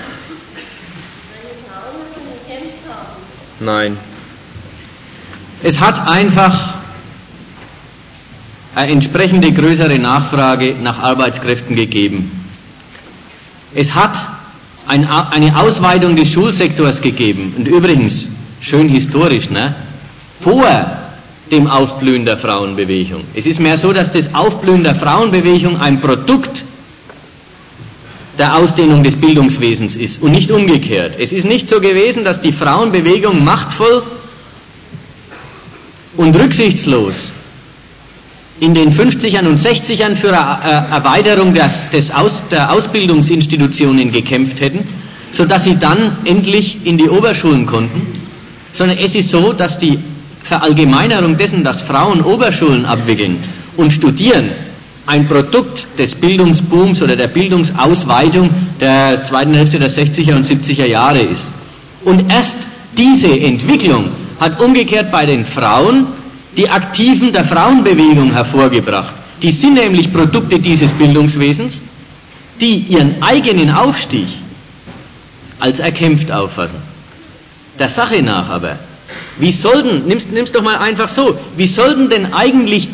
Nein. Es hat einfach eine entsprechende größere Nachfrage nach Arbeitskräften gegeben. Es hat eine Ausweitung des Schulsektors gegeben. Und übrigens, schön historisch, ne? Vor dem Aufblühen der Frauenbewegung. Es ist mehr so, dass das Aufblühen der Frauenbewegung ein Produkt der Ausdehnung des Bildungswesens ist und nicht umgekehrt. Es ist nicht so gewesen, dass die Frauenbewegung machtvoll und rücksichtslos in den 50ern und 60ern für eine Erweiterung der Ausbildungsinstitutionen gekämpft hätten, sodass sie dann endlich in die Oberschulen konnten, sondern es ist so, dass die Verallgemeinerung dessen, dass Frauen Oberschulen abwickeln und studieren, ein Produkt des Bildungsbooms oder der Bildungsausweitung der zweiten Hälfte der 60er und 70er Jahre ist. Und erst diese Entwicklung hat umgekehrt bei den Frauen die Aktiven der Frauenbewegung hervorgebracht. Die sind nämlich Produkte dieses Bildungswesens, die ihren eigenen Aufstieg als erkämpft auffassen. Der Sache nach aber, nimm's doch mal einfach so, wie sollten denn eigentlich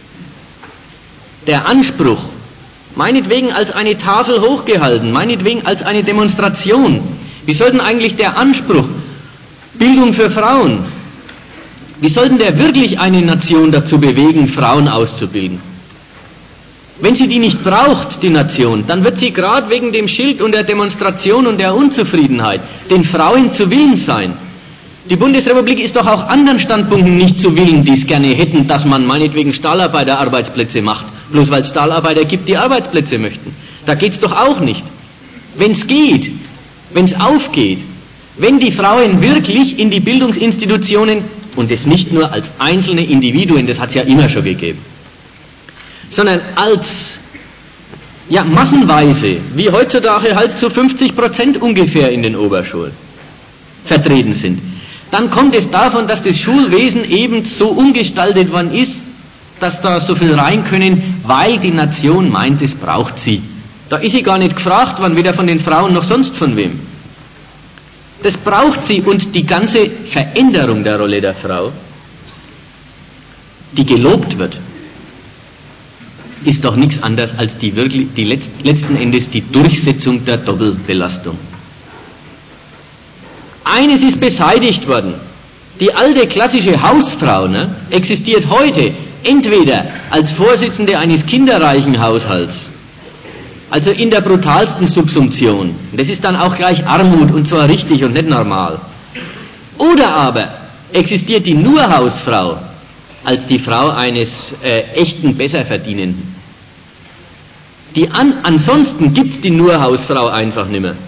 der Anspruch, meinetwegen als eine Tafel hochgehalten, meinetwegen als eine Demonstration, wie sollten eigentlich der Anspruch, Bildung für Frauen, wie sollten der wirklich eine Nation dazu bewegen, Frauen auszubilden? Wenn sie die nicht braucht, die Nation, dann wird sie gerade wegen dem Schild und der Demonstration und der Unzufriedenheit den Frauen zu Willen sein. Die Bundesrepublik ist doch auch anderen Standpunkten nicht zu Willen, die es gerne hätten, dass man meinetwegen Stahlarbeiter Arbeitsplätze macht, bloß weil es Stahlarbeiter gibt, die Arbeitsplätze möchten. Da geht's doch auch nicht. Wenn es geht, wenn es aufgeht, wenn die Frauen wirklich in die Bildungsinstitutionen, und das nicht nur als einzelne Individuen, das hat es ja immer schon gegeben, sondern als, ja, massenweise, wie heutzutage halt zu 50% ungefähr in den Oberschulen vertreten sind, dann kommt es davon, dass das Schulwesen eben so umgestaltet worden ist, dass da so viel rein können, weil die Nation meint, es braucht sie. Da ist sie gar nicht gefragt worden, weder von den Frauen noch sonst von wem. Das braucht sie, und die ganze Veränderung der Rolle der Frau, die gelobt wird, ist doch nichts anderes als die letzten Endes die Durchsetzung der Doppelbelastung. Eines ist beseitigt worden. Die alte klassische Hausfrau existiert heute entweder als Vorsitzende eines kinderreichen Haushalts, also in der brutalsten Subsumption. Das ist dann auch gleich Armut, und zwar richtig und nicht normal. Oder aber existiert die nur Hausfrau als die Frau eines echten Besserverdienenden. Ansonsten gibt's die nur Hausfrau einfach nicht mehr.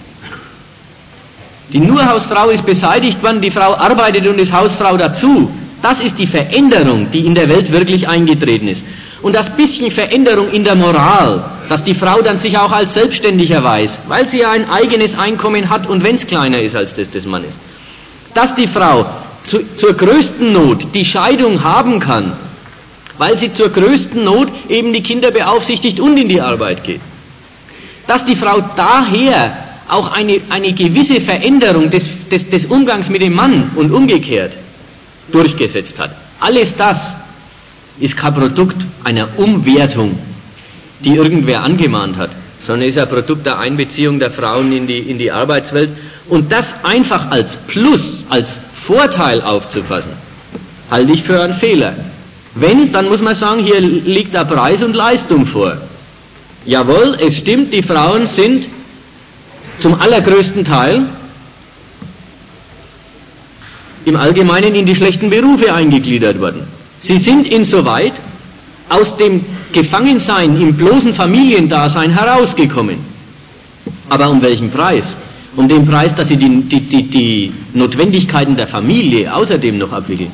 Die Nurhausfrau ist beseitigt worden, die Frau arbeitet und ist Hausfrau dazu. Das ist die Veränderung, die in der Welt wirklich eingetreten ist. Und das bisschen Veränderung in der Moral, dass die Frau dann sich auch als Selbstständiger weiß, weil sie ja ein eigenes Einkommen hat, und wenn es kleiner ist als das des Mannes. Dass die Frau zur größten Not die Scheidung haben kann, weil sie zur größten Not eben die Kinder beaufsichtigt und in die Arbeit geht. Dass die Frau daher auch eine gewisse Veränderung des Umgangs mit dem Mann und umgekehrt durchgesetzt hat. Alles das ist kein Produkt einer Umwertung, die irgendwer angemahnt hat, sondern ist ein Produkt der Einbeziehung der Frauen in die Arbeitswelt, und das einfach als Plus, als Vorteil aufzufassen, halte ich für einen Fehler. Wenn, dann muss man sagen, hier liegt da Preis und Leistung vor. Jawohl, es stimmt, die Frauen sind zum allergrößten Teil im Allgemeinen in die schlechten Berufe eingegliedert worden. Sie sind insoweit aus dem Gefangensein im bloßen Familiendasein herausgekommen. Aber um welchen Preis? Um den Preis, dass sie die Notwendigkeiten der Familie außerdem noch abwickeln.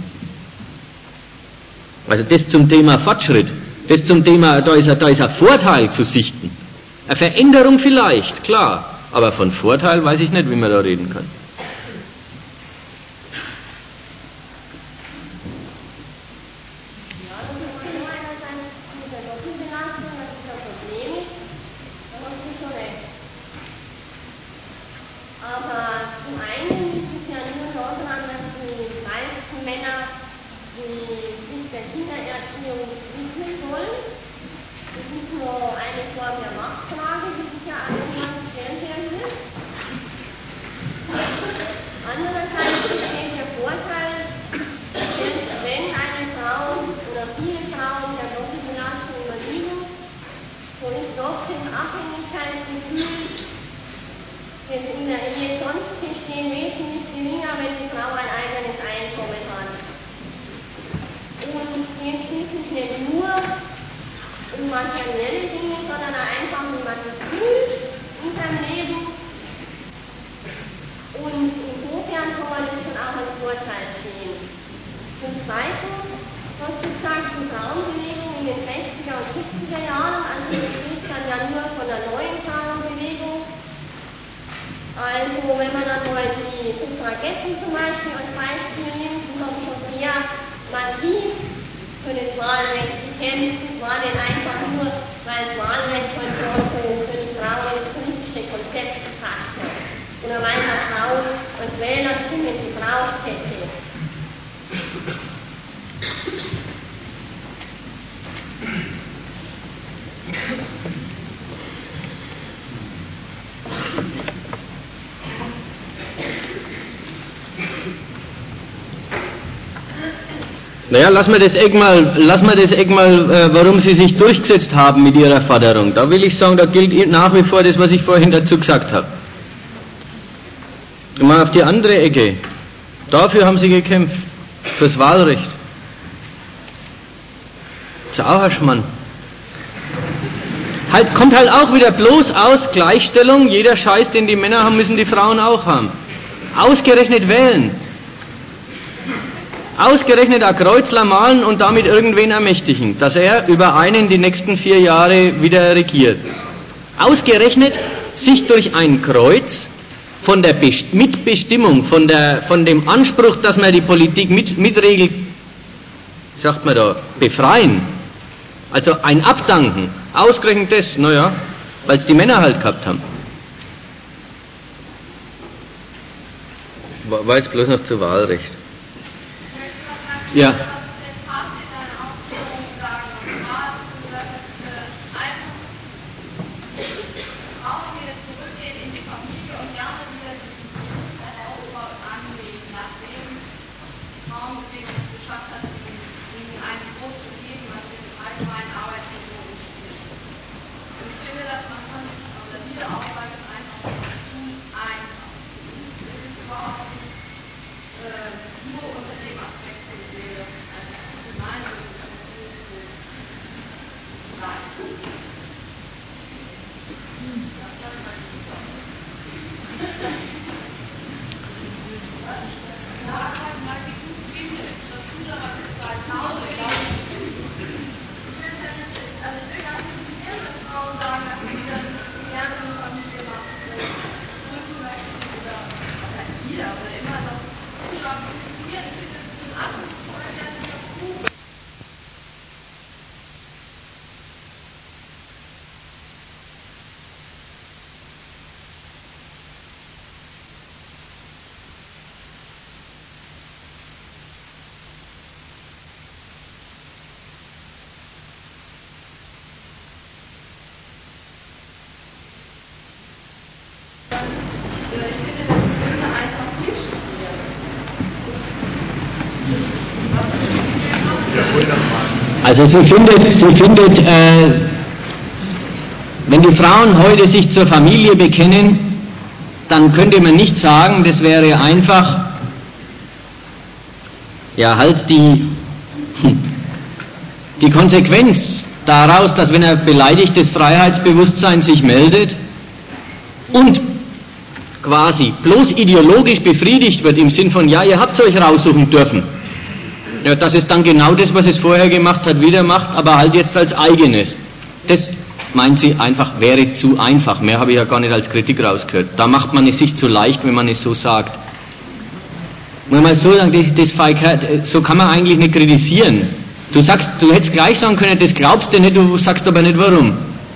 Also das zum Thema Fortschritt, das zum Thema, da ist ein Vorteil zu sichten. Eine Veränderung vielleicht, klar. Aber von Vorteil weiß ich nicht, wie man da reden kann. Ja, das ist schon einerseits mit der Doppelbelastung, das ist ein Problem, da hast du schon recht. Aber zum einen ist es ja nur daran, dass die meisten Männer sich der Kindererziehung widmen wollen. Das ist nur eine Form der Machtfrage, die sich ja allgemein sehr, sehr hilft. Andererseits besteht der Vorteil, wenn eine Frau oder viele Frauen der Doppelbelastung überliegen, so ist doch das Abhängigkeitsgefühl, das in der Ehe sonst besteht, wesentlich geringer, wenn die Frau ein eigenes Einkommen hat. Und geht schließlich nicht nur um materielle Dinge, sondern einfach um was es fühlt in seinem Leben. Und insofern kann man das schon auch als Vorteil sehen. Zum Zweiten hast du gesagt, die Frauenbewegung in den 60er und 70er Jahren, also das spricht dann ja nur von der neuen Frauenbewegung. Also wenn man dann mal die Suffragetten zum Beispiel als Beispiel nimmt, die haben schon sehr massiv für das Wahlrecht gekämpft, es war nicht einfach nur, weil das Wahlrecht halt für die Frauen ins politische Konzept gepasst hat. Oder weil eine Frau als Wählerstimme gebraucht hätte. Naja, lassen wir das Eck mal, warum Sie sich durchgesetzt haben mit Ihrer Forderung. Da will ich sagen, da gilt nach wie vor das, was ich vorhin dazu gesagt habe. Mal auf die andere Ecke. Dafür haben Sie gekämpft. Fürs Wahlrecht. Das ist auch ein Schmarrn. Kommt halt auch wieder bloß aus Gleichstellung. Jeder Scheiß, den die Männer haben, müssen die Frauen auch haben. Ausgerechnet wählen. Ausgerechnet ein Kreuzler malen und damit irgendwen ermächtigen, dass er über einen die nächsten 4 Jahre wieder regiert. Ausgerechnet sich durch ein Kreuz von der Mitbestimmung, von dem Anspruch, dass man die Politik mitregelt, sagt man da, befreien. Also ein Abdanken. Ausgerechnet das, naja, weil es die Männer halt gehabt haben. War jetzt bloß noch zu Wahlrecht. Ja. Also sie findet, wenn die Frauen heute sich zur Familie bekennen, dann könnte man nicht sagen, das wäre einfach, ja halt die Konsequenz daraus, dass wenn ein beleidigtes Freiheitsbewusstsein sich meldet und quasi bloß ideologisch befriedigt wird im Sinn von, ja, ihr habt euch raussuchen dürfen. Ja, dass es dann genau das, was es vorher gemacht hat, wieder macht, aber halt jetzt als eigenes. Das, meint sie, einfach wäre zu einfach. Mehr habe ich ja gar nicht als Kritik rausgehört. Da macht man es sich zu leicht, wenn man es so sagt. Wenn man so sagt, so kann man eigentlich nicht kritisieren. Du hättest gleich sagen können, das glaubst du nicht, du sagst aber nicht warum.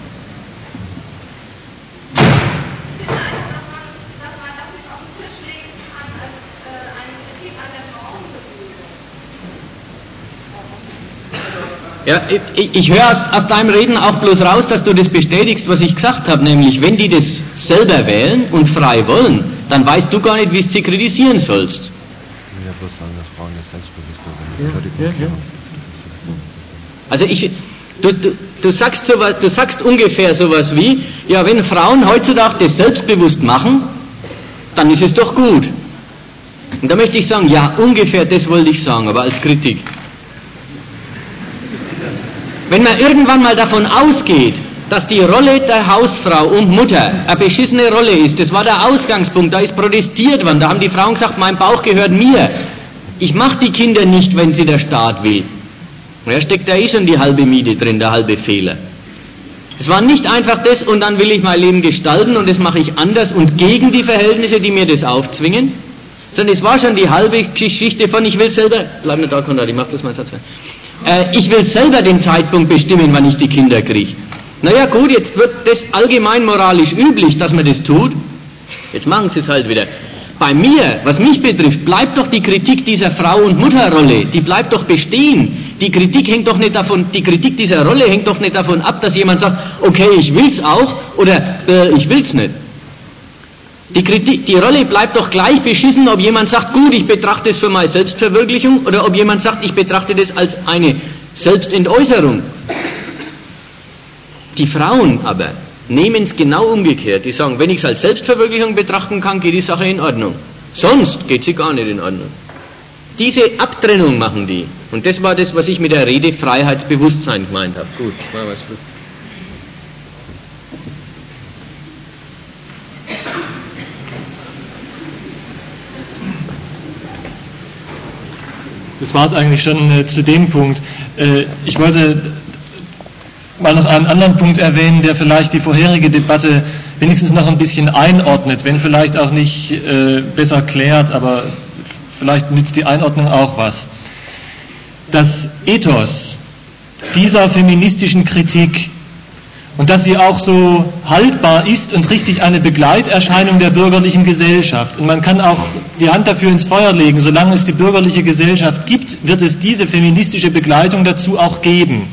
Ja, ich höre aus deinem Reden auch bloß raus, dass du das bestätigst, was ich gesagt habe, nämlich, wenn die das selber wählen und frei wollen, dann weißt du gar nicht, wie du sie kritisieren sollst. Ich will ja bloß sagen, dass Frauen das selbstbewusster sind. Also du sagst ungefähr sowas wie, ja, wenn Frauen heutzutage das selbstbewusst machen, dann ist es doch gut. Und da möchte ich sagen, ja, ungefähr das wollte ich sagen, aber als Kritik. Wenn man irgendwann mal davon ausgeht, dass die Rolle der Hausfrau und Mutter eine beschissene Rolle ist, das war der Ausgangspunkt, da ist protestiert worden, da haben die Frauen gesagt, mein Bauch gehört mir, ich mache die Kinder nicht, wenn sie der Staat will. Und da steckt ja schon die halbe Miete drin, der halbe Fehler. Es war nicht einfach das und dann will ich mein Leben gestalten und das mache ich anders und gegen die Verhältnisse, die mir das aufzwingen, sondern es war schon die halbe Geschichte von, ich will selber, bleib nicht da, Konrad, ich mach bloß mal einen Satz fertig. Ich will selber den Zeitpunkt bestimmen, wann ich die Kinder kriege. Naja gut, jetzt wird das allgemein moralisch üblich, dass man das tut. Jetzt machen sie es halt wieder. Bei mir, was mich betrifft, bleibt doch die Kritik dieser Frau- und Mutterrolle, die bleibt doch bestehen. Die Kritik dieser Rolle hängt doch nicht davon ab, dass jemand sagt, okay, ich will's auch oder ich will's nicht. Die Rolle bleibt doch gleich beschissen, ob jemand sagt, gut, ich betrachte es für meine Selbstverwirklichung, oder ob jemand sagt, ich betrachte das als eine Selbstentäußerung. Die Frauen aber nehmen es genau umgekehrt. Die sagen, wenn ich es als Selbstverwirklichung betrachten kann, geht die Sache in Ordnung. Sonst geht sie gar nicht in Ordnung. Diese Abtrennung machen die. Und das war das, was ich mit der Rede Freiheitsbewusstsein gemeint habe. Gut, machen wir Schluss. Das war es eigentlich schon zu dem Punkt. Ich wollte mal noch einen anderen Punkt erwähnen, der vielleicht die vorherige Debatte wenigstens noch ein bisschen einordnet, wenn vielleicht auch nicht besser klärt, aber vielleicht nützt die Einordnung auch was. Das Ethos dieser feministischen Kritik und dass sie auch so haltbar ist und richtig eine Begleiterscheinung der bürgerlichen Gesellschaft. Und man kann auch die Hand dafür ins Feuer legen, solange es die bürgerliche Gesellschaft gibt, wird es diese feministische Begleitung dazu auch geben.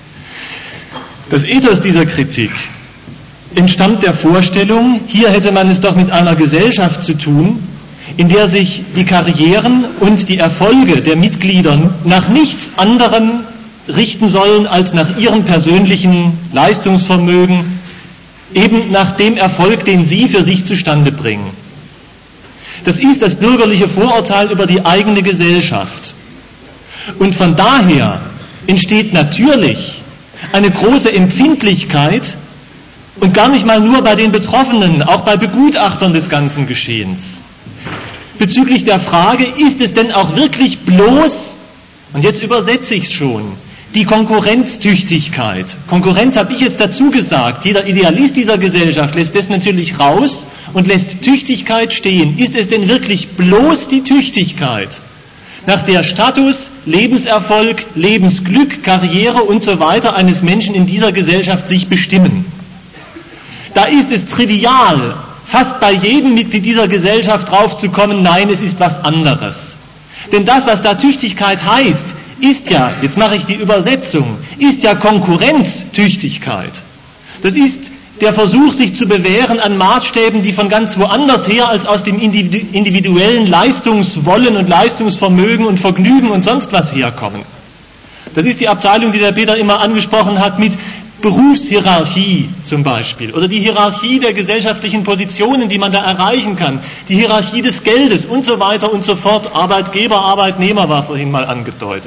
Das Ethos dieser Kritik entstammt der Vorstellung, hier hätte man es doch mit einer Gesellschaft zu tun, in der sich die Karrieren und die Erfolge der Mitglieder nach nichts anderem richten sollen als nach ihrem persönlichen Leistungsvermögen, eben nach dem Erfolg, den sie für sich zustande bringen. Das ist das bürgerliche Vorurteil über die eigene Gesellschaft. Und von daher entsteht natürlich eine große Empfindlichkeit und gar nicht mal nur bei den Betroffenen, auch bei Begutachtern des ganzen Geschehens. Bezüglich der Frage, ist es denn auch wirklich bloß, und jetzt übersetze ich es schon, die Konkurrenztüchtigkeit. Konkurrenz habe ich jetzt dazu gesagt. Jeder Idealist dieser Gesellschaft lässt das natürlich raus und lässt Tüchtigkeit stehen. Ist es denn wirklich bloß die Tüchtigkeit, nach der Status, Lebenserfolg, Lebensglück, Karriere und so weiter eines Menschen in dieser Gesellschaft sich bestimmen? Da ist es trivial, fast bei jedem Mitglied dieser Gesellschaft draufzukommen, nein, es ist was anderes. Denn das, was da Tüchtigkeit heißt, ist ja, jetzt mache ich die Übersetzung, ist ja Konkurrenztüchtigkeit. Das ist der Versuch, sich zu bewähren an Maßstäben, die von ganz woanders her als aus dem individuellen Leistungswollen und Leistungsvermögen und Vergnügen und sonst was herkommen. Das ist die Abteilung, die der Peter immer angesprochen hat mit Berufshierarchie zum Beispiel oder die Hierarchie der gesellschaftlichen Positionen, die man da erreichen kann, die Hierarchie des Geldes und so weiter und so fort. Arbeitgeber, Arbeitnehmer war vorhin mal angedeutet.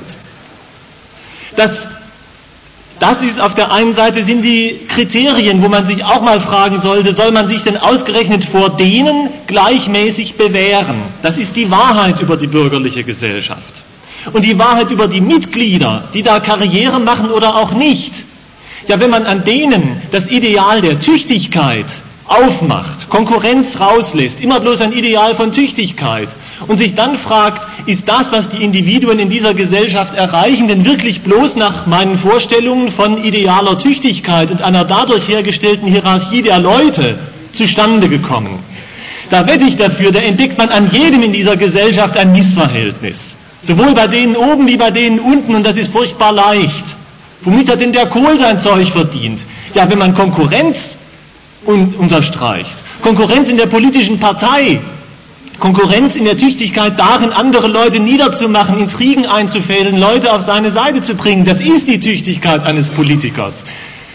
Das ist auf der einen Seite sind die Kriterien, wo man sich auch mal fragen sollte, soll man sich denn ausgerechnet vor denen gleichmäßig bewähren? Das ist die Wahrheit über die bürgerliche Gesellschaft. Und die Wahrheit über die Mitglieder, die da Karriere machen oder auch nicht. Ja, wenn man an denen das Ideal der Tüchtigkeit aufmacht, Konkurrenz rauslässt, immer bloß ein Ideal von Tüchtigkeit und sich dann fragt, ist das, was die Individuen in dieser Gesellschaft erreichen, denn wirklich bloß nach meinen Vorstellungen von idealer Tüchtigkeit und einer dadurch hergestellten Hierarchie der Leute zustande gekommen? Da wette ich dafür, da entdeckt man an jedem in dieser Gesellschaft ein Missverhältnis. Sowohl bei denen oben wie bei denen unten, und das ist furchtbar leicht. Womit hat denn der Kohl sein Zeug verdient? Ja, wenn man Konkurrenz unterstreicht. Konkurrenz in der politischen Partei. Konkurrenz in der Tüchtigkeit darin, andere Leute niederzumachen, Intrigen einzufädeln, Leute auf seine Seite zu bringen. Das ist die Tüchtigkeit eines Politikers.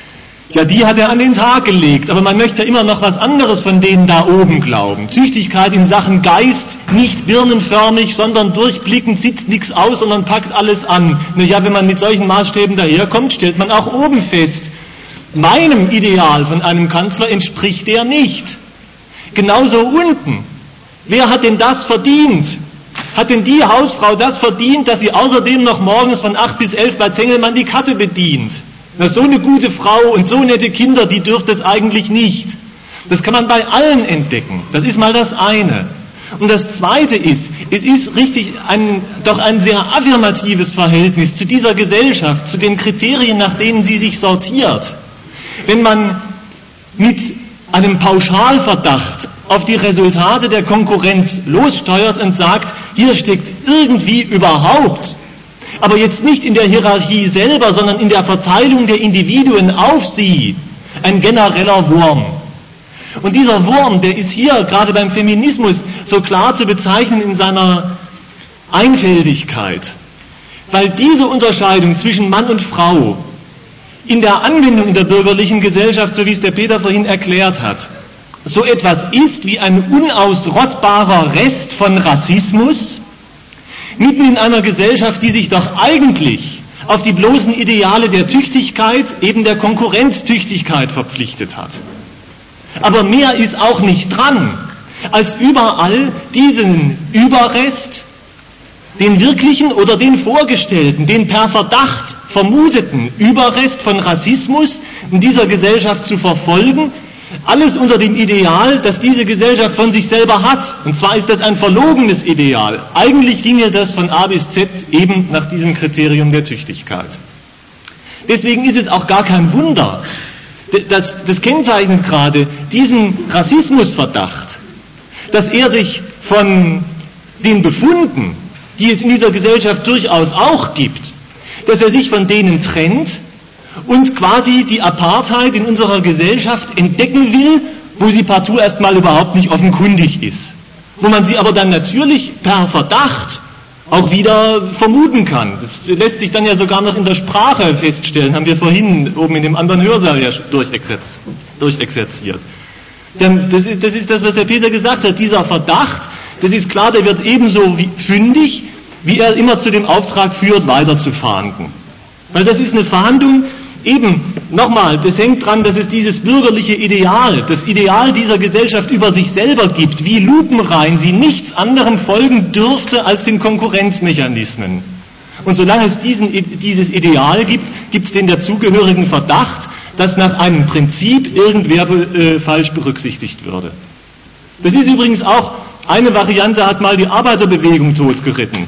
Ja, die hat er an den Tag gelegt, aber man möchte ja immer noch was anderes von denen da oben glauben. Tüchtigkeit in Sachen Geist, nicht birnenförmig, sondern durchblickend, sitzt nichts aus, sondern packt alles an. Naja, wenn man mit solchen Maßstäben daherkommt, stellt man auch oben fest, meinem Ideal von einem Kanzler entspricht der nicht. Genauso unten. Wer hat denn das verdient? Hat denn die Hausfrau das verdient, dass sie außerdem noch morgens von 8 bis 11 bei Zengelmann die Kasse bedient? Na, so eine gute Frau und so nette Kinder, die dürfte es eigentlich nicht. Das kann man bei allen entdecken. Das ist mal das eine. Und das zweite ist, es ist richtig doch ein sehr affirmatives Verhältnis zu dieser Gesellschaft, zu den Kriterien, nach denen sie sich sortiert. Wenn man mit einem Pauschalverdacht auf die Resultate der Konkurrenz lossteuert und sagt, hier steckt irgendwie überhaupt, aber jetzt nicht in der Hierarchie selber, sondern in der Verteilung der Individuen auf sie, ein genereller Wurm, Und dieser Wurm, der ist hier gerade beim Feminismus so klar zu bezeichnen in seiner Einfältigkeit. Weil diese Unterscheidung zwischen Mann und Frau in der Anwendung in der bürgerlichen Gesellschaft, so wie es der Peter vorhin erklärt hat, so etwas ist wie ein unausrottbarer Rest von Rassismus, mitten in einer Gesellschaft, die sich doch eigentlich auf die bloßen Ideale der Tüchtigkeit, eben der Konkurrenztüchtigkeit verpflichtet hat. Aber mehr ist auch nicht dran, als überall diesen Überrest, den wirklichen oder den vorgestellten, den per Verdacht vermuteten Überrest von Rassismus in dieser Gesellschaft zu verfolgen, alles unter dem Ideal, das diese Gesellschaft von sich selber hat. Und zwar ist das ein verlogenes Ideal. Eigentlich ginge das von A bis Z eben nach diesem Kriterium der Tüchtigkeit. Deswegen ist es auch gar kein Wunder, das kennzeichnet gerade diesen Rassismusverdacht, dass er sich von den Befunden, die es in dieser Gesellschaft durchaus auch gibt, dass er sich von denen trennt und quasi die Apartheid in unserer Gesellschaft entdecken will, wo sie partout erstmal überhaupt nicht offenkundig ist. Wo man sie aber dann natürlich per Verdacht auch wieder vermuten kann. Das lässt sich dann ja sogar noch in der Sprache feststellen, haben wir vorhin oben in dem anderen Hörsaal ja durchexerziert. Das ist das, was der Peter gesagt hat, dieser Verdacht, das ist klar, der wird ebenso fündig, wie er immer zu dem Auftrag führt, weiter zu fahnden. Weil das ist eine Fahndung, eben, nochmal, das hängt dran, dass es dieses bürgerliche Ideal, das Ideal dieser Gesellschaft über sich selber gibt, wie lupenrein sie nichts anderem folgen dürfte als den Konkurrenzmechanismen. Und solange es dieses Ideal gibt, gibt es den dazugehörigen Verdacht, dass nach einem Prinzip irgendwer falsch berücksichtigt würde. Das ist übrigens auch, eine Variante hat mal die Arbeiterbewegung totgeritten.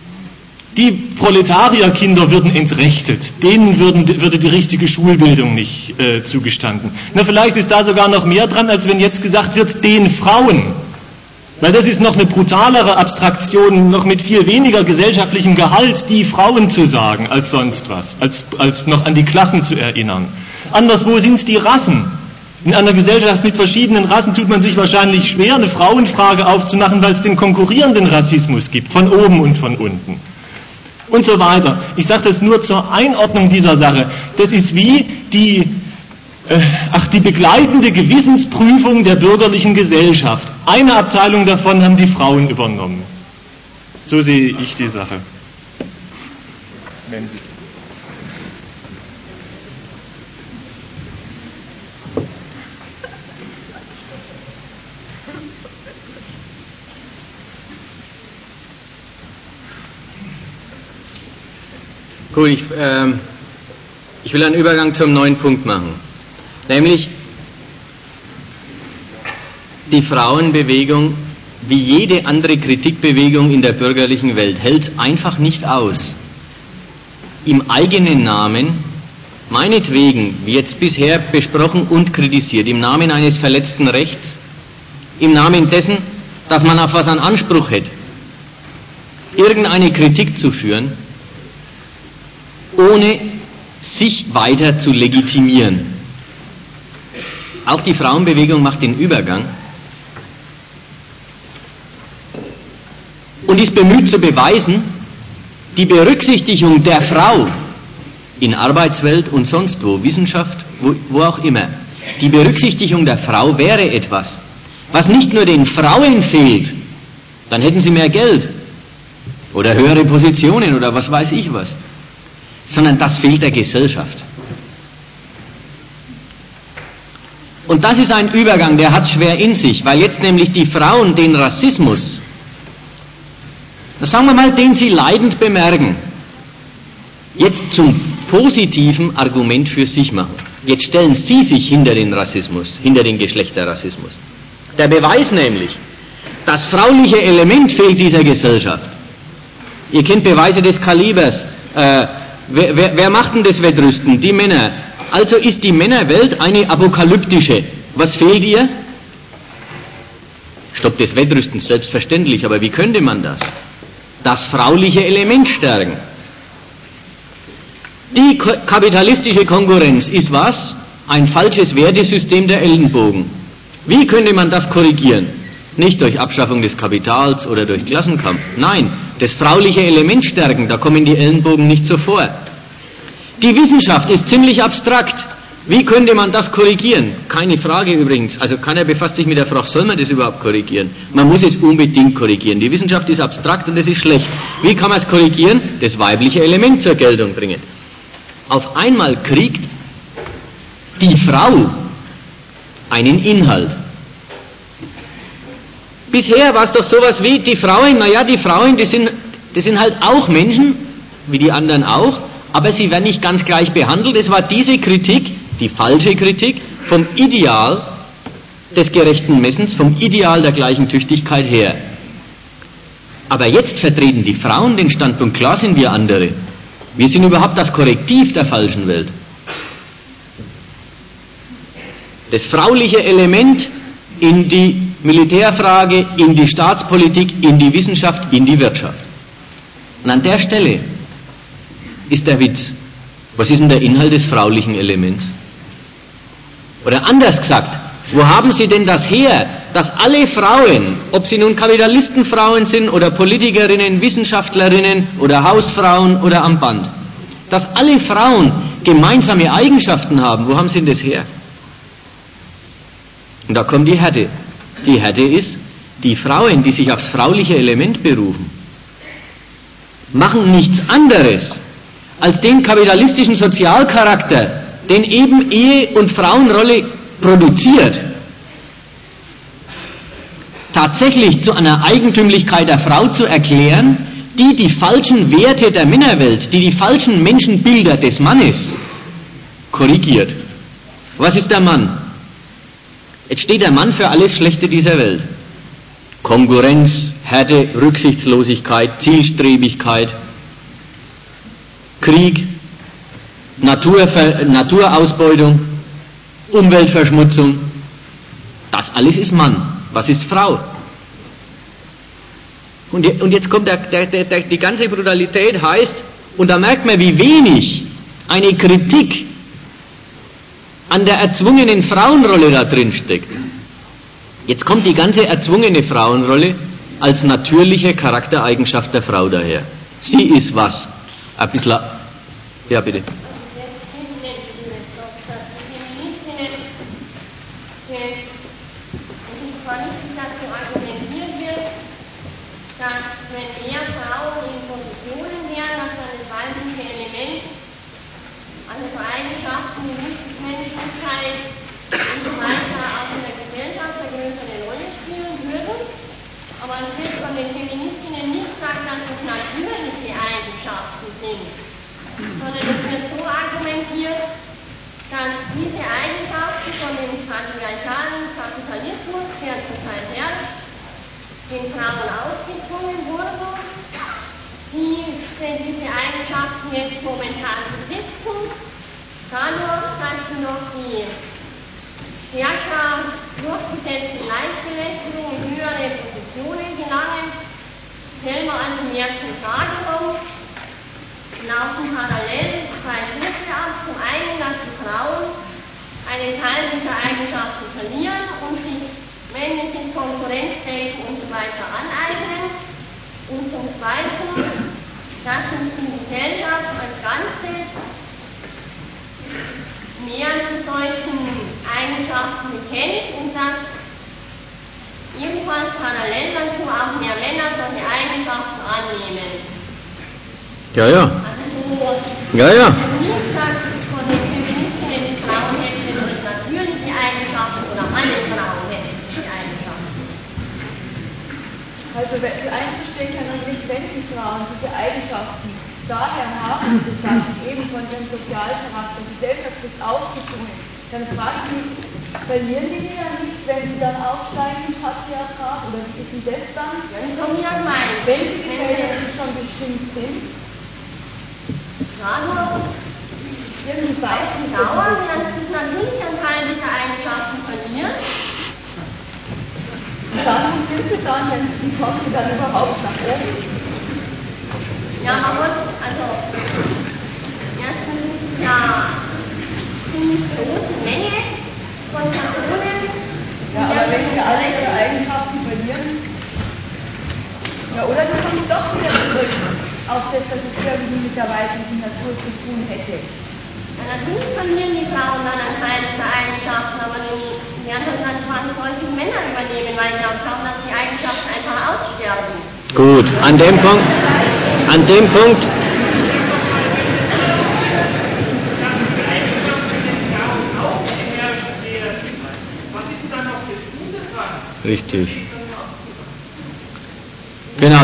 Die Proletarierkinder würden entrechtet, denen würde die richtige Schulbildung nicht zugestanden. Na, vielleicht ist da sogar noch mehr dran, als wenn jetzt gesagt wird, den Frauen. Weil das ist noch eine brutalere Abstraktion, noch mit viel weniger gesellschaftlichem Gehalt, die Frauen zu sagen, als sonst was, als noch an die Klassen zu erinnern. Anderswo sind es die Rassen. In einer Gesellschaft mit verschiedenen Rassen tut man sich wahrscheinlich schwer, eine Frauenfrage aufzumachen, weil es den konkurrierenden Rassismus gibt, von oben und von unten. Und so weiter. Ich sage das nur zur Einordnung dieser Sache. Das ist wie die begleitende Gewissensprüfung der bürgerlichen Gesellschaft. Eine Abteilung davon haben die Frauen übernommen. So sehe ich die Sache. Gut, ich will einen Übergang zum neuen Punkt machen. Nämlich, die Frauenbewegung, wie jede andere Kritikbewegung in der bürgerlichen Welt, hält einfach nicht aus, im eigenen Namen, meinetwegen, wie jetzt bisher besprochen und kritisiert, im Namen eines verletzten Rechts, im Namen dessen, dass man auf was einen Anspruch hätte, irgendeine Kritik zu führen, ohne sich weiter zu legitimieren. Auch die Frauenbewegung macht den Übergang und ist bemüht zu beweisen, die Berücksichtigung der Frau in Arbeitswelt und sonst wo, Wissenschaft, wo auch immer, die Berücksichtigung der Frau wäre etwas, was nicht nur den Frauen fehlt, dann hätten sie mehr Geld oder höhere Positionen oder was weiß ich was, sondern das fehlt der Gesellschaft. Und das ist ein Übergang, der hat schwer in sich, weil jetzt nämlich die Frauen den Rassismus, sagen wir mal, den sie leidend bemerken, jetzt zum positiven Argument für sich machen. Jetzt stellen sie sich hinter den Rassismus, hinter den Geschlechterrassismus. Der Beweis nämlich, das frauliche Element fehlt dieser Gesellschaft. Ihr kennt Beweise des Kalibers. Wer macht denn das Wettrüsten? Die Männer. Also ist die Männerwelt eine apokalyptische. Was fehlt ihr? Stopp des Wettrüstens, selbstverständlich, aber wie könnte man das? Das frauliche Element stärken. Die kapitalistische Konkurrenz ist was? Ein falsches Wertesystem der Ellenbogen. Wie könnte man das korrigieren? Nicht durch Abschaffung des Kapitals oder durch Klassenkampf. Nein, das frauliche Element stärken, da kommen die Ellenbogen nicht so vor. Die Wissenschaft ist ziemlich abstrakt. Wie könnte man das korrigieren? Keine Frage übrigens. Also keiner befasst sich mit der Frage, soll man das überhaupt korrigieren? Man muss es unbedingt korrigieren. Die Wissenschaft ist abstrakt und das ist schlecht. Wie kann man es korrigieren? Das weibliche Element zur Geltung bringen. Auf einmal kriegt die Frau einen Inhalt. Bisher war es doch sowas wie, die Frauen, die sind halt auch Menschen, wie die anderen auch, aber sie werden nicht ganz gleich behandelt. Es war diese Kritik, die falsche Kritik, vom Ideal des gerechten Messens, vom Ideal der gleichen Tüchtigkeit her. Aber jetzt vertreten die Frauen den Standpunkt, klar sind wir andere. Wir sind überhaupt das Korrektiv der falschen Welt. Das frauliche Element in die Militärfrage, in die Staatspolitik, in die Wissenschaft, in die Wirtschaft. Und an der Stelle ist der Witz. Was ist denn der Inhalt des fraulichen Elements? Oder anders gesagt, wo haben Sie denn das her, dass alle Frauen, ob sie nun Kapitalistenfrauen sind oder Politikerinnen, Wissenschaftlerinnen oder Hausfrauen oder am Band, dass alle Frauen gemeinsame Eigenschaften haben, wo haben Sie denn das her? Und da kommt die Härte. Die Härte ist, die Frauen, die sich aufs frauliche Element berufen, machen nichts anderes als den kapitalistischen Sozialcharakter, den eben Ehe- und Frauenrolle produziert, tatsächlich zu einer Eigentümlichkeit der Frau zu erklären, die die falschen Werte der Männerwelt, die falschen Menschenbilder des Mannes korrigiert. Was ist der Mann? Jetzt steht der Mann für alles Schlechte dieser Welt. Konkurrenz, Härte, Rücksichtslosigkeit, Zielstrebigkeit, Krieg, Naturausbeutung, Umweltverschmutzung. Das alles ist Mann. Was ist Frau? Und jetzt kommt die ganze Brutalität heißt, und da merkt man, wie wenig eine Kritik an der erzwungenen Frauenrolle da drin steckt. Jetzt kommt die ganze erzwungene Frauenrolle als natürliche Charaktereigenschaft der Frau daher. Sie ist was? Ein bisschen... Ja, bitte. Aber es wird von den Feministinnen nicht sagen, dass es natürliche Eigenschaften sind, sondern es wird so argumentiert, dass diese Eigenschaften von dem patriarchalen Kapitalismus, der zurzeit herrscht, den Frauen aufgezwungen wurden, diese Eigenschaften jetzt momentan besitzen, dadurch, dass sie noch die stärker durchgesetzte Gleichberechtigung in höhere Positionen gelangen, stellen wir also mehr zum Tragen, laufen parallel zwei Schritte ab. Zum einen, dass die Frauen einen Teil dieser Eigenschaften verlieren und sich männliche Konkurrenzdenken und so weiter aneignen. Und zum zweiten, dass sich die Gesellschaft als Ganze mehr zu solchen Eigenschaften bekennt und dass ebenfalls parallel dazu auch mehr Männer solche Eigenschaften annehmen. Ja. Also nicht, dass von den Feministinnen die Frauen hätten das natürliche Eigenschaften oder alle Frauen hätten diese Eigenschaften. Also einzustehen kann man nicht, wenn die Frauen diese Eigenschaften daher haben, das eben von dem Sozialcharakter gesellschaftlich aufgezwungen, dann frage ich mich, verlieren die dann nicht, wenn sie dann aufsteigen ins Patriarchat, oder wie ist denn das dann? Wenn die gesellschaftlich schon bestimmt sind? Irgendwie beißen dauern, dann ist natürlich ein Teil dieser Eigenschaften verlieren. Dann sind sie dann, wie kommen sie dann überhaupt nach oben? Ja, man muss, also, erstens ist es ja ziemlich große Menge von Personen, die ja sie alle ihre Eigenschaften verlieren? Ja, oder sie kommen doch wieder zurück auf das, was es irgendwie mit der weiblichen Natur zu tun hätte. Ja, natürlich verlieren die Frauen dann an Teil dieser Eigenschaften, aber die anderen dann zwangsläufig Männer übernehmen, weil sie auch schauen, dass die Eigenschaften einfach aussterben. Gut, an dem Punkt. Richtig. Genau,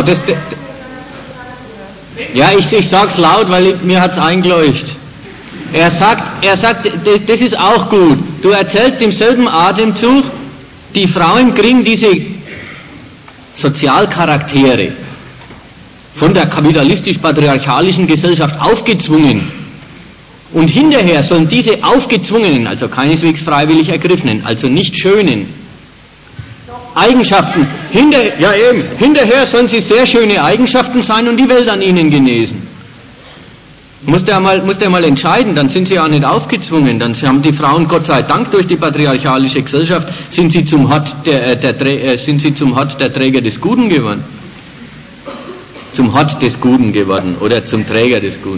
ja, ich sag's laut, weil mir hat's eingeleuchtet. Er sagt, das ist auch gut. Du erzählst im selben Atemzug, die Frauen kriegen diese Sozialcharaktere von der kapitalistisch-patriarchalischen Gesellschaft aufgezwungen. Und hinterher sollen diese aufgezwungenen, also keineswegs freiwillig ergriffenen, also nicht schönen Eigenschaften, hinterher sollen sie sehr schöne Eigenschaften sein und die Welt an ihnen genesen. Musst du mal entscheiden, dann sind sie ja nicht aufgezwungen, dann haben die Frauen Gott sei Dank durch die patriarchalische Gesellschaft, sind sie zum Hort der Träger des Guten geworden. Zum Hort des Guten geworden oder zum Träger des Guten.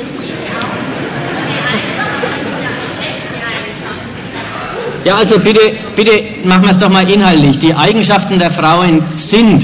Ja, also bitte machen wir es doch mal inhaltlich. Die Eigenschaften der Frauen sind,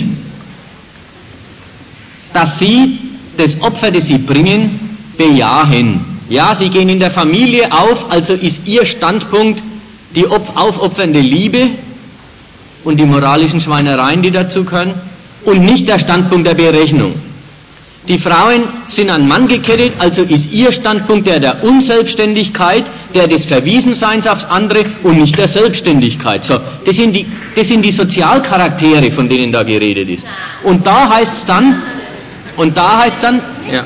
dass sie das Opfer, das sie bringen, bejahen. Ja, sie gehen in der Familie auf, also ist ihr Standpunkt die aufopfernde Liebe und die moralischen Schweinereien, die dazu gehören, und nicht der Standpunkt der Berechnung. Die Frauen sind an Mann gekettet, also ist ihr Standpunkt der Unselbstständigkeit, der des Verwiesenseins aufs andere und nicht der Selbstständigkeit. So, das sind die Sozialcharaktere, von denen da geredet ist. Und da heißt es dann, ja.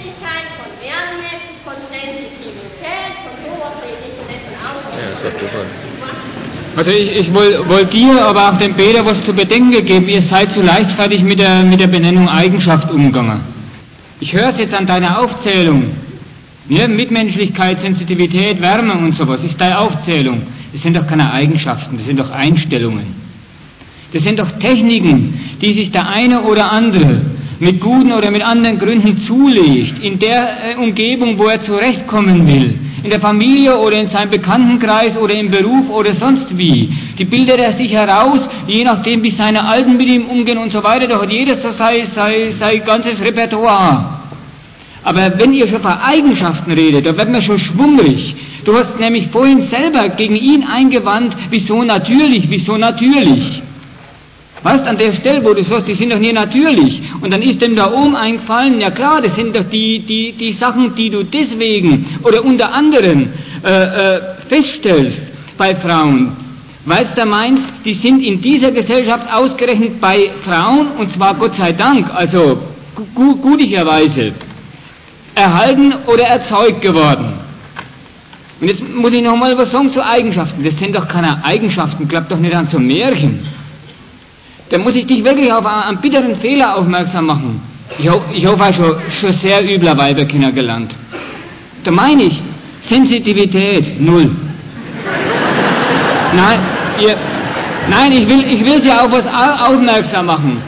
Also ich wollte dir, aber auch dem Peter was zu bedenken geben. Ihr seid zu leichtfertig mit der Benennung Eigenschaft umgegangen. Ich höre es jetzt an deiner Aufzählung. Ja, Mitmenschlichkeit, Sensitivität, Wärme und sowas ist deine Aufzählung. Das sind doch keine Eigenschaften, das sind doch Einstellungen. Das sind doch Techniken, die sich der eine oder andere mit guten oder mit anderen Gründen zulegt, in der Umgebung, wo er zurechtkommen will, in der Familie oder in seinem Bekanntenkreis oder im Beruf oder sonst wie. Die bildet er sich heraus, je nachdem, wie seine Alten mit ihm umgehen und so weiter, da hat jeder so sein ganzes Repertoire. Aber wenn ihr schon von Eigenschaften redet, da wird man schon schwummrig. Du hast nämlich vorhin selber gegen ihn eingewandt, wieso natürlich. Weißt, an der Stelle, wo du sagst, die sind doch nie natürlich. Und dann ist dem da oben eingefallen, ja klar, das sind doch die Sachen, die du deswegen oder unter anderem feststellst bei Frauen. Weil du da meinst, die sind in dieser Gesellschaft ausgerechnet bei Frauen, und zwar Gott sei Dank, also gutigerweise, erhalten oder erzeugt geworden. Und jetzt muss ich noch mal was sagen zu Eigenschaften. Das sind doch keine Eigenschaften, glaubt doch nicht an so Märchen. Da muss ich dich wirklich auf einen bitteren Fehler aufmerksam machen. Ich habe schon sehr übler Weiberkinder gelernt. Da meine ich, Sensitivität, 0. Nein, ich will Sie auf was aufmerksam machen.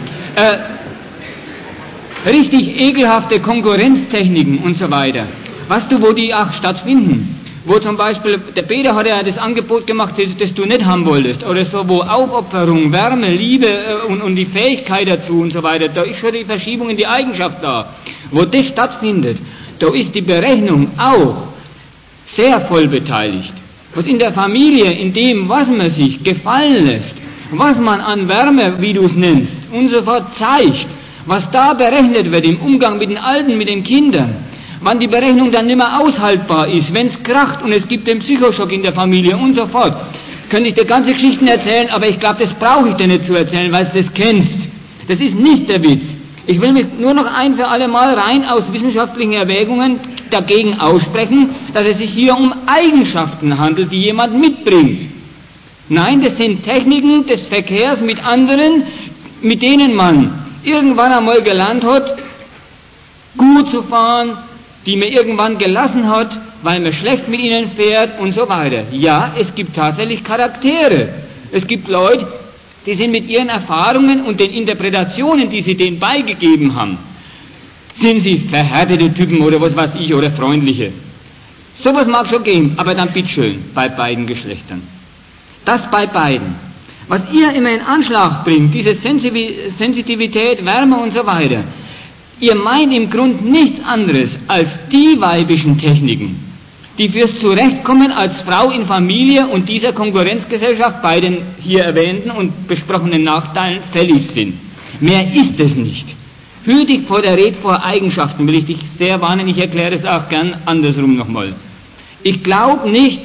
Richtig ekelhafte Konkurrenztechniken und so weiter. Weißt du, wo die auch stattfinden? Wo zum Beispiel, der Peter hat ja das Angebot gemacht, das du nicht haben wolltest, oder so, wo Aufopferung, Wärme, Liebe und die Fähigkeit dazu und so weiter, da ist schon die Verschiebung in die Eigenschaft da. Wo das stattfindet, da ist die Berechnung auch sehr voll beteiligt. Was in der Familie, in dem, was man sich gefallen lässt, was man an Wärme, wie du es nennst, und so fort zeigt, was da berechnet wird im Umgang mit den Alten, mit den Kindern, wann die Berechnung dann nicht mehr aushaltbar ist, wenn es kracht und es gibt den Psychoschock in der Familie und so fort. Könnte ich dir ganze Geschichten erzählen, aber ich glaube, das brauche ich dir nicht zu erzählen, weil du das kennst. Das ist nicht der Witz. Ich will mich nur noch ein für alle Mal rein aus wissenschaftlichen Erwägungen dagegen aussprechen, dass es sich hier um Eigenschaften handelt, die jemand mitbringt. Nein, das sind Techniken des Verkehrs mit anderen, mit denen man irgendwann einmal gelernt hat, gut zu fahren, die man irgendwann gelassen hat, weil man schlecht mit ihnen fährt und so weiter. Ja, es gibt tatsächlich Charaktere. Es gibt Leute, die sind mit ihren Erfahrungen und den Interpretationen, die sie denen beigegeben haben, sind sie verhärtete Typen oder was weiß ich, oder freundliche. Sowas mag schon gehen, aber dann bitteschön, bei beiden Geschlechtern. Das bei beiden. Was ihr immer in Anschlag bringt, diese Sensitivität, Wärme und so weiter, ihr meint im Grund nichts anderes als die weibischen Techniken, die fürs Zurechtkommen als Frau in Familie und dieser Konkurrenzgesellschaft bei den hier erwähnten und besprochenen Nachteilen fällig sind. Mehr ist es nicht. Hüte dich vor der Rede vor Eigenschaften, will ich dich sehr warnen, ich erkläre es auch gern andersrum nochmal. Ich glaube nicht,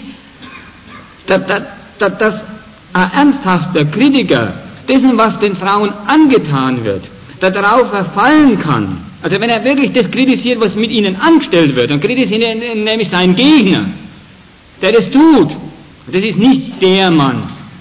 dass ein ernsthafter Kritiker dessen, was den Frauen angetan wird, darauf verfallen kann. Also wenn er wirklich das kritisiert, was mit ihnen angestellt wird, dann kritisiert er nämlich seinen Gegner, der das tut. Das ist nicht der Mann.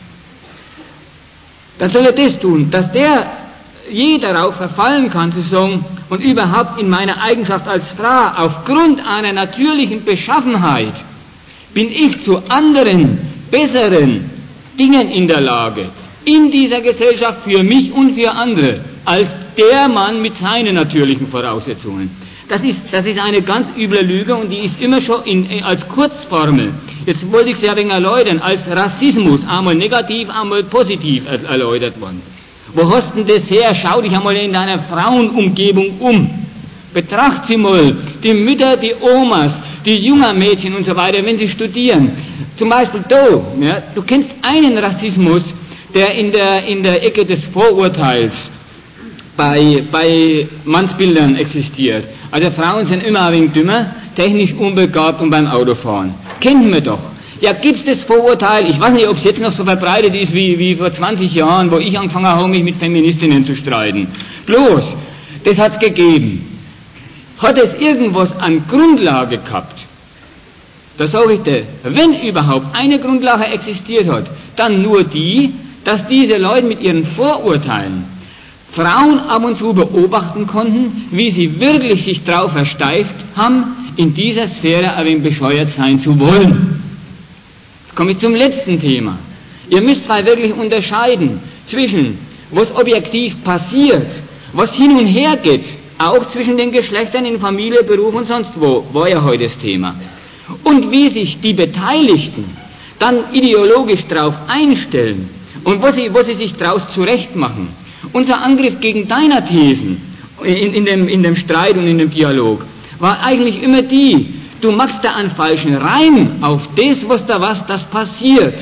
Dann soll er das tun, dass der je darauf verfallen kann zu sagen, und überhaupt in meiner Eigenschaft als Frau, aufgrund einer natürlichen Beschaffenheit, bin ich zu anderen, besseren Dingen in der Lage, in dieser Gesellschaft für mich und für andere, als der Mann mit seinen natürlichen Voraussetzungen. Das ist eine ganz üble Lüge und die ist immer schon als Kurzformel, jetzt wollte ich sie ein wenig erläutern, als Rassismus, einmal negativ, einmal positiv erläutert worden. Wo hast denn das her? Schau dich einmal in deiner Frauenumgebung um. Betracht sie mal, die Mütter, die Omas, die jungen Mädchen und so weiter, wenn sie studieren. Zum Beispiel du kennst einen Rassismus, der in der Ecke des Vorurteils bei Mannsbildern existiert. Also Frauen sind immer ein wenig dümmer, technisch unbegabt und beim Autofahren. Kennen wir doch. Ja, gibt's das Vorurteil, ich weiß nicht, ob es jetzt noch so verbreitet ist wie vor 20 Jahren, wo ich angefangen habe, mich mit Feministinnen zu streiten. Bloß, das hat's gegeben. Hat es irgendwas an Grundlage gehabt? Da sage ich dir, wenn überhaupt eine Grundlage existiert hat, dann nur die, dass diese Leute mit ihren Vorurteilen Frauen ab und zu beobachten konnten, wie sie wirklich sich drauf versteift haben, in dieser Sphäre ein wenig bescheuert sein zu wollen. Jetzt komme ich zum letzten Thema. Ihr müsst mal wirklich unterscheiden zwischen, was objektiv passiert, was hin und her geht, auch zwischen den Geschlechtern in Familie, Beruf und sonst wo, war ja heute das Thema. Und wie sich die Beteiligten dann ideologisch drauf einstellen und wo sie sich draus zurechtmachen. Unser Angriff gegen deiner Thesen in dem Streit und in dem Dialog war eigentlich immer die, du machst da einen falschen Reim auf das, das passiert.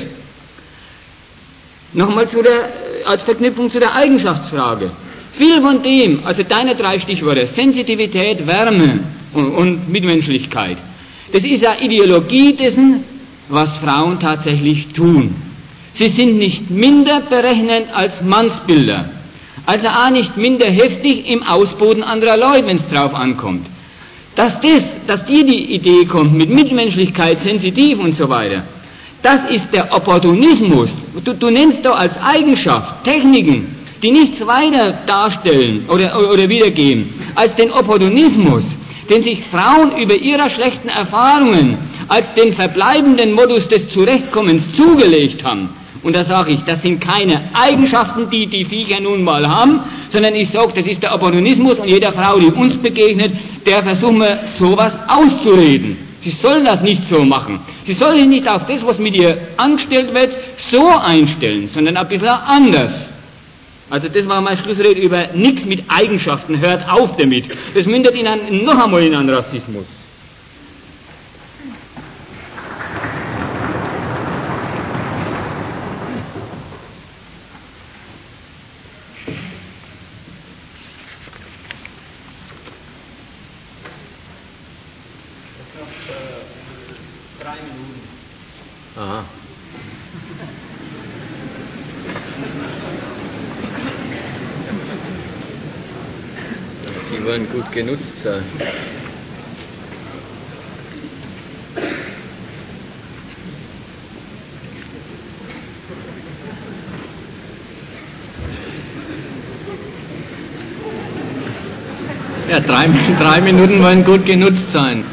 Nochmal als Verknüpfung zu der Eigenschaftsfrage. Viel von dem, also deine 3 Stichworte, Sensitivität, Wärme und Mitmenschlichkeit, das ist ja Ideologie dessen, was Frauen tatsächlich tun. Sie sind nicht minder berechnend als Mannsbilder, also auch nicht minder heftig im Ausboten anderer Leute, wenn es drauf ankommt. Dass die Idee kommt, mit Mitmenschlichkeit, sensitiv und so weiter, das ist der Opportunismus. Du nennst doch als Eigenschaft Techniken, die nichts weiter darstellen oder wiedergeben, als den Opportunismus, den sich Frauen über ihre schlechten Erfahrungen als den verbleibenden Modus des Zurechtkommens zugelegt haben. Und da sage ich, das sind keine Eigenschaften, die Viecher nun mal haben, sondern ich sage, das ist der Opportunismus und jeder Frau, die uns begegnet, der versuchen wir, sowas auszureden. Sie sollen das nicht so machen. Sie sollen sich nicht auf das, was mit ihr angestellt wird, so einstellen, sondern ein bisschen anders. Also das war meine Schlussrede über nichts mit Eigenschaften, hört auf damit. Das mündet noch einmal in einen Rassismus. Aha. Die wollen gut genutzt sein. Ja, 3 Minuten wollen gut genutzt sein.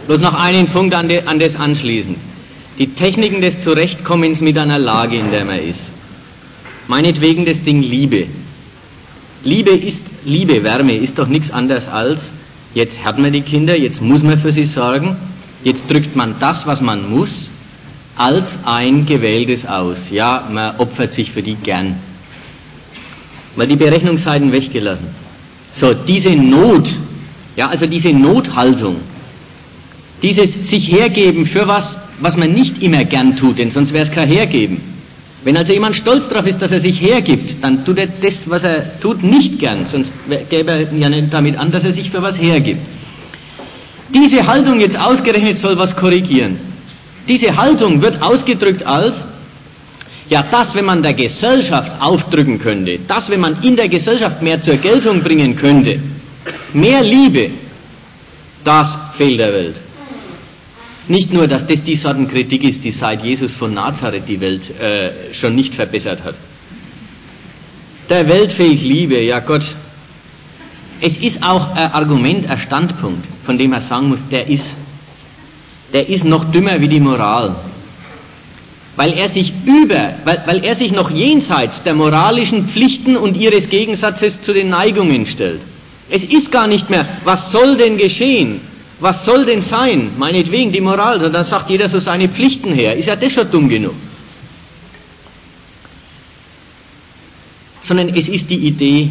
Bloß noch einen Punkt an das anschließend. Die Techniken des Zurechtkommens mit einer Lage, in der man ist. Meinetwegen das Ding Liebe. Liebe, Wärme ist doch nichts anderes als, jetzt hat man die Kinder, jetzt muss man für sie sorgen, jetzt drückt man das, was man muss, als ein Gewähltes aus. Ja, man opfert sich für die gern. Weil die Berechnungsseiten weggelassen. So, diese Not, ja, also diese Nothaltung, dieses sich hergeben für was man nicht immer gern tut, denn sonst wäre es kein Hergeben. Wenn also jemand stolz darauf ist, dass er sich hergibt, dann tut er das, was er tut, nicht gern, sonst gäbe er ja nicht damit an, dass er sich für was hergibt. Diese Haltung jetzt ausgerechnet soll was korrigieren. Diese Haltung wird ausgedrückt als, ja, das, wenn man der Gesellschaft aufdrücken könnte, das, wenn man in der Gesellschaft mehr zur Geltung bringen könnte, mehr Liebe, das fehlt der Welt. Nicht nur, dass das die Sortenkritik ist, die seit Jesus von Nazareth die Welt schon nicht verbessert hat. Der Welt fehlt Liebe, ja Gott. Es ist auch ein Argument, ein Standpunkt, von dem man sagen muss, der ist noch dümmer wie die Moral. Weil er sich noch jenseits der moralischen Pflichten und ihres Gegensatzes zu den Neigungen stellt. Es ist gar nicht mehr, was soll denn geschehen? Was soll denn sein? Meinetwegen die Moral, da sagt jeder so seine Pflichten her. Ist ja das schon dumm genug. Sondern es ist die Idee,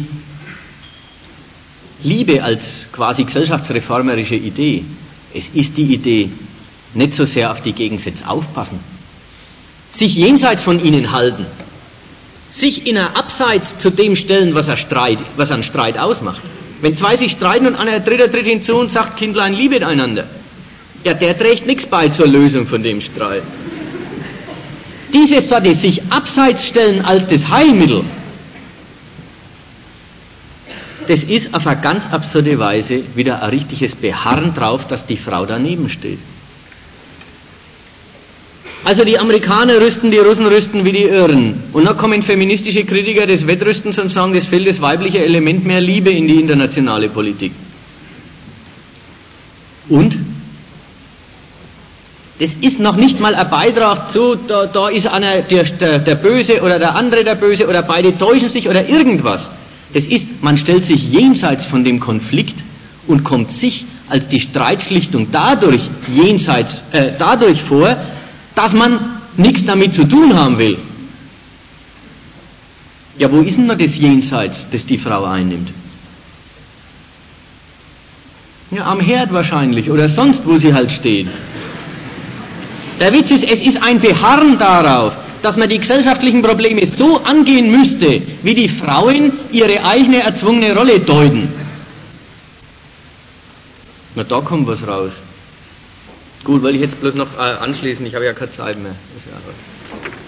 Liebe als quasi gesellschaftsreformerische Idee, es ist die Idee, nicht so sehr auf die Gegensätze aufpassen, sich jenseits von ihnen halten, sich in einer Abseits zu dem stellen, was einen Streit ausmacht. Wenn zwei sich streiten und einer Dritter tritt hinzu und sagt, Kindlein, liebet einander, ja, der trägt nichts bei zur Lösung von dem Streit. Diese Sorte, sich abseits stellen als das Heilmittel, das ist auf eine ganz absurde Weise wieder ein richtiges Beharren drauf, dass die Frau daneben steht. Also die Amerikaner rüsten, die Russen rüsten wie die Irren. Und dann kommen feministische Kritiker des Wettrüstens und sagen, es fehlt das weibliche Element mehr Liebe in die internationale Politik. Und? Das ist noch nicht mal ein Beitrag zu, da ist einer der Böse oder der andere der Böse oder beide täuschen sich oder irgendwas. Das ist, man stellt sich jenseits von dem Konflikt und kommt sich als die Streitschlichtung dadurch vor, dass man nichts damit zu tun haben will. Ja, wo ist denn noch das Jenseits, das die Frau einnimmt? Ja, am Herd wahrscheinlich oder sonst, wo sie halt steht. Der Witz ist, es ist ein Beharren darauf, dass man die gesellschaftlichen Probleme so angehen müsste, wie die Frauen ihre eigene erzwungene Rolle deuten. Na, da kommt was raus. Gut, weil ich jetzt bloß noch anschließen, ich habe ja keine Zeit mehr.